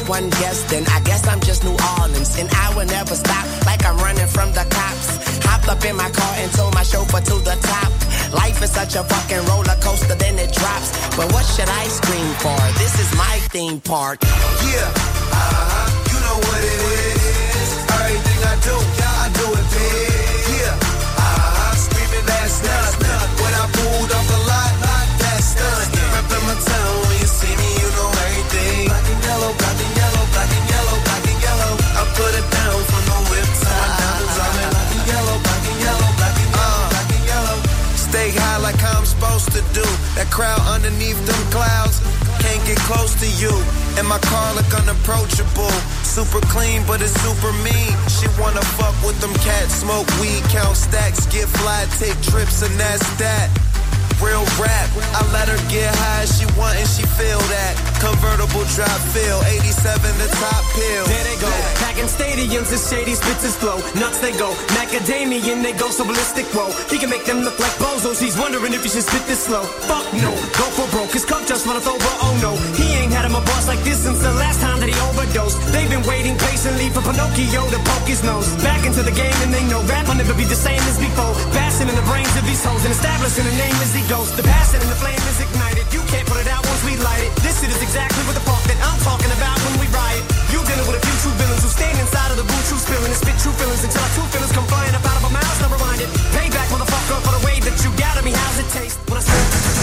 one guess, then I guess I'm just New Orleans. And I will never stop like I'm running from the cops. Hopped up in my car and told my chauffeur to the top. Life is such a fucking roller coaster, then it drops. But what should I scream for? This is my theme park. Yeah, you know what it is. Everything I do, I do it big. Yeah, screaming that's nuts. When I pulled off the lot, that's done. Reppin' my town, when you see me, you know everything. Black and yellow, black and yellow, black and yellow, black and yellow. I put it down from the whip to my diamonds. I'm in black and yellow, black and yellow, black and yellow, black and yellow. Stay high like I'm supposed to do. That crowd underneath them clouds can't get close to you. And my car look unapproachable. Super clean, but it's super mean. She wanna fuck with them cats, smoke weed, count stacks, get fly, take trips, and that's that. Real rap, I let her get high as she want and she feel that. Convertible drop feel, 87 the top pill. There they go, packing stadiums and shady spits his flow. Nuts they go, macadamian they go so ballistic, whoa. He can make them look like bozos, he's wondering if he should spit this slow. Fuck no, go for broke, his cup just runneth over, oh no. He ain't had him a boss like this since the last time that he overdosed. They've been waiting patiently for Pinocchio to poke his nose. Back into the game and they know rap will never be the same as before. Bashing in the brains of these hoes and establishing a name as he goes. The passion and the flame is ignited. You can't put it out once we light it. This shit is exactly what the fuck that I'm talking about when we riot. You dealing with a few true villains who stand inside of the booth, true spilling and spit true feelings until our true feelings come flying up out of our mouths. Never mind it. Payback, motherfucker, for the way that you got me. How's it taste? When I say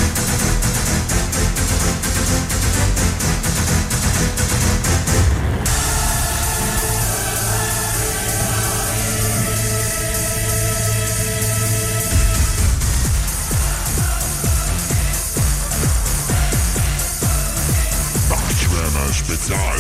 Spezial.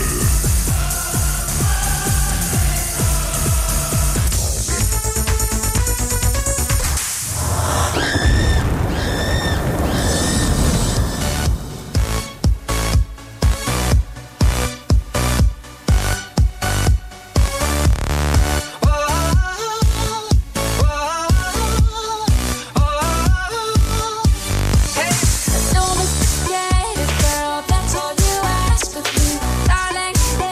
Don't be scared, girl, that's all you ask of me. Darling,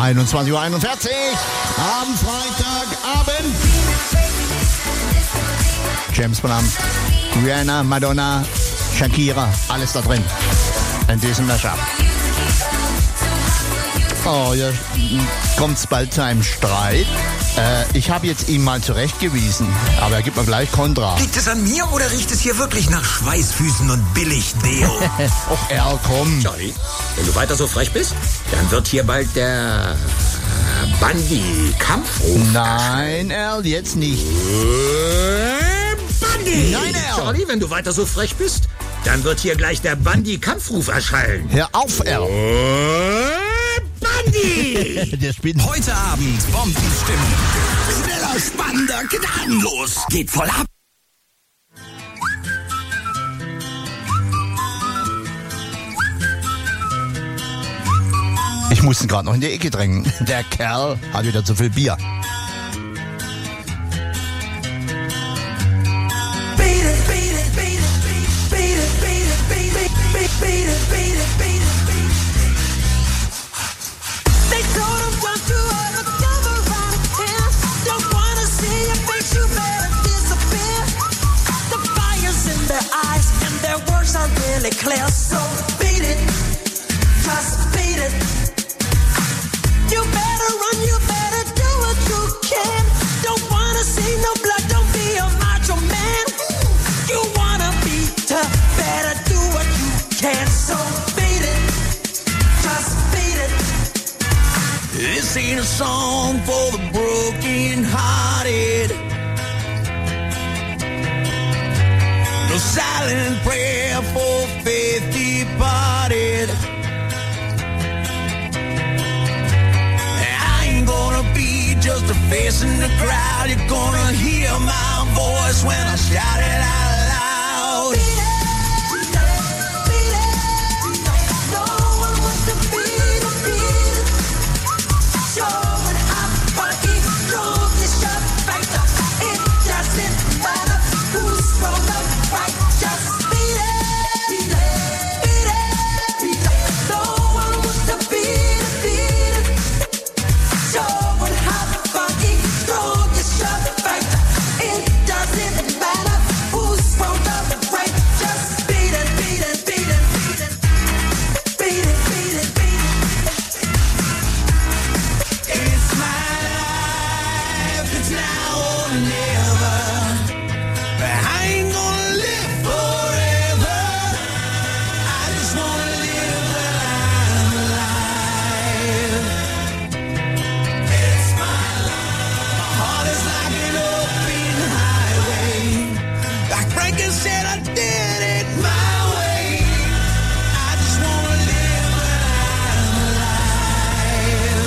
21:41 Uhr am Freitagabend. James Blunt, Rihanna, Madonna, Shakira, alles da drin. In diesem Mashup. Oh, ja, kommt's bald zu einem Streit. Ich habe jetzt ihn mal zurechtgewiesen, aber er gibt mir gleich Kontra. Liegt es an mir oder riecht es hier wirklich nach Schweißfüßen und Billig-Deo? Och, Erl, komm. Charlie, wenn du weiter so frech bist, dann wird hier bald der Bandi-Kampfruf. Nein, Erl, jetzt nicht. Bandi! Nein, Erl! Charlie, wenn du weiter so frech bist, dann wird hier gleich der Bandi-Kampfruf erschallen. Hör auf, Erl! Bandi! Der spinnt. Heute Abend Bombenstimmung. Schneller, spannender, gnadenlos. Geht voll ab. Ich musste ihn gerade noch in die Ecke drängen. Der Kerl hat wieder zu viel Bier. Really clear, so beat it, just beat it. You better run, you better do what you can. Don't wanna see no blood, don't be a macho man. You wanna be tough, better do what you can. So beat it, just beat it. This ain't a song for the broken-hearted. No silent prayer for faith departed. I ain't gonna be just a face in the crowd. You're gonna hear my voice when I shout it out loud. Beat it, beat it. No one wants to beat it, beat it. Showing how funky, strong is your fighter. It doesn't matter who's wrong or right. Just beat it, beat it, beat it, beat it. No one wants to beat it, beat it. Showing how funky, strong is your fighter. It doesn't matter who's wrong or right. Just beat it, beat it, beat it, beat it. Beat it, beat it, beat it. It's my life, it's now or never. I ain't gonna live forever. I just wanna live when I'm alive. It's my life. My heart is like an open highway. Like Franklin said, I did it my way. I just wanna live when I'm alive.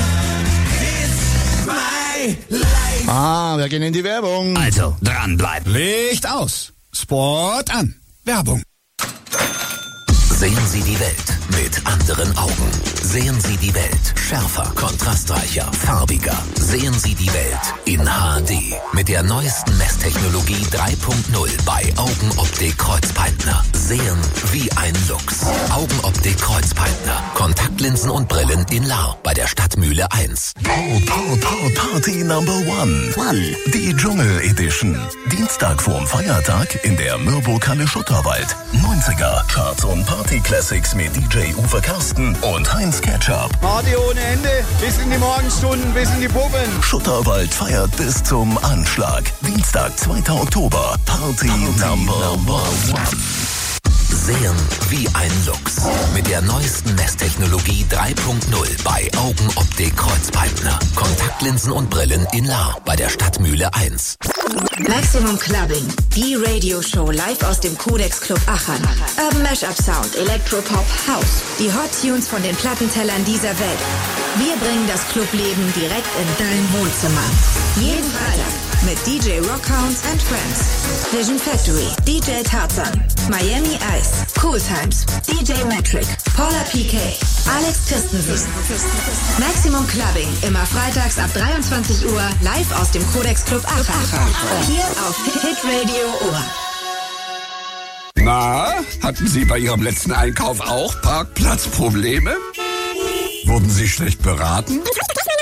It's my life. Ah, wir gehen in die Werbung. Also, dranbleiben. Licht aus. Sport an. Werbung. Sehen Sie die Welt mit anderen Augen. Sehen Sie die Welt schärfer, kontrastreicher, farbiger. Sehen Sie die Welt in HD mit der neuesten Messtechnologie 3.0 bei Augenoptik Kreuzpeitner. Sehen wie ein Luchs. Augenoptik Kreuzpeitner. Kontaktlinsen und Brillen in Lahr bei der Stadtmühle 1. Party Number One. Die Dschungel Edition. Dienstag vorm Feiertag in der Mürburghalle Schutterwald. 90er Charts und Party Classics mit DJ Uwe Karsten und Heinz Ketchup. Party ohne Ende, bis in die Morgenstunden, bis in die Puppen. Schutterwald feiert bis zum Anschlag. Dienstag, 2. Oktober. Party Number One. Sehen wie ein Luchs. Mit der neuesten Messtechnologie 3.0 bei Augenoptik Kreuzpeitner. Kontaktlinsen und Brillen in Lahr bei der Stadtmühle 1. Maximum Clubbing, die Radioshow live aus dem Codex Club Aachen. Urban Mashup Sound, Electropop, House. Die Hot Tunes von den Plattentellern dieser Welt. Wir bringen das Clubleben direkt in dein Wohnzimmer. Jeden Freitag mit DJ Rockhounds and Friends. Vision Factory, DJ Tarzan, Miami Ice, Cool Times, DJ Metric, Paula PK, Alex Christensen. Maximum Clubbing, immer freitags ab 23 Uhr, live aus dem Codex Club Aachen. Hier auf Hit Radio Ohr. Na, hatten Sie bei Ihrem letzten Einkauf auch Parkplatzprobleme? Wurden Sie schlecht beraten?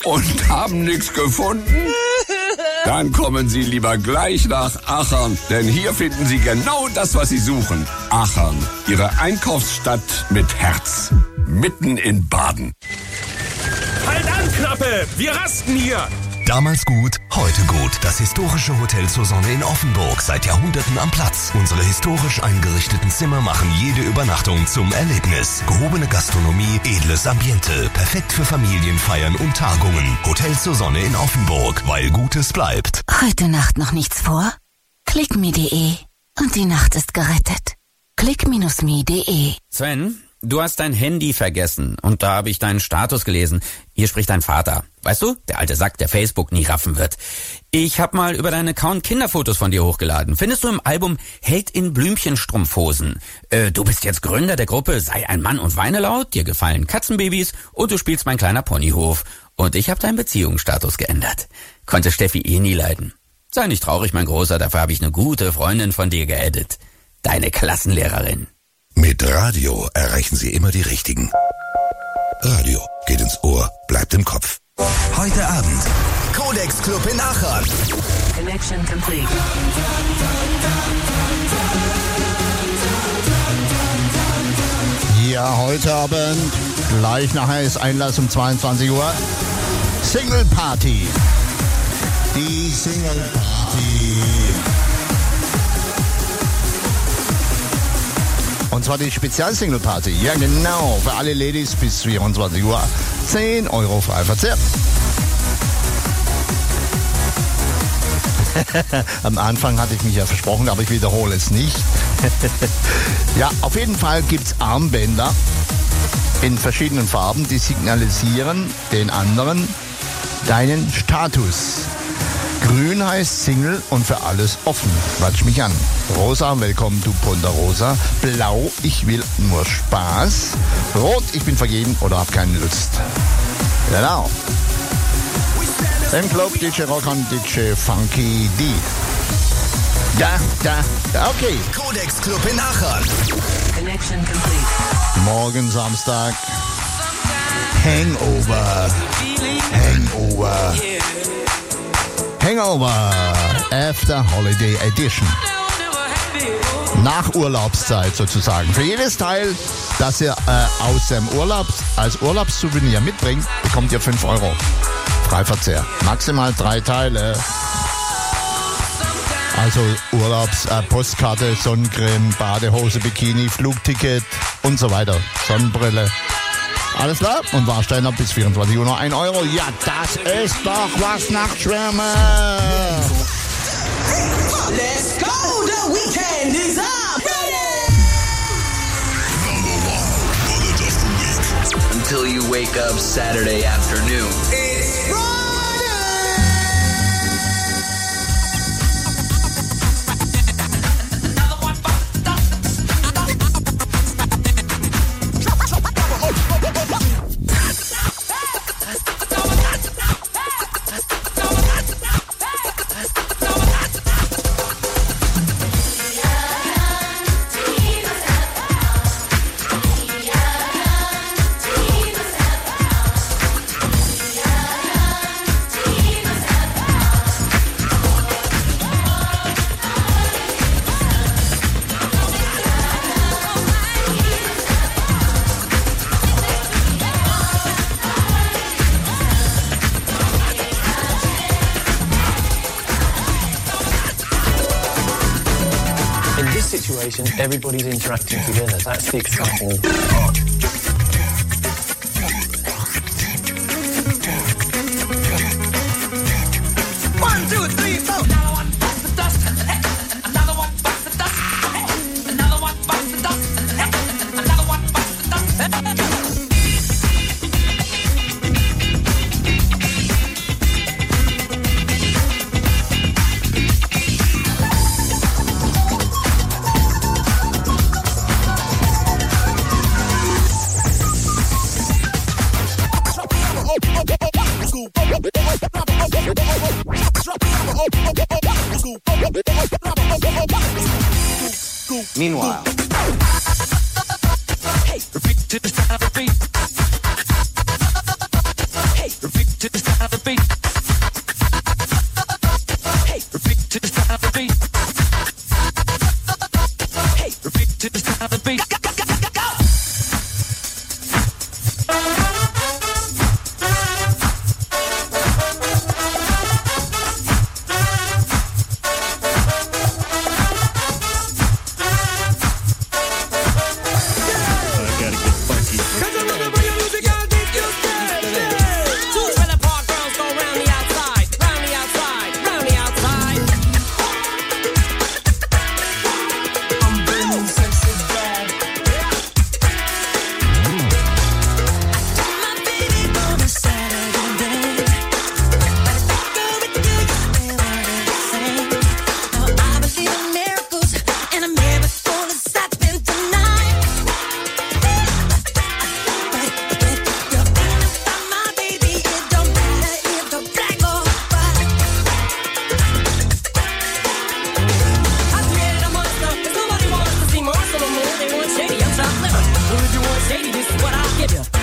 und haben nichts gefunden? Dann kommen Sie lieber gleich nach Achern, denn hier finden Sie genau das, was Sie suchen. Achern, Ihre Einkaufsstadt mit Herz. Mitten in Baden. Halt an, Klappe! Wir rasten hier! Damals gut, heute gut. Das historische Hotel zur Sonne in Offenburg. Seit Jahrhunderten am Platz. Unsere historisch eingerichteten Zimmer machen jede Übernachtung zum Erlebnis. Gehobene Gastronomie, edles Ambiente. Perfekt für Familienfeiern und Tagungen. Hotel zur Sonne in Offenburg, weil Gutes bleibt. Heute Nacht noch nichts vor? clickme.de und die Nacht ist gerettet. click-me.de. Sven, du hast dein Handy vergessen und da habe ich deinen Status gelesen. Hier spricht dein Vater. Weißt du, der alte Sack, der Facebook nie raffen wird. Ich habe mal über deinen Account Kinderfotos von dir hochgeladen. Findest du im Album Held in Blümchenstrumpfhosen. Du bist jetzt Gründer der Gruppe Sei ein Mann und weine laut, dir gefallen Katzenbabys und du spielst Mein kleiner Ponyhof. Und ich habe deinen Beziehungsstatus geändert. Konnte Steffi eh nie leiden. Sei nicht traurig, mein Großer, dafür habe ich eine gute Freundin von dir geaddet. Deine Klassenlehrerin. Mit Radio erreichen Sie immer die Richtigen. Radio geht ins Ohr, bleibt im Kopf. Heute Abend Codex Club in Aachen. Connection complete. Ja, heute Abend, gleich nachher ist Einlass um 22 Uhr. Single Party. Die Single Party. Und zwar die Spezial-Single-Party. Ja, genau. Für alle Ladies bis 24 Uhr. 10 Euro frei Verzehr. Am Anfang hatte ich mich ja versprochen, aber ich wiederhole es nicht. Ja, auf jeden Fall gibt's Armbänder in verschiedenen Farben, die signalisieren den anderen deinen Status. Grün heißt Single und für alles offen. Quatsch mich an. Rosa, willkommen du Ponderosa. Blau, ich will nur Spaß. Rot, ich bin vergeben oder hab keine Lust. Genau. Im Club DJ Rock'n'Roll, DJ Funky D. Da, okay. Codex Club in Aachen. Connection complete. Morgen Samstag. Hangover. Hangover After Holiday Edition. Nach Urlaubszeit sozusagen. Für jedes Teil, das ihr aus dem Urlaub als Urlaubssouvenir mitbringt, bekommt ihr 5 Euro. Freiverzehr. Maximal 3 Teile. Also Postkarte, Sonnencreme, Badehose, Bikini, Flugticket und so weiter. Sonnenbrille. Alles klar? Und Warsteiner bis 24 Uhr noch 1 Euro. Ja, das ist doch was nach Schwärme. Let's go, the weekend is up. Until you wake up Saturday afternoon. It's everybody's interacting together. That's the exciting part. Meanwhile. Hey, repeat to the sound of the beat. Hey, repeat to the sound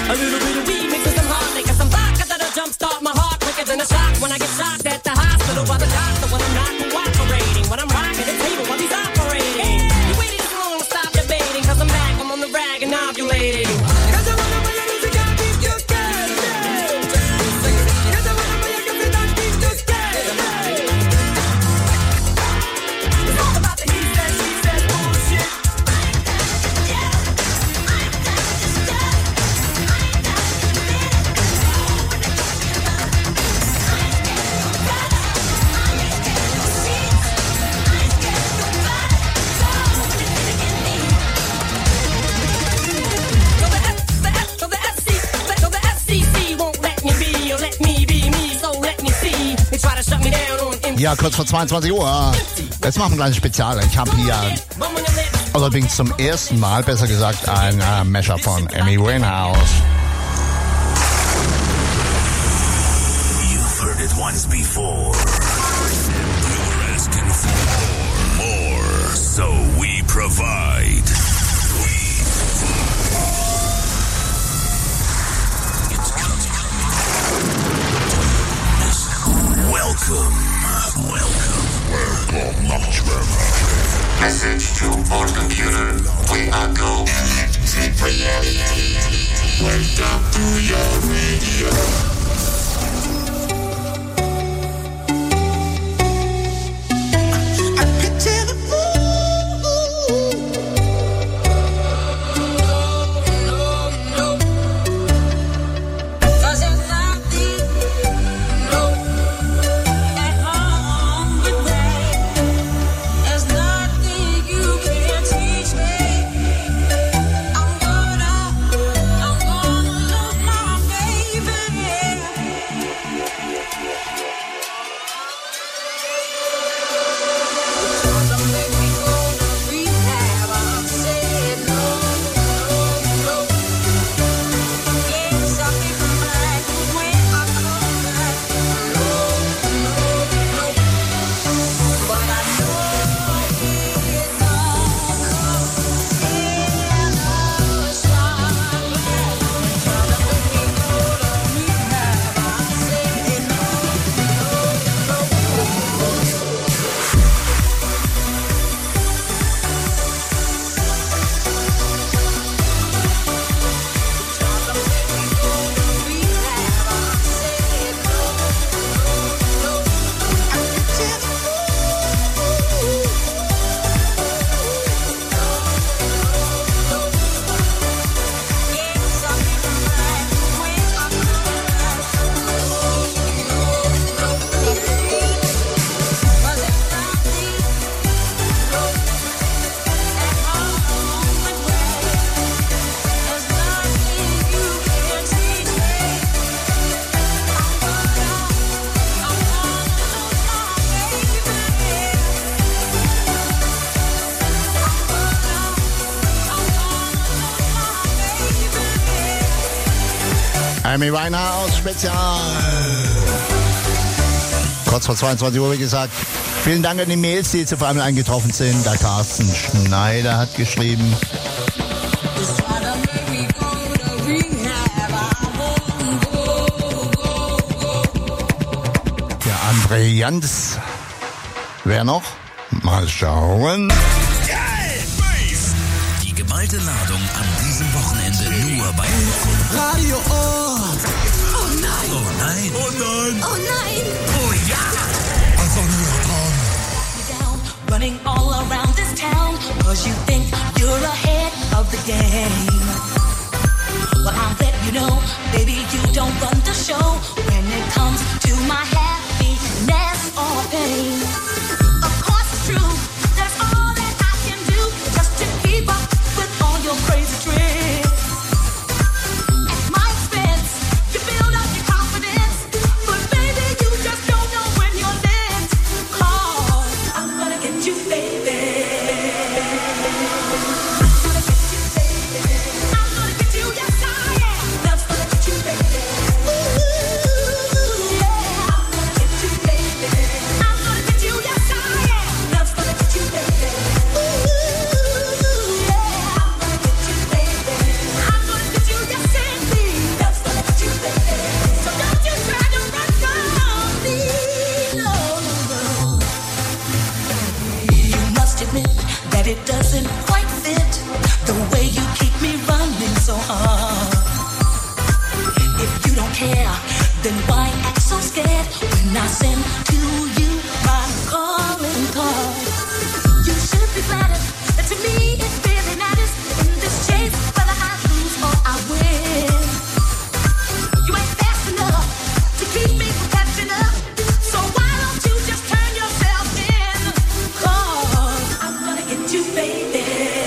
A little bit of weed mixed with some hard liquor, some vodka that'll jumpstart my heart quicker than a shock when I get shocked at the hospital by the doctor when I'm not cooperating. When I'm rocking the table while he's operating. You waited too long to stop debating, 'cause I'm back, I'm on the rag and ovulating. 'Cause I wanna play music, I keep you scared. 'Cause I wanna play music, I keep you scared. It's all about the he said, she said bullshit. So the FCC won't let me be or let me be me, so let me see. They try to shut me down on MTV. Ja, kurz vor 22 Uhr. Jetzt machen wir ein kleines Spezial. Ich habe hier allerdings zum ersten Mal, besser gesagt, ein Mashup von Amy Winehouse. You've heard it once before. You're asking for more, so we provide. Welcome Message to our computer. We are go to reality. Wake up to your radio. Amy Winehouse Spezial. Kurz vor 22 Uhr, wie gesagt. Vielen Dank an die Mails, die jetzt auf einmal eingetroffen sind. Der Carsten Schneider hat geschrieben. Der André Jans. Wer noch? Mal schauen. Die geballte Ladung an diesem Wochenende nur bei Radio Ort. Oh nein. Oh nein. Oh nein. Oh nein. Oh ja. Also nur running all around this town, 'cause you think you're ahead of the game. Well, I'll let you know, baby, you don't run the show when it comes to my happiness or pain. Of course it's true, that's all that I can do, just to keep up with all your crazy tricks. At my expense, you build up your confidence, but baby, you just don't know when you're next. 'Cause I'm gonna get you, baby. I'm gonna get you, baby. care, then why act so scared when I send to you my calling card? You should be flattered that to me it really matters in this chase whether I lose or I win. You ain't fast enough to keep me from catching up, so why don't you just turn yourself in? 'Cause I'm gonna get you, baby.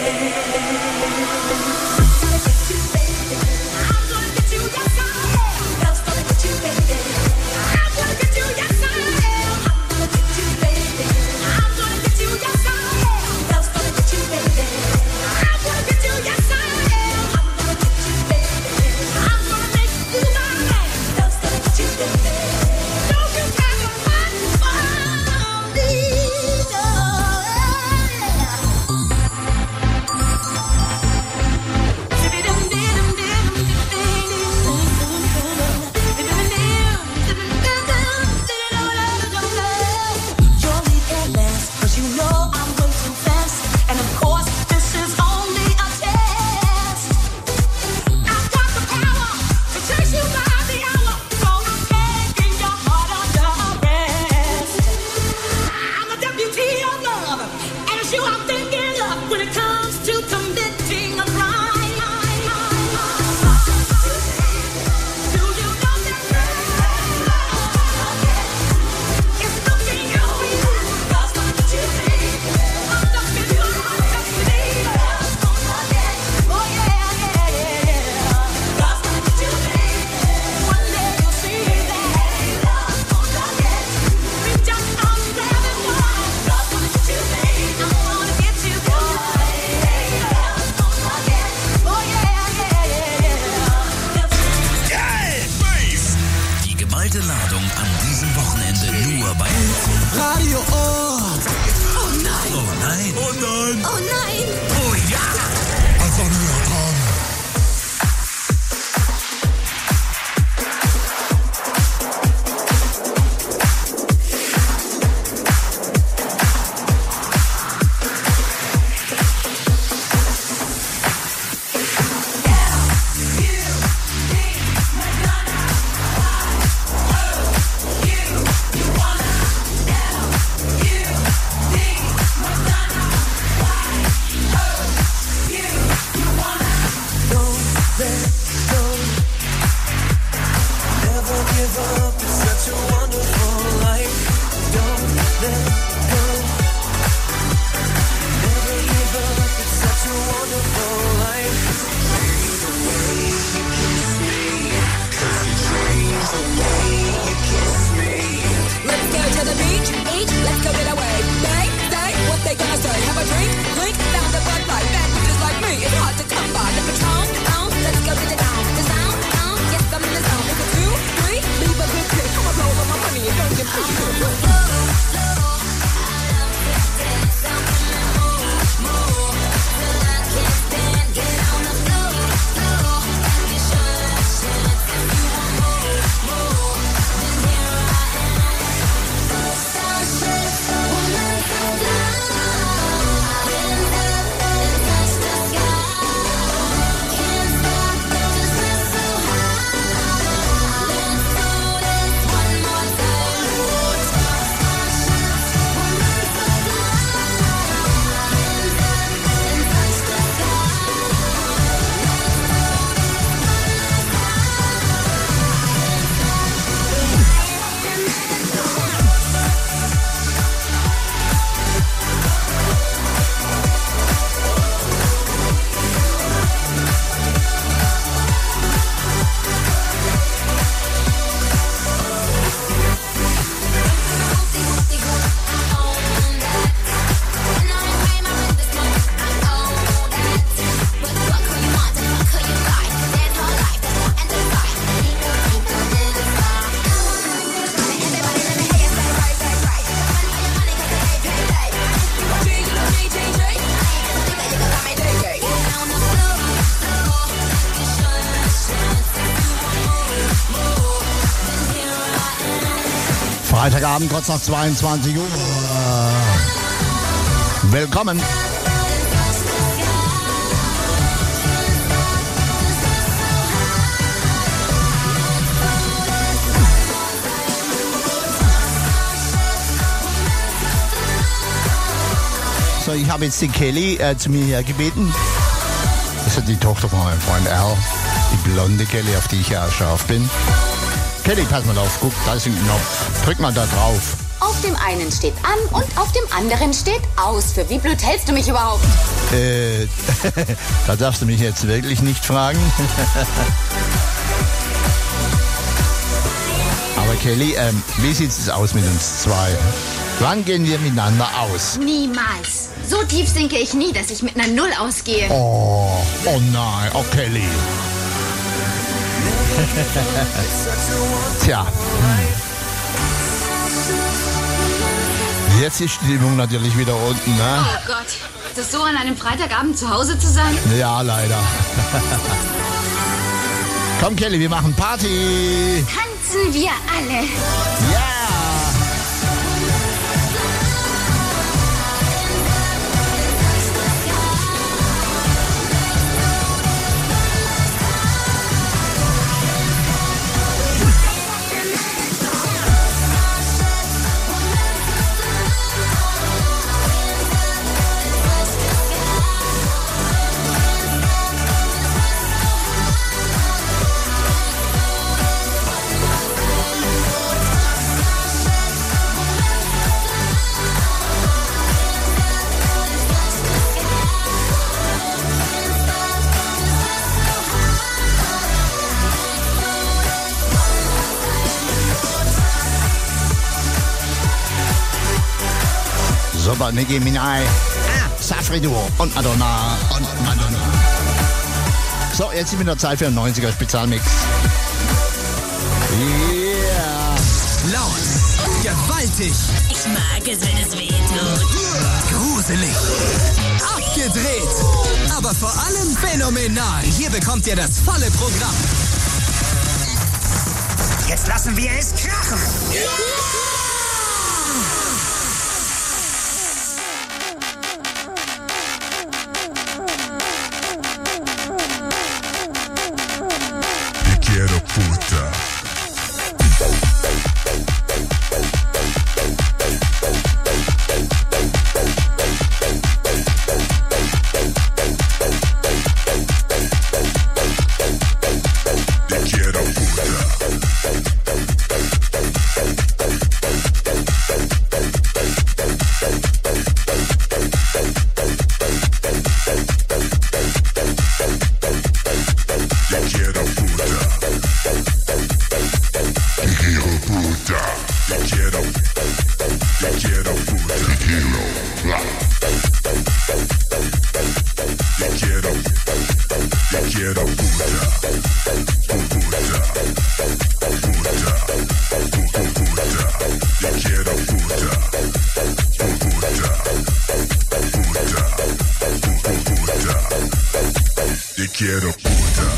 Freitagabend, kurz nach 22 Uhr. Willkommen. ich habe jetzt die Kelly zu mir hergebeten. Das ist die Tochter von meinem Freund Al. Die blonde Kelly, auf die ich ja scharf bin. Kelly, pass mal auf, guck, da ist ein Knopf. Drück mal da drauf. Auf dem einen steht an und auf dem anderen steht aus. Für wie blöd hältst du mich überhaupt? Da darfst du mich jetzt wirklich nicht fragen. Aber Kelly, wie sieht es aus mit uns zwei? Wann gehen wir miteinander aus? Niemals. So tief sinke ich nie, dass ich mit einer Null ausgehe. Oh nein, oh Kelly. Tja. Jetzt ist die Stimmung natürlich wieder unten, ne? Oh Gott, ist das so, an einem Freitagabend zu Hause zu sein? Ja, leider. Komm, Kelly, wir machen Party. Tanzen wir alle. Ja. Super, Nicki Minaj, Safri Duo und Madonna und Madonna. So, jetzt ist wieder Zeit für einen 90er Spezialmix. Yeah. Laut, gewaltig. Ich mag es, wenn es weh tut. Gruselig. Abgedreht. Aber vor allem phänomenal. Hier bekommt ihr das volle Programm. Jetzt lassen wir es krachen. Quiero puta. Quiero puta.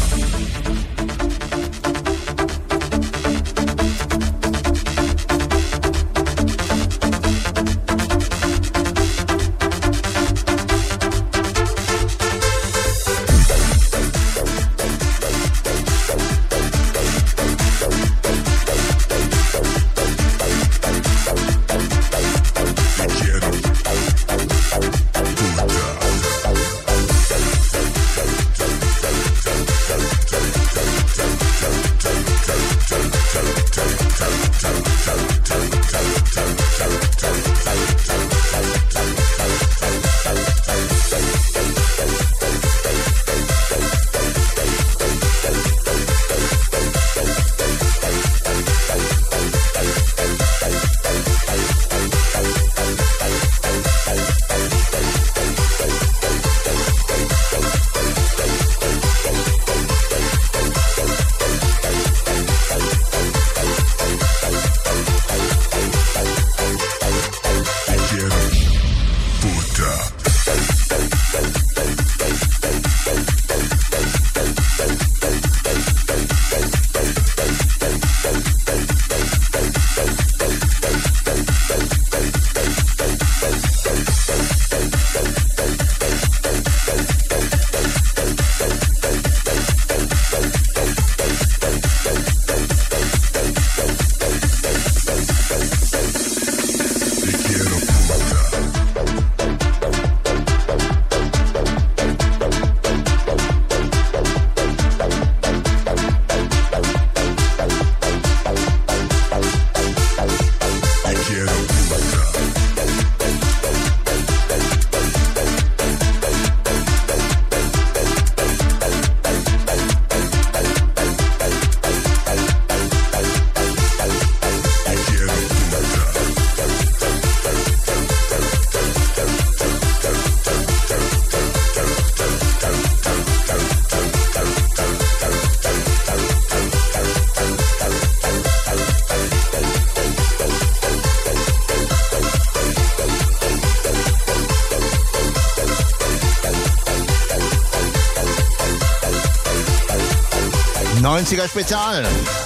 90er Spezial.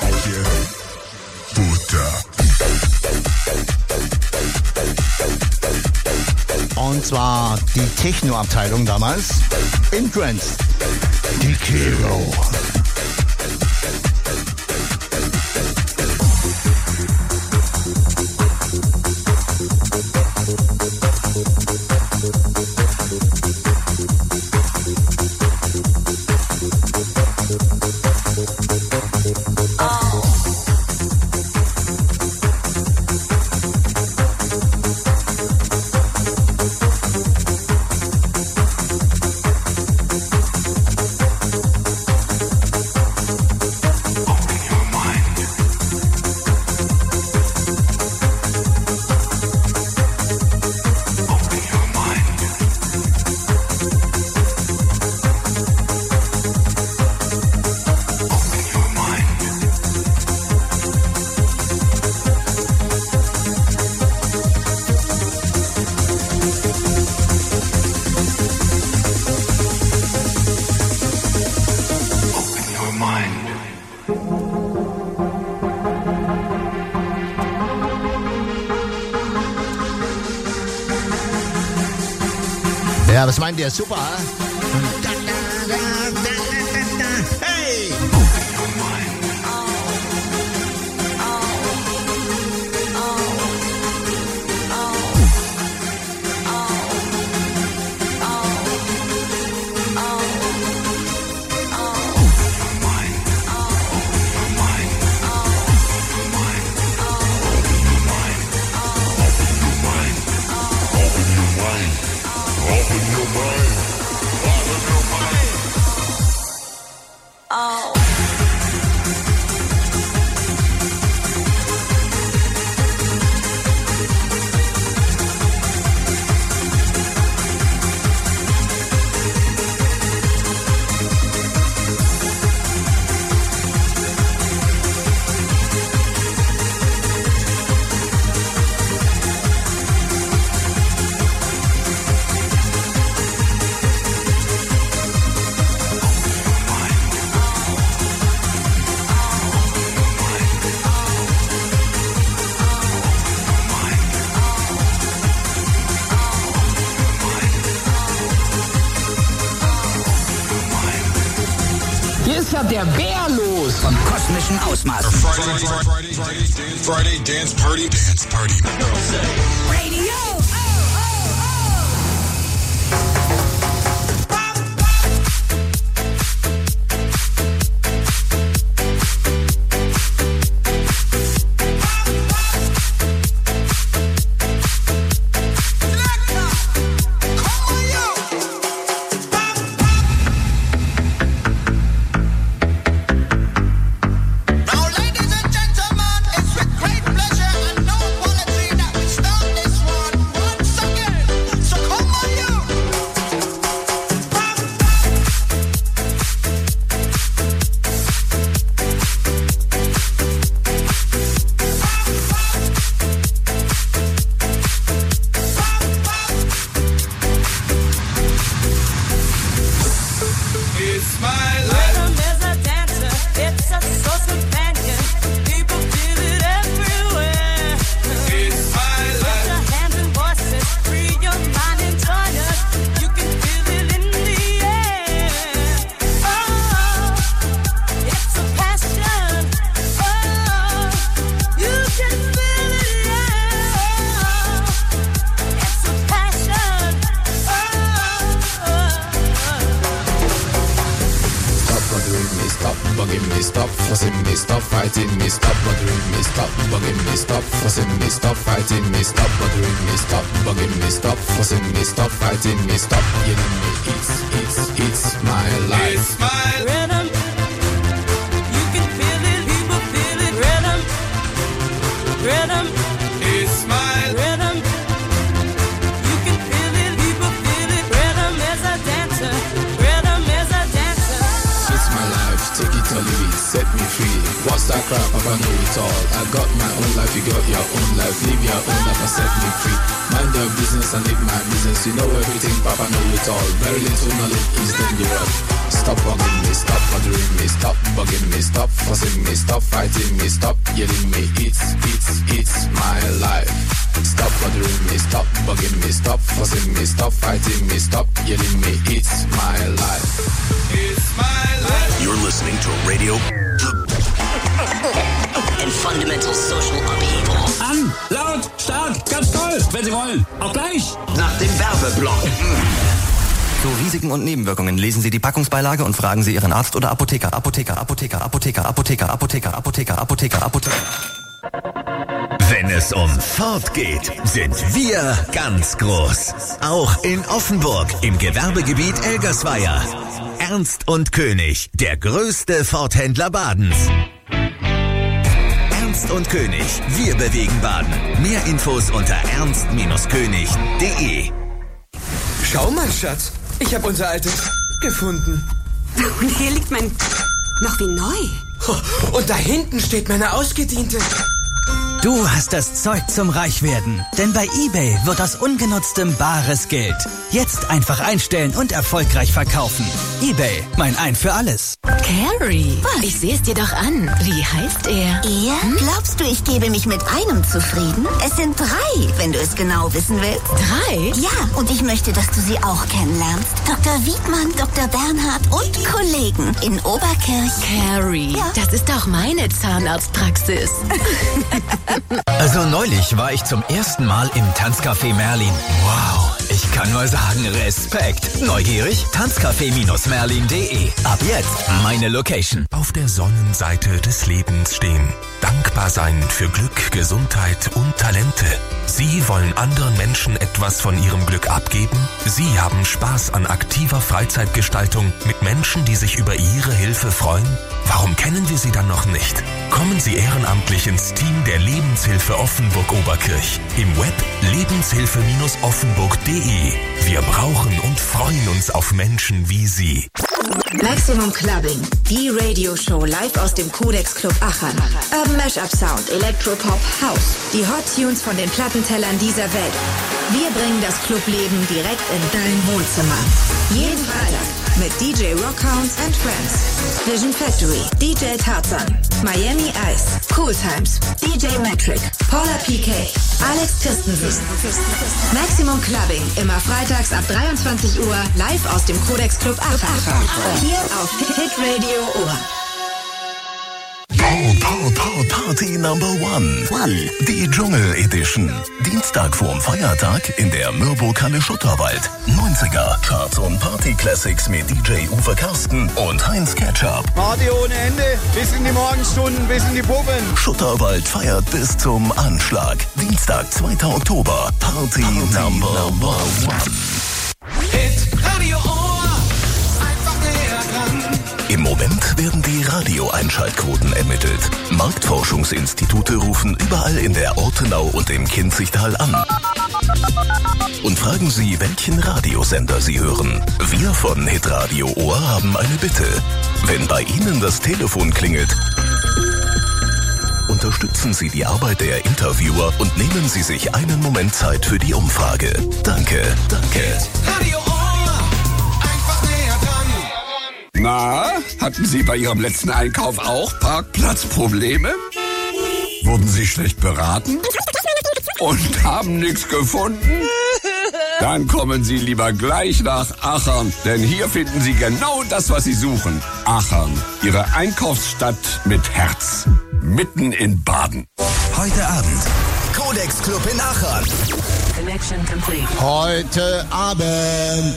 Und zwar die Techno-Abteilung damals. Entrance. Die Kero. Ja, was meint ihr? Super, hey! Der Bär los von kosmischen Ausmaßen. Friday Dance Party. Radio. live it, set me free. What's that crap? Papa know it all. I got my own life, you got your own life. Live your own life and set me free. Mind your business and live my business. You know everything, Papa know it all. Very little knowledge is dangerous. Stop bugging me, stop bothering me, stop bugging me, stop fussing me, stop fighting me, stop yelling me. It's my life. Stop bothering me, stop bugging me, stop fussing me, stop fighting me, stop yelling me. It's my life. It's my life. You're listening to Radio and fundamental social upheaval. An, laut, stark, ganz toll, wenn Sie wollen. Auch gleich. Nach dem Werbeblock. Zu Risiken und Nebenwirkungen lesen Sie die Packungsbeilage und fragen Sie Ihren Arzt oder Apotheker. Wenn es um Ford geht, sind wir ganz groß. Auch in Offenburg im Gewerbegebiet Elgersweier. Ernst und König, der größte Ford-Händler Badens. Ernst und König, wir bewegen Baden. Mehr Infos unter ernst-könig.de. Schau mal, Schatz. Ich habe unser altes gefunden. Und hier liegt mein... noch wie neu. Und da hinten steht meine ausgediente. Du hast das Zeug zum Reichwerden. Denn bei eBay wird aus Ungenutztem bares Geld. Jetzt einfach einstellen und erfolgreich verkaufen. eBay, mein Ein für alles. Carrie, ich sehe es dir doch an. Wie heißt er? Er? Glaubst du, ich gebe mich mit einem zufrieden? Es sind 3, wenn du es genau wissen willst. 3? Ja, und ich möchte, dass du sie auch kennenlernst. Dr. Wiedmann, Dr. Bernhard und Kollegen in Oberkirch. Carrie, das ist doch meine Zahnarztpraxis. Also neulich war ich zum ersten Mal im Tanzcafé Merlin. Wow, ich kann nur sagen, Respekt. Neugierig? Tanzcafé-merlin.de. Ab jetzt meine Location. Auf der Sonnenseite des Lebens stehen. Dankbar sein für Glück, Gesundheit und Talente. Sie wollen anderen Menschen etwas von ihrem Glück abgeben? Sie haben Spaß an aktiver Freizeitgestaltung mit Menschen, die sich über Ihre Hilfe freuen? Warum kennen wir Sie dann noch nicht? Kommen Sie ehrenamtlich ins Team der Lebenshilfe Offenburg-Oberkirch. Im Web lebenshilfe-offenburg.de. Wir brauchen und freuen uns auf Menschen wie Sie. Maximum Clubbing, die Radioshow live aus dem Codex Club Aachen. Urban Mashup Sound, Electropop, House. Die Hot Tunes von den Plattentellern dieser Welt. Wir bringen das Clubleben direkt in dein Wohnzimmer. Jeden Freitag mit DJ Rockhounds and Friends, Vision Factory, DJ Tarzan, Miami Ice, Cool Times, DJ Metric, Paula PK, Alex Christensen. Maximum Clubbing, immer freitags ab 23 Uhr, live aus dem Codex Club Aachen. Hier auf Hit Radio Ohr. Party Number One. Die Dschungel Edition. Dienstag vorm Feiertag in der Mürburghalle Schutterwald. 90er Charts und Party Classics mit DJ Uwe Karsten und Heinz Ketchup. Party ohne Ende, bis in die Morgenstunden, bis in die Puppen. Schutterwald feiert bis zum Anschlag. Dienstag, 2. Oktober. Party Number One. Hit Radio Ohr. Einfach näher dran. Im Moment werden die Radioeinschaltquoten ermittelt. Marktforschungsinstitute rufen überall in der Ortenau und im Kinzigtal an und fragen Sie, welchen Radiosender Sie hören. Wir von Hitradio Ohr haben eine Bitte. Wenn bei Ihnen das Telefon klingelt, unterstützen Sie die Arbeit der Interviewer und nehmen Sie sich einen Moment Zeit für die Umfrage. Danke. Radio Ohr. Einfach näher dran. Na, hatten Sie bei Ihrem letzten Einkauf auch Parkplatzprobleme? Wurden Sie schlecht beraten? Und haben nichts gefunden? Dann kommen Sie lieber gleich nach Aachen, denn hier finden Sie genau das, was Sie suchen. Aachen, Ihre Einkaufsstadt mit Herz. Mitten in Baden. Heute Abend. Codex Club in Aachen. Connection complete. Heute Abend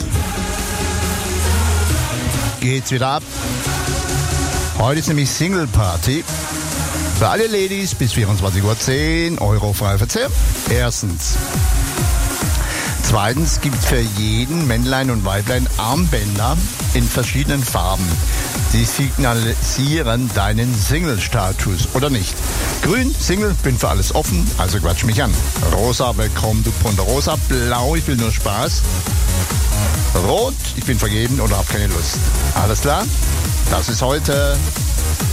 geht's wieder ab. Heute ist nämlich Single Party. Für alle Ladies bis 24 Uhr 10 Euro Freiverzehr. Erstens. Zweitens gibt es für jeden Männlein und Weiblein Armbänder in verschiedenen Farben. Die signalisieren deinen Single-Status oder nicht. Grün, Single, bin für alles offen, also quatsch mich an. Rosa, willkommen, du Ponderosa. Blau, ich will nur Spaß. Rot, ich bin vergeben oder hab keine Lust. Alles klar? Das ist heute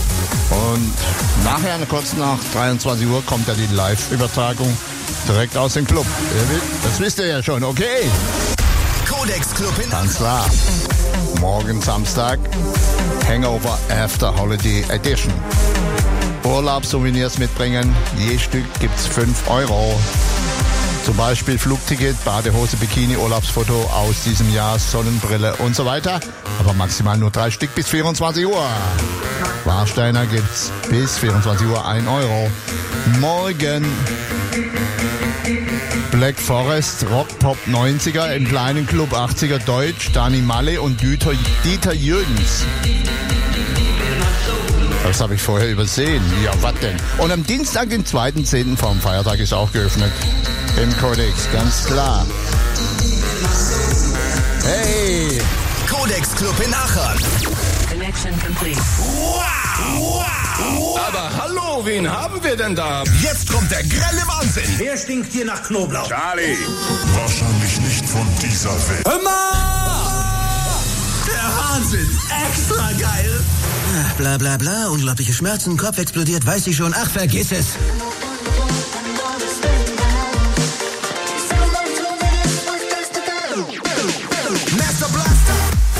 Und nachher, kurz nach 23 Uhr, kommt ja die Live-Übertragung direkt aus dem Club. Das wisst ihr ja schon, okay? Codex Club in Ganz klar. Morgen Samstag, Hangover After Holiday Edition. Urlaubssouvenirs mitbringen, je Stück gibt's 5 €. Zum Beispiel Flugticket, Badehose, Bikini, Urlaubsfoto aus diesem Jahr, Sonnenbrille und so weiter. Aber maximal nur 3 Stück bis 24 Uhr. Warsteiner gibt's bis 24 Uhr 1 €. Morgen Black Forest, Rock Pop 90er im kleinen Club 80er Deutsch, Dani Malle und Dieter Jürgens. Das habe ich vorher übersehen. Ja, was denn? Und am Dienstag, den 2.10. vom Feiertag, ist auch geöffnet. Im Codex, ganz klar. Hey! Codex Club in Aachen. Connection complete. Wow! Aber hallo, wen haben wir denn da? Jetzt kommt der grelle Wahnsinn. Wer stinkt hier nach Knoblauch? Charlie. Wahrscheinlich nicht von dieser Welt. Hör mal! Der Wahnsinn! Extra geil! Bla bla bla, unglaubliche Schmerzen, Kopf explodiert, weiß ich schon. Ach, vergiss es. Master Blaster.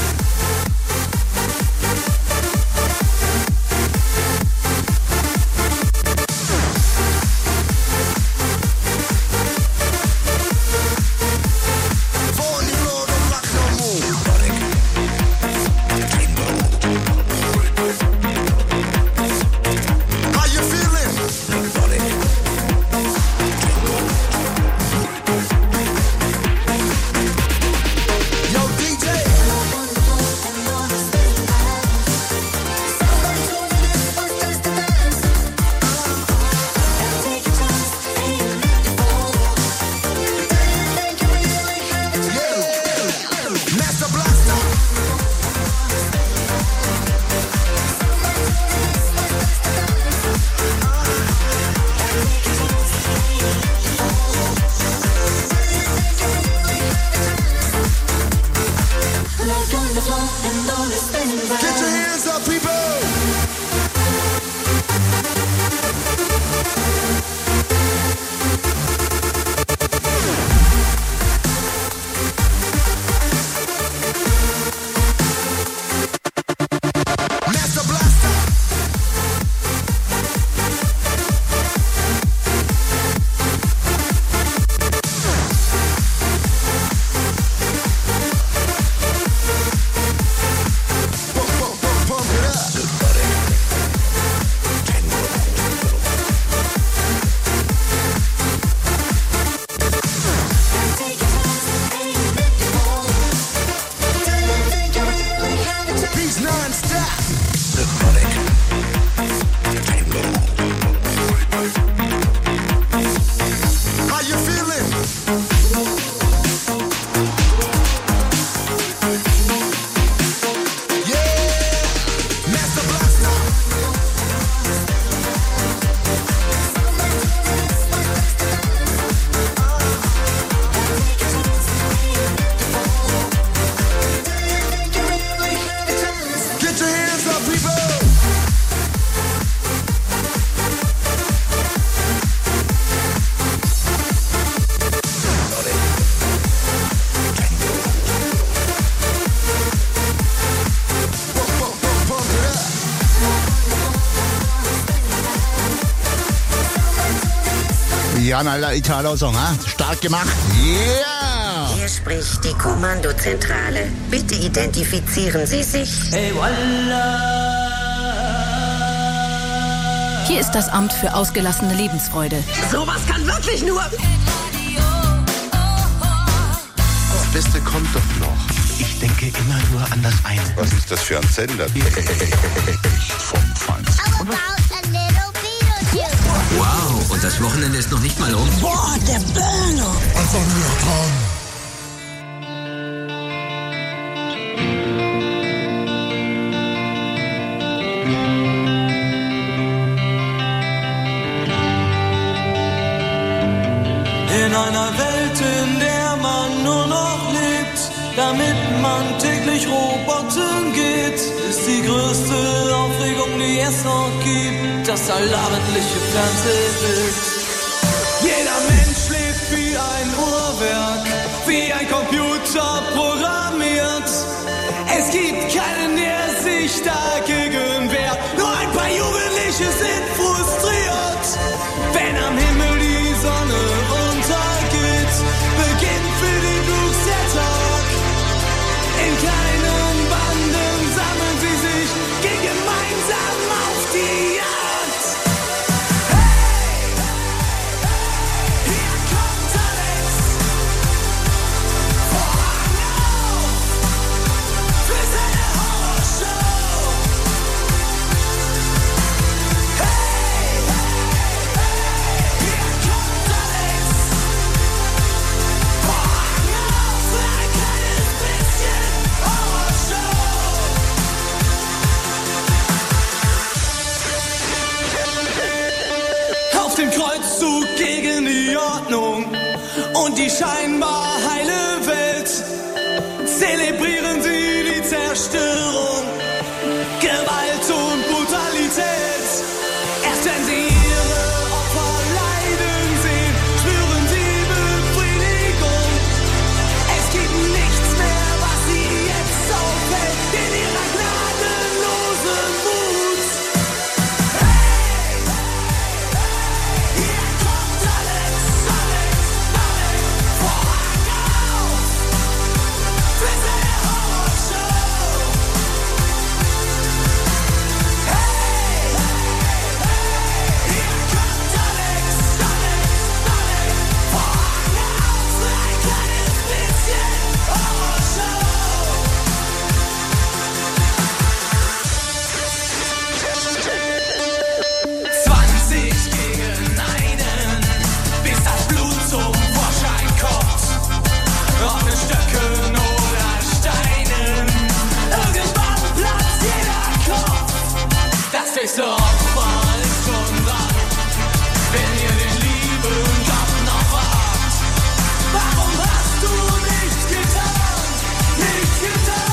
Jana Italo-Song, ha? Stark gemacht. Yeah! Hier spricht die Kommandozentrale. Bitte identifizieren Sie sich. Hey, Hier ist das Amt für ausgelassene Lebensfreude. sowas kann wirklich nur... Das Beste kommt doch noch. Ich denke immer nur an das eine. Was ist das für ein Sender? Vom Feinsten. Wow, und das Wochenende ist noch nicht mal um. Boah, der Burner! Also mir dran. In einer Welt, in der man nur noch lebt, damit man täglich Robotern geht. Ist die größte Aufregung, die es noch gibt, das allabendliche Fernsehbild. Jeder Mensch lebt wie ein Uhrwerk, wie ein Computer programmiert. Es gibt keinen, der sich dagegen wehrt. Nur ein paar Jugendliche sind frustriert. Wenn am Himmel die Sonne untergeht, beginnt für die Blues der Tag. In kleinen Banden sammeln sie sich, gehen gemeinsam auf die Jagd. Hey, hier kommt Alex. Vorhang auf für seine Horrorshow. Hey, hier kommt Alex. Vorhang auf für ein kleines bisschen Horrorshow. Auf dem Kreuzzug gegen die Ordnung und die scheinbar heile Welt zelebrieren sie die Zerstörung, Gewalt und Brutalität. Erst wenn sie ihre Opfer leiden sehen, spüren sie Befriedigung. Es gibt nichts mehr, was sie jetzt auffällt in ihrer gnadenlosen Wut. Hey, hier kommt Alex, Vorhang auf für seine Horrorshow. Hey, hier kommt Alex, Vorhang auf für ein kleines bisschen Horrorshow. 20 gegen einen, bis das Blut zum Vorschein kommt. Auf den Stöcken oder Steinen, irgendwann platzt jeder Kopf. Das nächste Opfer ist schon dran, wenn ihr den lieben Gott noch wagt. Warum hast du nichts getan? Nichts getan?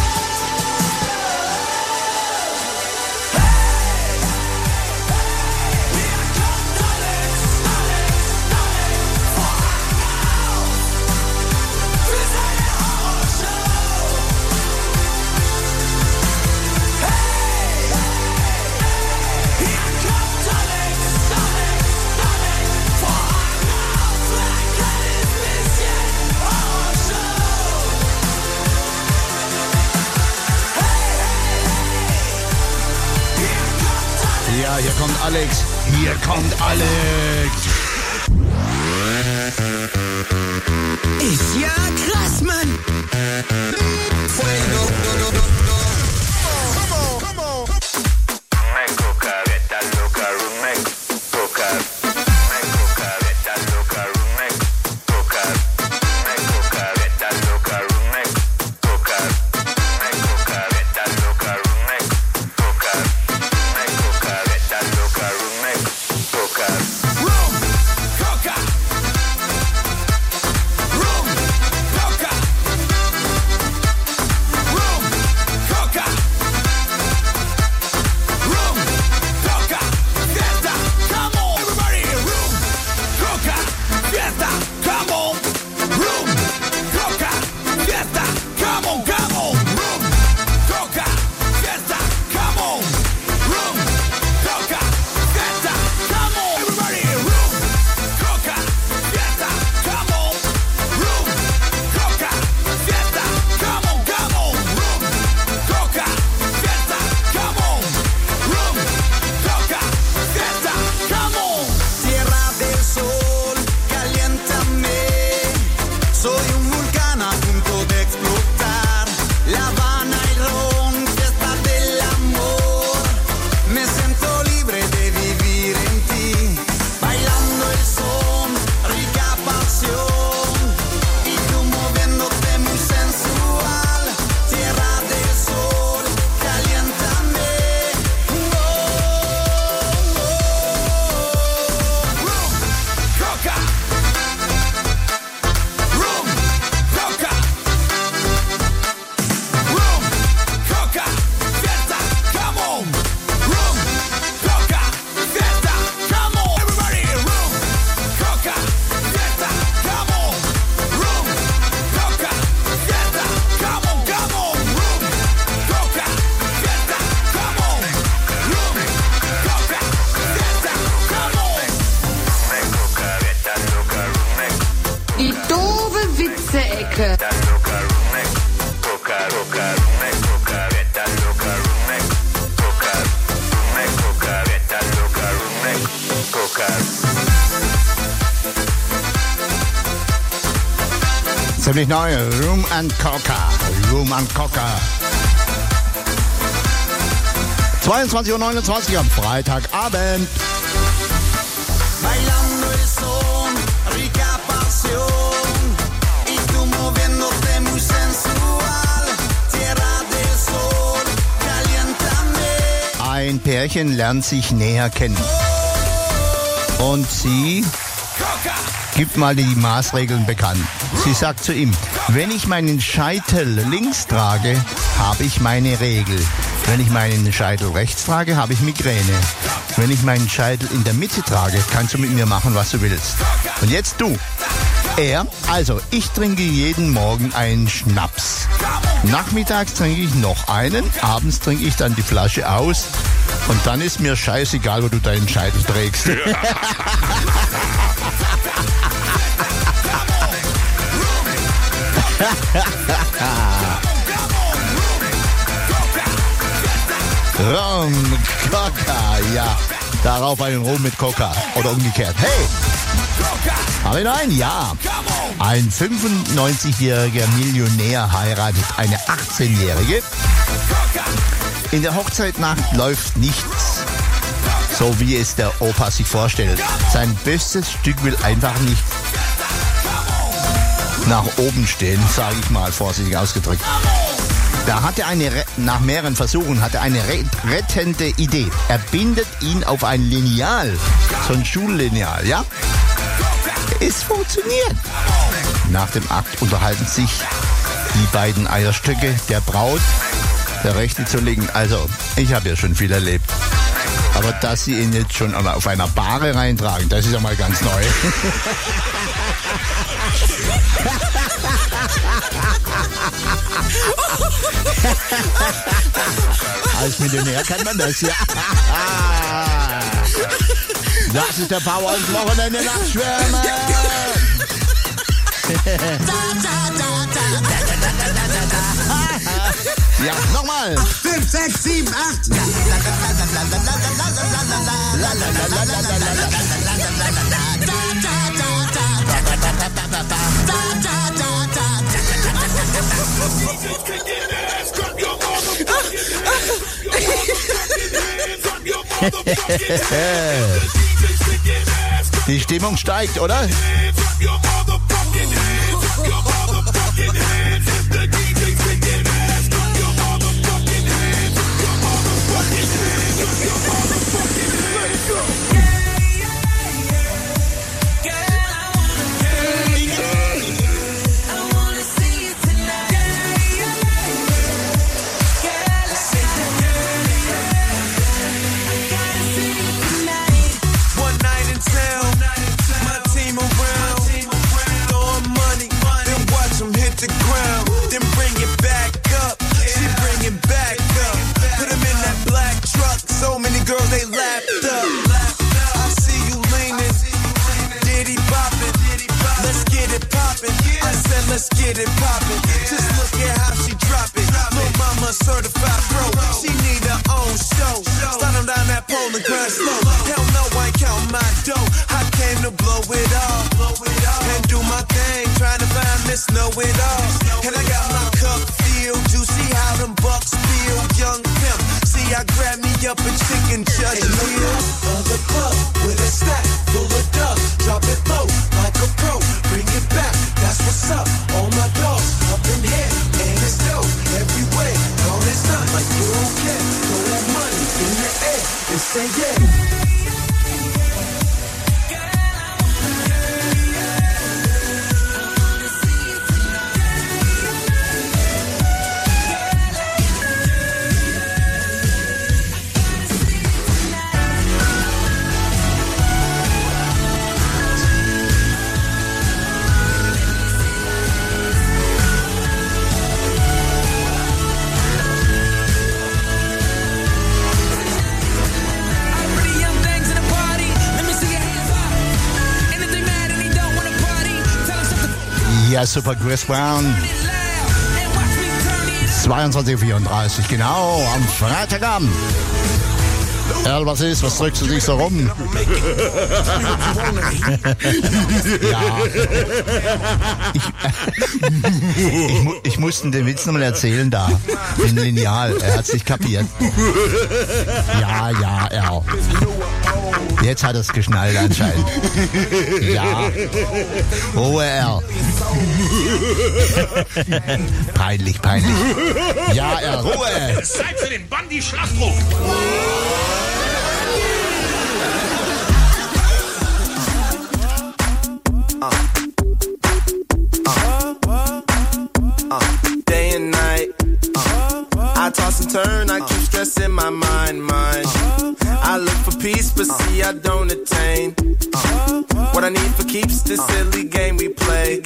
Hier kommt Alex, Vorhang auf für seine Horrorshow. Hey, hier kommt Alex, Vorhang auf für ein kleines bisschen Horrorshow. Ja, hier kommt Alex. Hier kommt Alex. Ist ja krass, Mann. Rum, coca. Kacke. Ziemlich neu, Rum and Coca. Rum and Coca. 22:29 Uhr am Freitagabend. Bailando el son, rica pasión, y tú moviéndote muy sensual, tierra del sol, caliéntame. Ein Pärchen lernt sich näher kennen. Und sie gibt mal die Maßregeln bekannt. Sie sagt zu ihm, wenn ich meinen Scheitel links trage, habe ich meine Regel. Wenn ich meinen Scheitel rechts trage, habe ich Migräne. Wenn ich meinen Scheitel in der Mitte trage, kannst du mit mir machen, was du willst. Und jetzt du. Ich trinke jeden Morgen einen Schnaps. Nachmittags trinke ich noch einen, abends trinke ich dann die Flasche aus und dann ist mir scheißegal, wo du deinen Scheitel trägst. Rum, Coca, ja. Darauf einen Rum mit Coca. Oder umgekehrt. Hey! Hab ich noch einen? Ja. Ein 95-jähriger Millionär heiratet eine 18-jährige. In der Hochzeitnacht läuft nichts, so wie es der Opa sich vorstellt. Sein bestes Stück will einfach nicht nach oben stehen, sage ich mal vorsichtig ausgedrückt. Da hat er nach mehreren Versuchen eine rettende Idee. Er bindet ihn auf ein Lineal, so ein Schullineal, ja? Es funktioniert. Nach dem Akt unterhalten sich die beiden Eierstöcke der Braut, der rechte zu linken. Also, ich habe ja schon viel erlebt. Aber dass sie ihn jetzt schon auf einer Bahre reintragen, das ist ja mal ganz neu. Als Millionär kann man das, ja. Das ist der Power ins Wochenende Nachtschwärme. Ja, nochmal. 5, 6, 7, 8. Die Stimmung steigt, oder? Let's get it poppin'. Just look at how she drop it. Lil' mama certified pro. She need her own show. Start 'em down that pole and grind slow. Hell no, I ain't counting my dough. I came to blow it all. And do my thing, trying to find Miss Know-It-All. And I got my cup filled. You see how them bucks feel, young pimp. See, I grab me up a chicken judge wheel of the club with a stack full of dubs. Drop it low like a pro. Bring it back. That's what's up. All my dogs up in here, and it's dope everywhere. All it's not like you don't care. Throw that money in the air and say yeah. Ja, super, Chris Brown. 22:34, genau, am Freitagabend. Erl, was ist? Was drückst du dich so rum? Ja. Ich musste den Witz nochmal erzählen da. Im Lineal. Er hat es nicht kapiert. Ja, Erl. Jetzt hat er es geschnallt anscheinend. Ja. Ruhe, Erl. Peinlich. Ja, Erl, Ruhe. Zeit für den Bandi-Schlachtruck. Day and night, I toss and turn, I keep stress in my mind. I look for peace, but see I don't attain. What I need for keeps this silly game we play.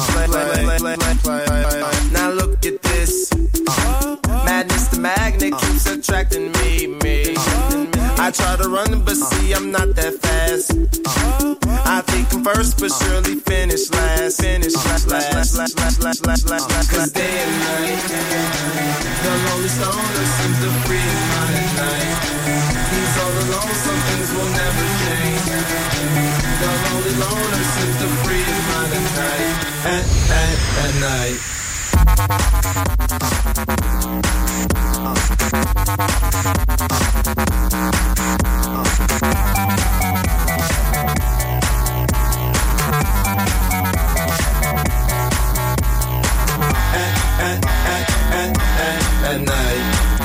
Now look at this, madness the magnet keeps attracting me. I try to run, but see I'm not that fast. I think I'm first, but surely finish last. Cause day and night, the lonely stoner seems to free his mind at night. He's all alone, some things will never change. The lonely loner seems to free his mind at night. At night. At night.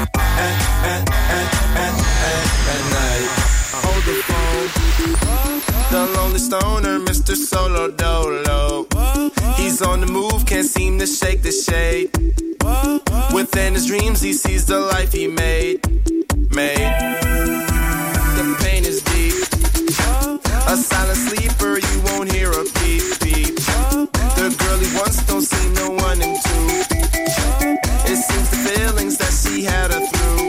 Hold the phone. The lonely stoner, Mr. Solo Dolo. He's on the move, can't seem to shake the shade. Within his dreams, he sees the life he made. The pain is deep. A silent sleeper, you won't hear a beep. The girl he wants don't seem to want him to. It seems the feelings that she had her through.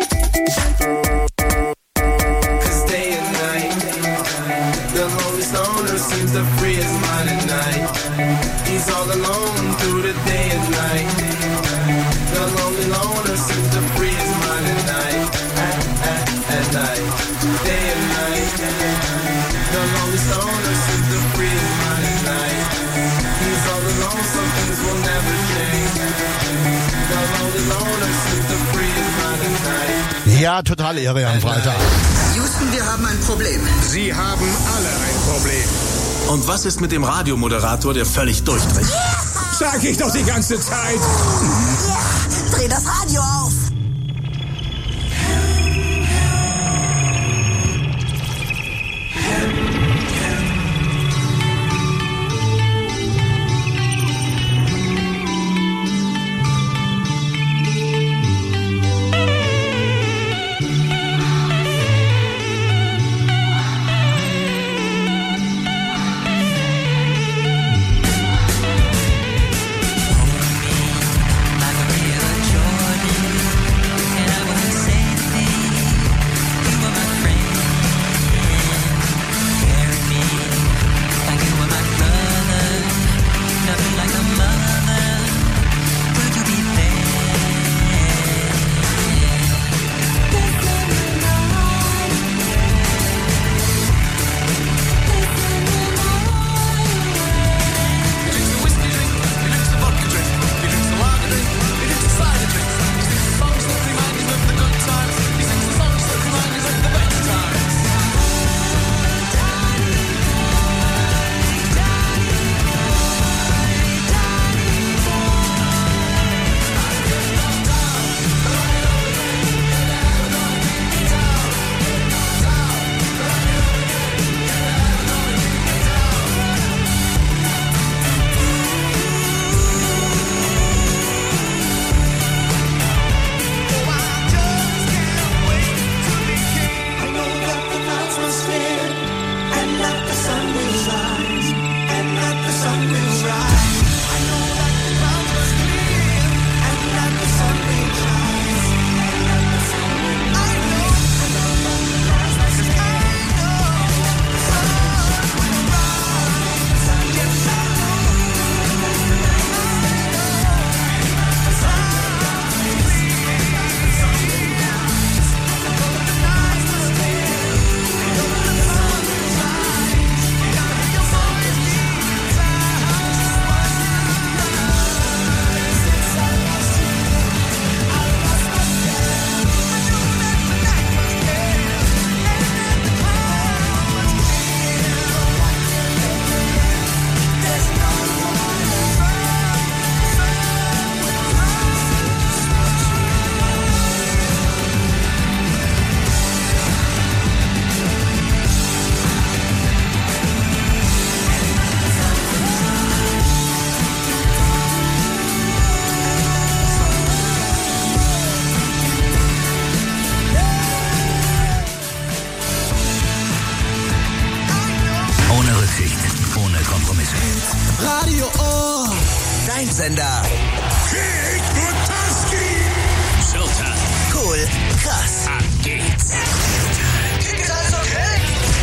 Cause day and night, the lonely stoner seems to free his mind at night. He's all alone through the day and night. The lonely loner seems to free his mind at night. At night, day and night. The lonely stoner seems to free his mind at night. He's all alone, some things will never change. The lonely loner seems to free his mind at night. Ja, total irre am Freitag. Houston, wir haben ein Problem. Sie haben alle ein Problem. Und was ist mit dem Radiomoderator, der völlig durchdreht? Sag ich doch die ganze Zeit. Ja, dreh das Radio auf. Like a real Jordan. Rücksicht, ohne Kompromisse. Radio O. Dein Sender. Kick Buttowski. Showtime. Cool, krass. Ab geht's. Ist alles okay?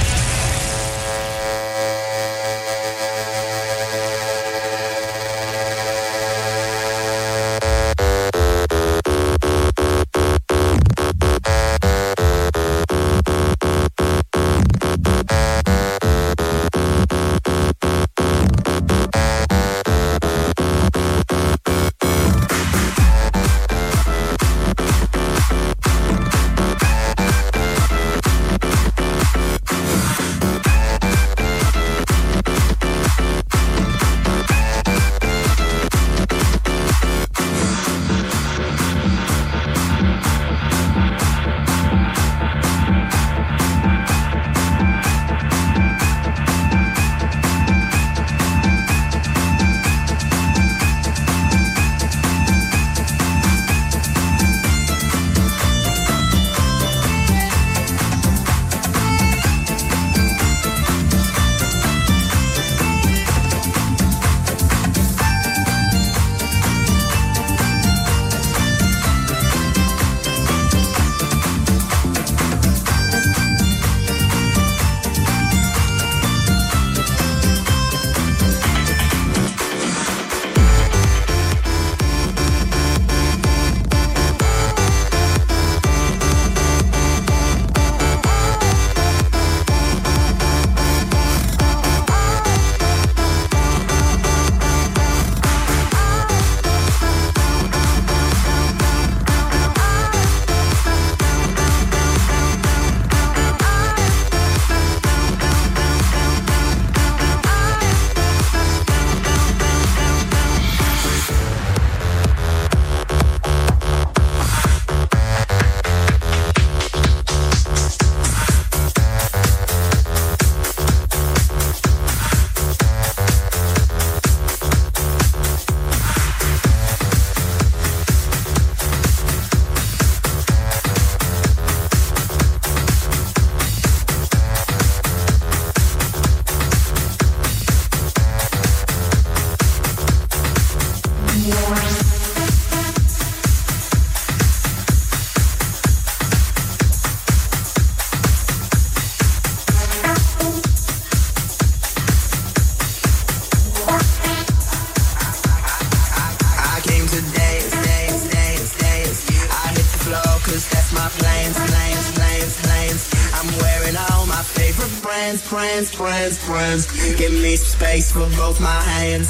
Friends. Give me space for both my hands.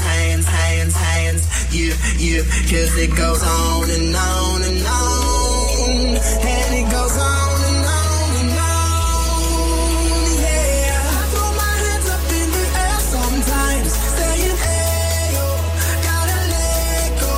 You, cause it goes on and on and on. And it goes on and on and on. Yeah, I throw my hands up in the air sometimes, saying, hey, yo, gotta let go.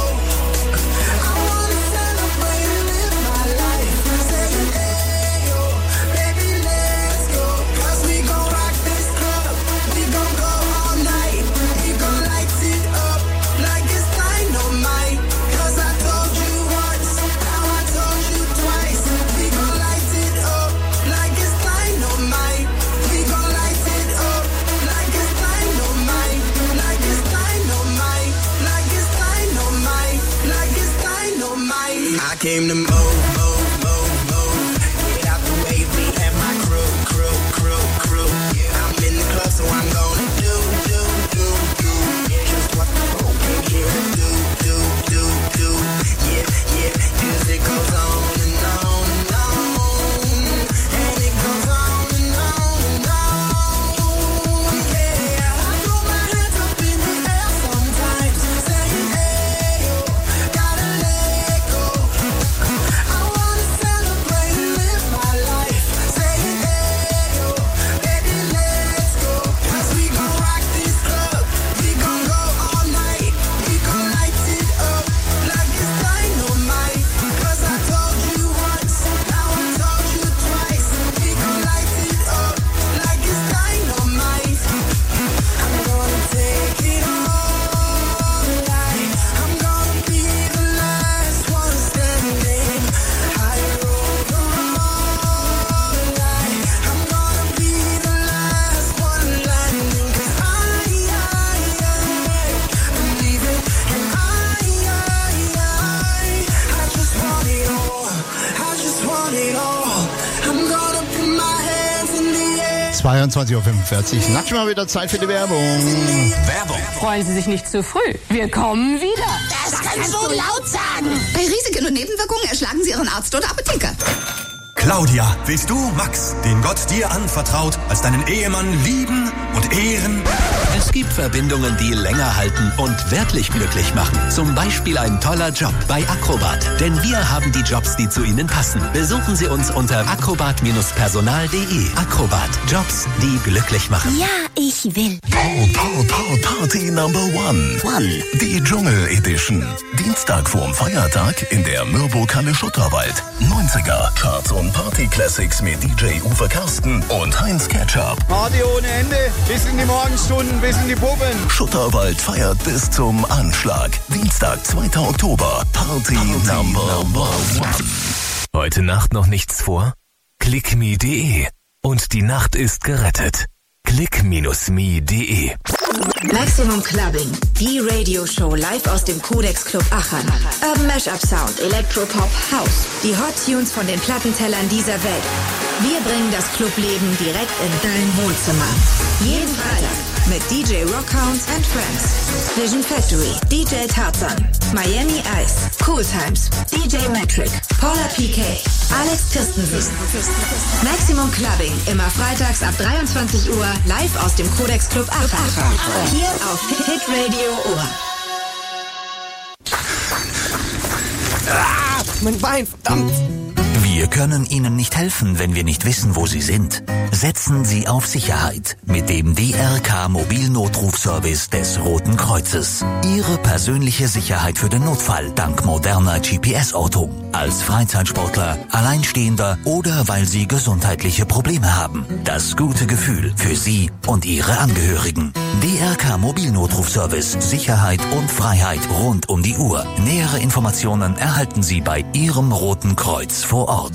I wanna celebrate and live my life, saying, hey, yo, baby, let's go. Cause we gon' rock this club, we gon' go all night. We gon' light it up like it's dynamite. Cause I told you once, now I told you twice. We gon' light it up like it's dynamite. We gon' light it up like it's dynamite. Like it's dynamite. Like it's dynamite. Like it's dynamite. I came to move. Get out the way, we have my crew. I'm in the club, so I'm gonna do. Just what the whole came here to do. Yeah, cause it goes on and on and on. And it goes on and on and on. Yeah, I throw my hands up in the air sometimes, saying, hey, yo, gotta let go. I 22.45 Uhr. Nach mal wieder Zeit für die Werbung. Werbung. Freuen Sie sich nicht zu früh. Wir kommen wieder. Das kannst du laut sagen. Bei Risiken und Nebenwirkungen erschlagen Sie Ihren Arzt oder Apotheker. Claudia, willst du Max, den Gott dir anvertraut, als deinen Ehemann lieben und ehren? Es gibt Verbindungen, die länger halten und wirklich glücklich machen. Zum Beispiel ein toller Job bei Acrobat. Denn wir haben die Jobs, die zu Ihnen passen. Besuchen Sie uns unter acrobat-personal.de. Acrobat. Jobs, die glücklich machen. Ja, ich will. Party Number One. Die Dschungel Edition. Dienstag vorm Feiertag in der Mürbokalle Schutterwald. 90er Charts und Party Classics mit DJ Uwe Karsten und Heinz Ketchup. Party ohne Ende, bis in die Morgenstunden, bis in die Puppen. Schutterwald feiert bis zum Anschlag. Dienstag, 2. Oktober. Party Number One. Heute Nacht noch nichts vor? Clickme.de. Und die Nacht ist gerettet. click-me.de. Maximum Clubbing, die Radioshow live aus dem Codex Club Aachen. Urban Mashup Sound, Electropop, House. Die Hot Tunes von den Plattentellern dieser Welt. Wir bringen das Clubleben direkt in dein Wohnzimmer. Jeden Freitag mit DJ Rockhounds and Friends, Vision Factory, DJ Tarzan, Miami Ice, Cool Times, DJ Metric, Paula PK, Alex Christensen. Maximum Clubbing, immer freitags ab 23 Uhr, live aus dem Codex Club Aachen. Hier auf Hit Radio Ohr. Mein Bein, verdammt! Wir können Ihnen nicht helfen, wenn wir nicht wissen, wo Sie sind. Setzen Sie auf Sicherheit mit dem DRK Mobilnotrufservice des Roten Kreuzes. Ihre persönliche Sicherheit für den Notfall dank moderner GPS-Ortung. Als Freizeitsportler, Alleinstehender oder weil Sie gesundheitliche Probleme haben. Das gute Gefühl für Sie und Ihre Angehörigen. DRK Mobilnotrufservice, Sicherheit und Freiheit rund um die Uhr. Nähere Informationen erhalten Sie bei Ihrem Roten Kreuz vor Ort.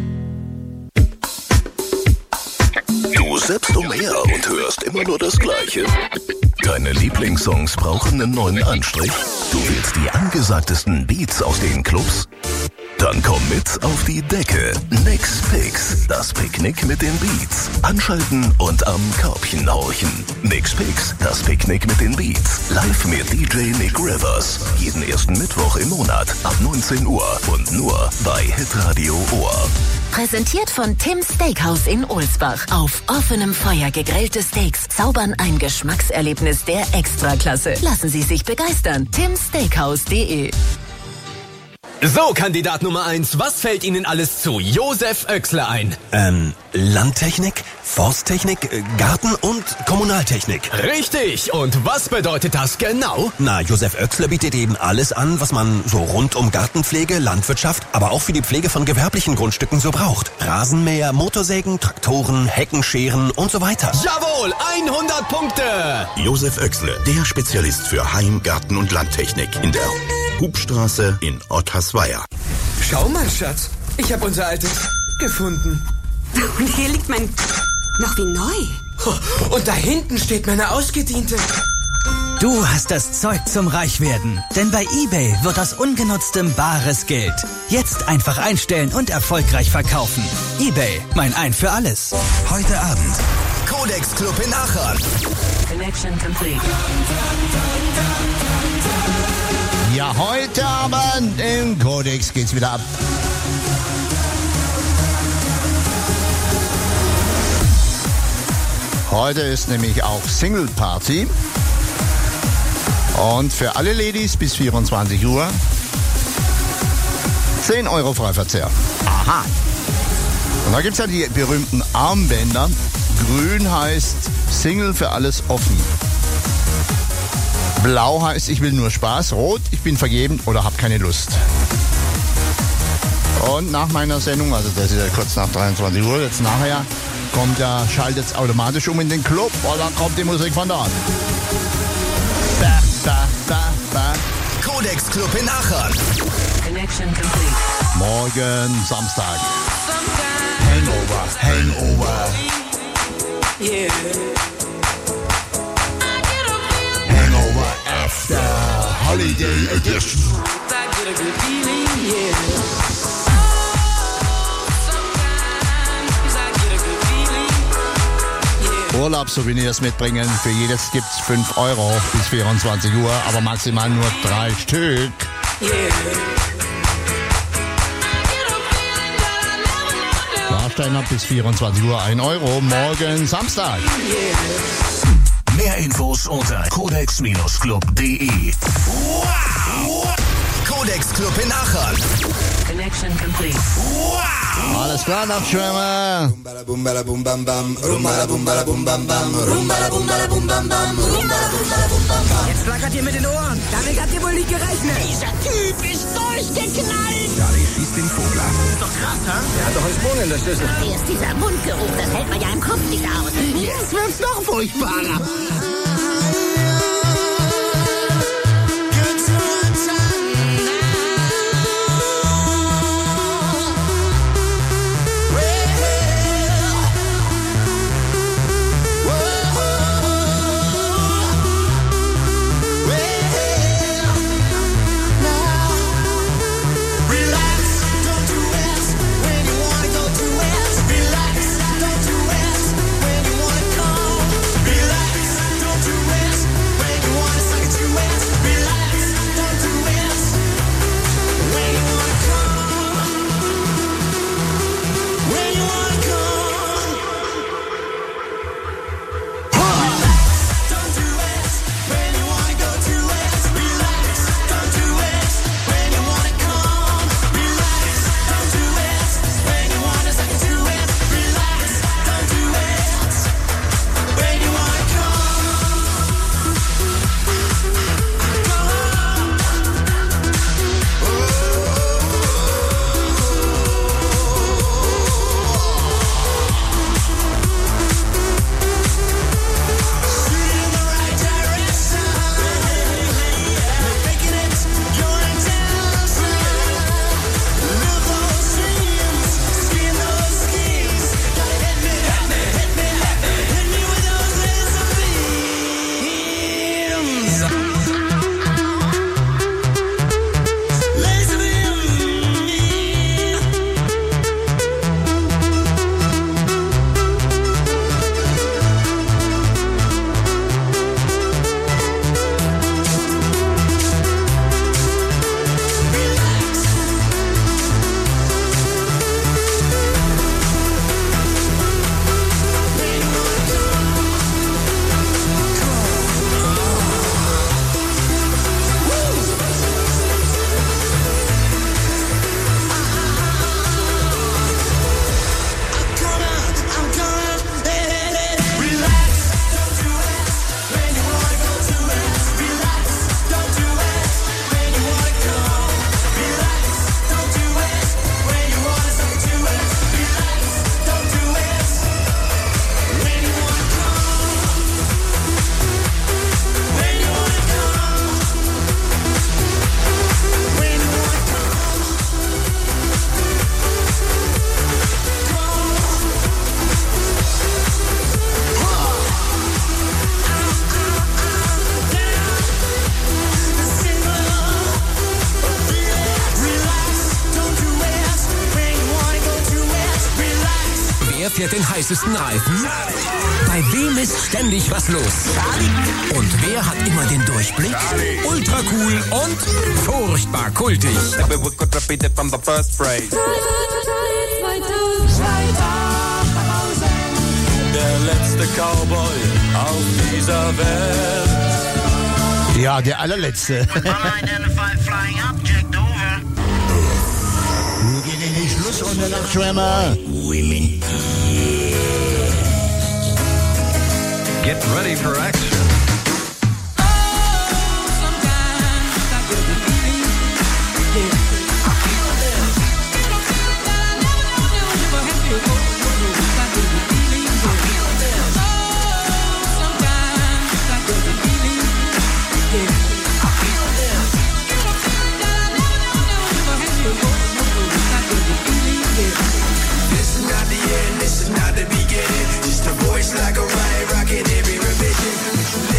Du selbst umher und hörst immer nur das Gleiche. Deine Lieblingssongs brauchen einen neuen Anstrich. Du willst die angesagtesten Beats aus den Clubs? Dann komm mit auf die Decke. Nix Picks, das Picknick mit den Beats. Anschalten und am Körbchen horchen. Nix Picks, das Picknick mit den Beats. Live mit DJ Nick Rivers. Jeden ersten Mittwoch im Monat ab 19 Uhr und nur bei Hitradio Ohr. Präsentiert von Tim's Steakhouse in Ohlsbach. Auf offenem Feuer gegrillte Steaks zaubern ein Geschmackserlebnis der Extraklasse. Lassen Sie sich begeistern. timsteakhouse.de. So, Kandidat Nummer 1, was fällt Ihnen alles zu Josef Oechsle ein? Landtechnik, Forsttechnik, Garten- und Kommunaltechnik. Richtig! Und was bedeutet das genau? Na, Josef Oechsle bietet eben alles an, was man so rund um Gartenpflege, Landwirtschaft, aber auch für die Pflege von gewerblichen Grundstücken so braucht. Rasenmäher, Motorsägen, Traktoren, Heckenscheren und so weiter. Jawohl, 100 Punkte! Josef Oechsle, der Spezialist für Heim-, Garten- und Landtechnik in der Hubstraße in Ottersweier. Schau mal, Schatz. Ich habe unser altes gefunden. Und hier liegt mein... noch wie neu. Und da hinten steht meine ausgediente. Du hast das Zeug zum Reichwerden. Denn bei eBay wird aus Ungenutztem bares Geld. Jetzt einfach einstellen und erfolgreich verkaufen. eBay, mein Ein für alles. Heute Abend. Codex Club in Aachen. Connection complete. Ja, heute Abend im Codex geht's wieder ab. Heute ist nämlich auch Single Party. Und für alle Ladies bis 24 Uhr 10 Euro Freiverzehr. Aha. Und da gibt's ja die berühmten Armbänder. Grün heißt Single für alles offen. Blau heißt, ich will nur Spaß. Rot, ich bin vergeben oder hab keine Lust. Und nach meiner Sendung, also das ist ja kurz nach 23 Uhr, jetzt nachher, schaltet es automatisch um in den Club, weil dann kommt die Musik von dort. Codex Club in Aachen. Connection complete. Morgen Samstag. Hangover. Yeah. Hangover After Holiday Edition. I get a good feeling, yeah. Sometimes I get a good feeling. Urlaubssouvenirs mitbringen. Für jedes gibt's 5 Euro bis 24 Uhr, aber maximal nur 3 Stück. Warsteiner bis 24 Uhr 1 Euro, morgen Samstag. Mehr Infos unter codex-club.de. Wow! Codex Club in Aachen. Connection complete. Wow! Alles klar, Nachtschwärmer. Jetzt flackert ihr mit den Ohren. Damit habt ihr wohl nicht gerechnet. Dieser Typ ist durchgeknallt. Charlie schießt den Vogel ab. Ist doch krass, ha? Er hat doch einen Sprung in der Schüssel. Erst dieser Mundgeruch, das hält man ja im Kopf nicht aus. Jetzt wird's noch furchtbarer. Fährt den heißesten Reifen? Bei wem ist ständig was los? Und wer hat immer den Durchblick? Ultra cool und furchtbar kultig. Der letzte Cowboy auf dieser Welt. Ja, der allerletzte. Nun geht in die Schlussrunde, Nachtschwärmer. Women. Get ready for action. This is not the end, this is not the beginning. Just a voice like a riot rocket every revision.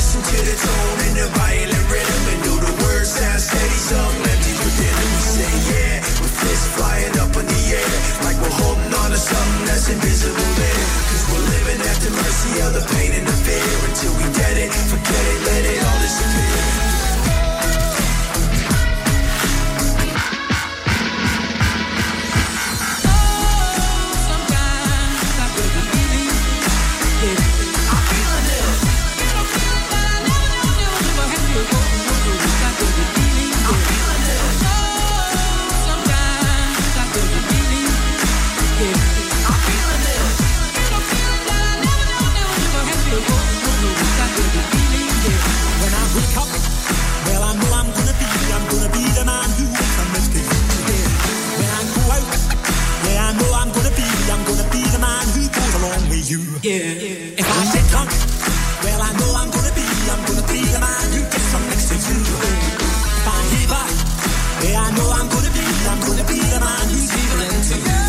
When I wake up, well, I know I'm gonna be the man who can rescue you. When I go out, yeah, I know I'm gonna be the man who goes along with you. Yeah. If I get drunk, well, I know I'm gonna be the man who gets some next to you. If I heaver, yeah, I know I'm gonna be the man who's heavering to you.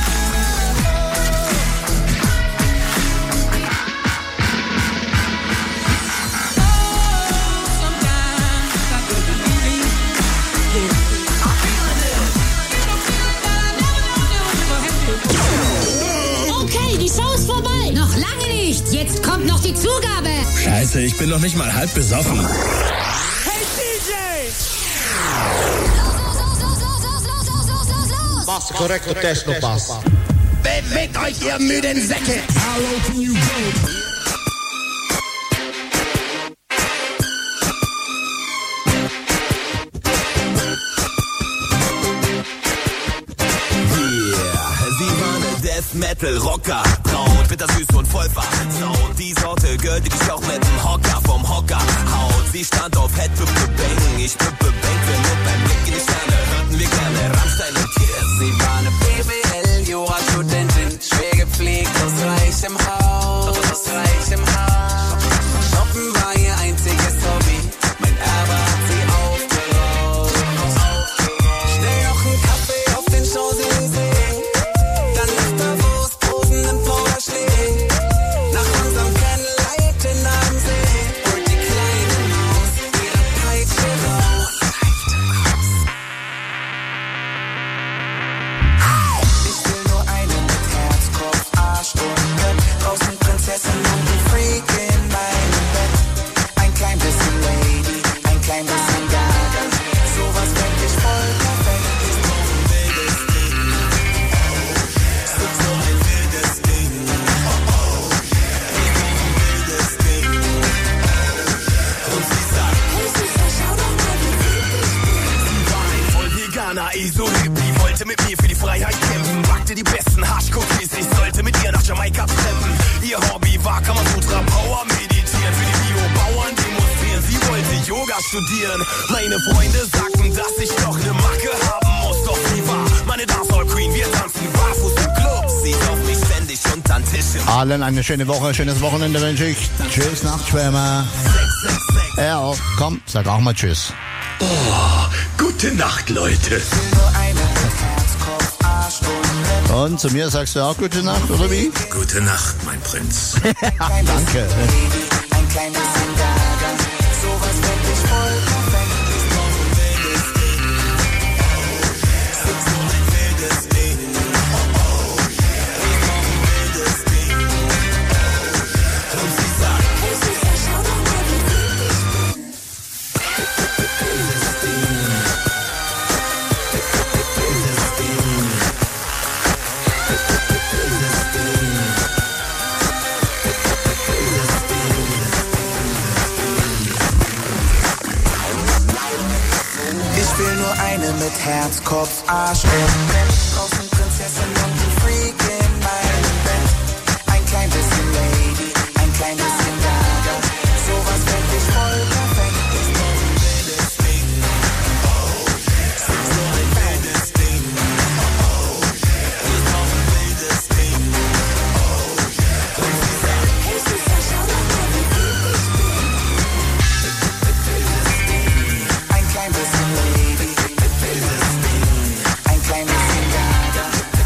Okay, die Show ist vorbei. Noch lange nicht. Jetzt kommt noch die Zugabe. Scheiße, ich bin noch nicht mal halb besoffen. Hey DJ! Was korrekter Techno-Bass. Bewegt euch, ihr müden Säcke! How low can you go? Metal Rocker, braun, bittersüß und voll versaut. Die Sorte Girl, die staucht mit dem Hocker vom Hocker haut. Sie stand auf Head, Bang, ich Bang, wir nur beim Blick in die Sterne hörten wir gerne Rammstein und Kiss. Sie war eine BWL, Jura-Studentin, schwer gepflegt, aus reichem Haus, Shoppen war ihr einziges Hobby, mein Erbe hat sie aufgeraubt. Schnell noch ein Kaffee auf den Champs-Élysées. Nach unserem Candlelight am See holt die kleine Maus ihre Peitsche raus. Ich will nur einen mit Herz, Kopf, Arsch und Gött. Draußen Prinzessin und ein Freak in meinem Bett. Ein klein bisschen Lady, ein klein bisschen Gaga. Sowas fänd ich voll perfekt. Ist so ein wildes Ding. Ist so ein wildes Ding. Die wollte mit mir für die Freiheit kämpfen, backte die besten Haschcookies, ich sollte mit ihr nach Jamaika trampen. Ihr Hobby war Kamasutra, Power meditieren, für die Bio-Bauern demonstrieren. Sie wollte Yoga studieren. Meine Freunde sagten, dass ich doch eine Macke haben muss, doch sie war meine Dancehall Queen. Wir tanzen barfuß im Club, sie auf mich ständig untern Tisch. Allen eine schöne Woche, schönes Wochenende wünsche ich. Tschüss, Nachtschwärmer. Ja, komm, sag auch mal Tschüss. Oh, gute Nacht, Leute. Und zu mir sagst du auch gute Nacht, oder wie? Gute Nacht, mein Prinz. Danke. Ein klein bisschen Gaga, sowas fänd ich voll perfekt. Ist so ein wildes Ding. Ist so ein wildes Ding. Ist so ein wildes Ding. Und sie sagt, hey Süßer, schau doch mal, wie wild ich bin. Ich will nur eine mit Herz, Kopf, Arsch und Bett. Draußen Prinzessin und ein Freak in meinem Bett. Ein klein bisschen Lady, ein klein bisschen Gaga. Sowas fänd ich voll perfekt. Ist so ein wildes Ding. Ist so ein wildes Ding. Ist so ein wildes Ding. Und sie sagt, hey Süßer, schau doch mal, wie wild ich bin. Ein klein bisschen Lady. Ein klein bisschen Gaga.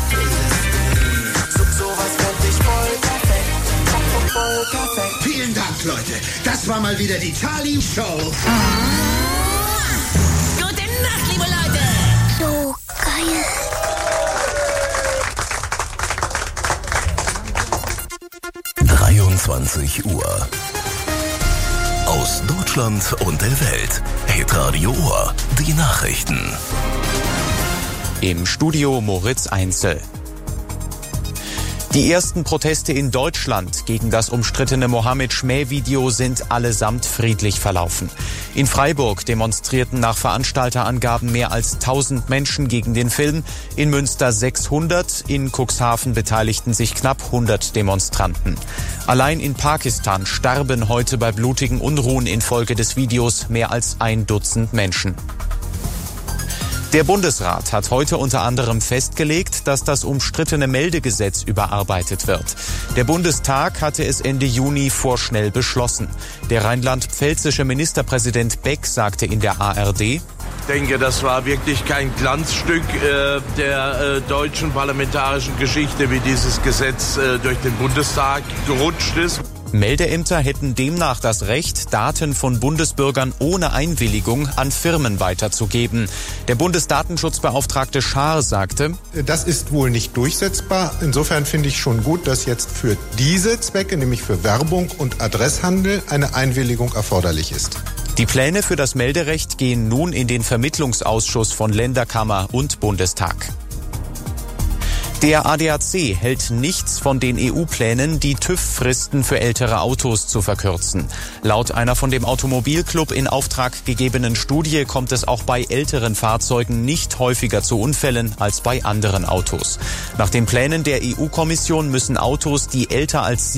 Sowas fänd ich voll perfekt. Voll perfekt. Vielen Dank, Leute. Das war mal wieder die Charlie Show. Gute Nacht, liebe Leute. So geil. Uhr. Aus Deutschland und der Welt. Hitradio Ohr. Die Nachrichten. Im Studio Moritz Einzel. Die ersten Proteste in Deutschland gegen das umstrittene Mohammed-Schmäh-Video sind allesamt friedlich verlaufen. In Freiburg demonstrierten nach Veranstalterangaben mehr als 1000 Menschen gegen den Film, in Münster 600, in Cuxhaven beteiligten sich knapp 100 Demonstranten. Allein in Pakistan starben heute bei blutigen Unruhen infolge des Videos mehr als 1 Dutzend Menschen. Der Bundesrat hat heute unter anderem festgelegt, dass das umstrittene Meldegesetz überarbeitet wird. Der Bundestag hatte es Ende Juni vorschnell beschlossen. Der rheinland-pfälzische Ministerpräsident Beck sagte in der ARD: Ich denke, das war wirklich kein Glanzstück der deutschen parlamentarischen Geschichte, wie dieses Gesetz durch den Bundestag gerutscht ist. Meldeämter hätten demnach das Recht, Daten von Bundesbürgern ohne Einwilligung an Firmen weiterzugeben. Der Bundesdatenschutzbeauftragte Schaar sagte: Das ist wohl nicht durchsetzbar. Insofern finde ich schon gut, dass jetzt für diese Zwecke, nämlich für Werbung und Adresshandel, eine Einwilligung erforderlich ist. Die Pläne für das Melderecht gehen nun in den Vermittlungsausschuss von Länderkammer und Bundestag. Der ADAC hält nichts von den EU-Plänen, die TÜV-Fristen für ältere Autos zu verkürzen. Laut einer von dem Automobilclub in Auftrag gegebenen Studie kommt es auch bei älteren Fahrzeugen nicht häufiger zu Unfällen als bei anderen Autos. Nach den Plänen der EU-Kommission müssen Autos, die älter als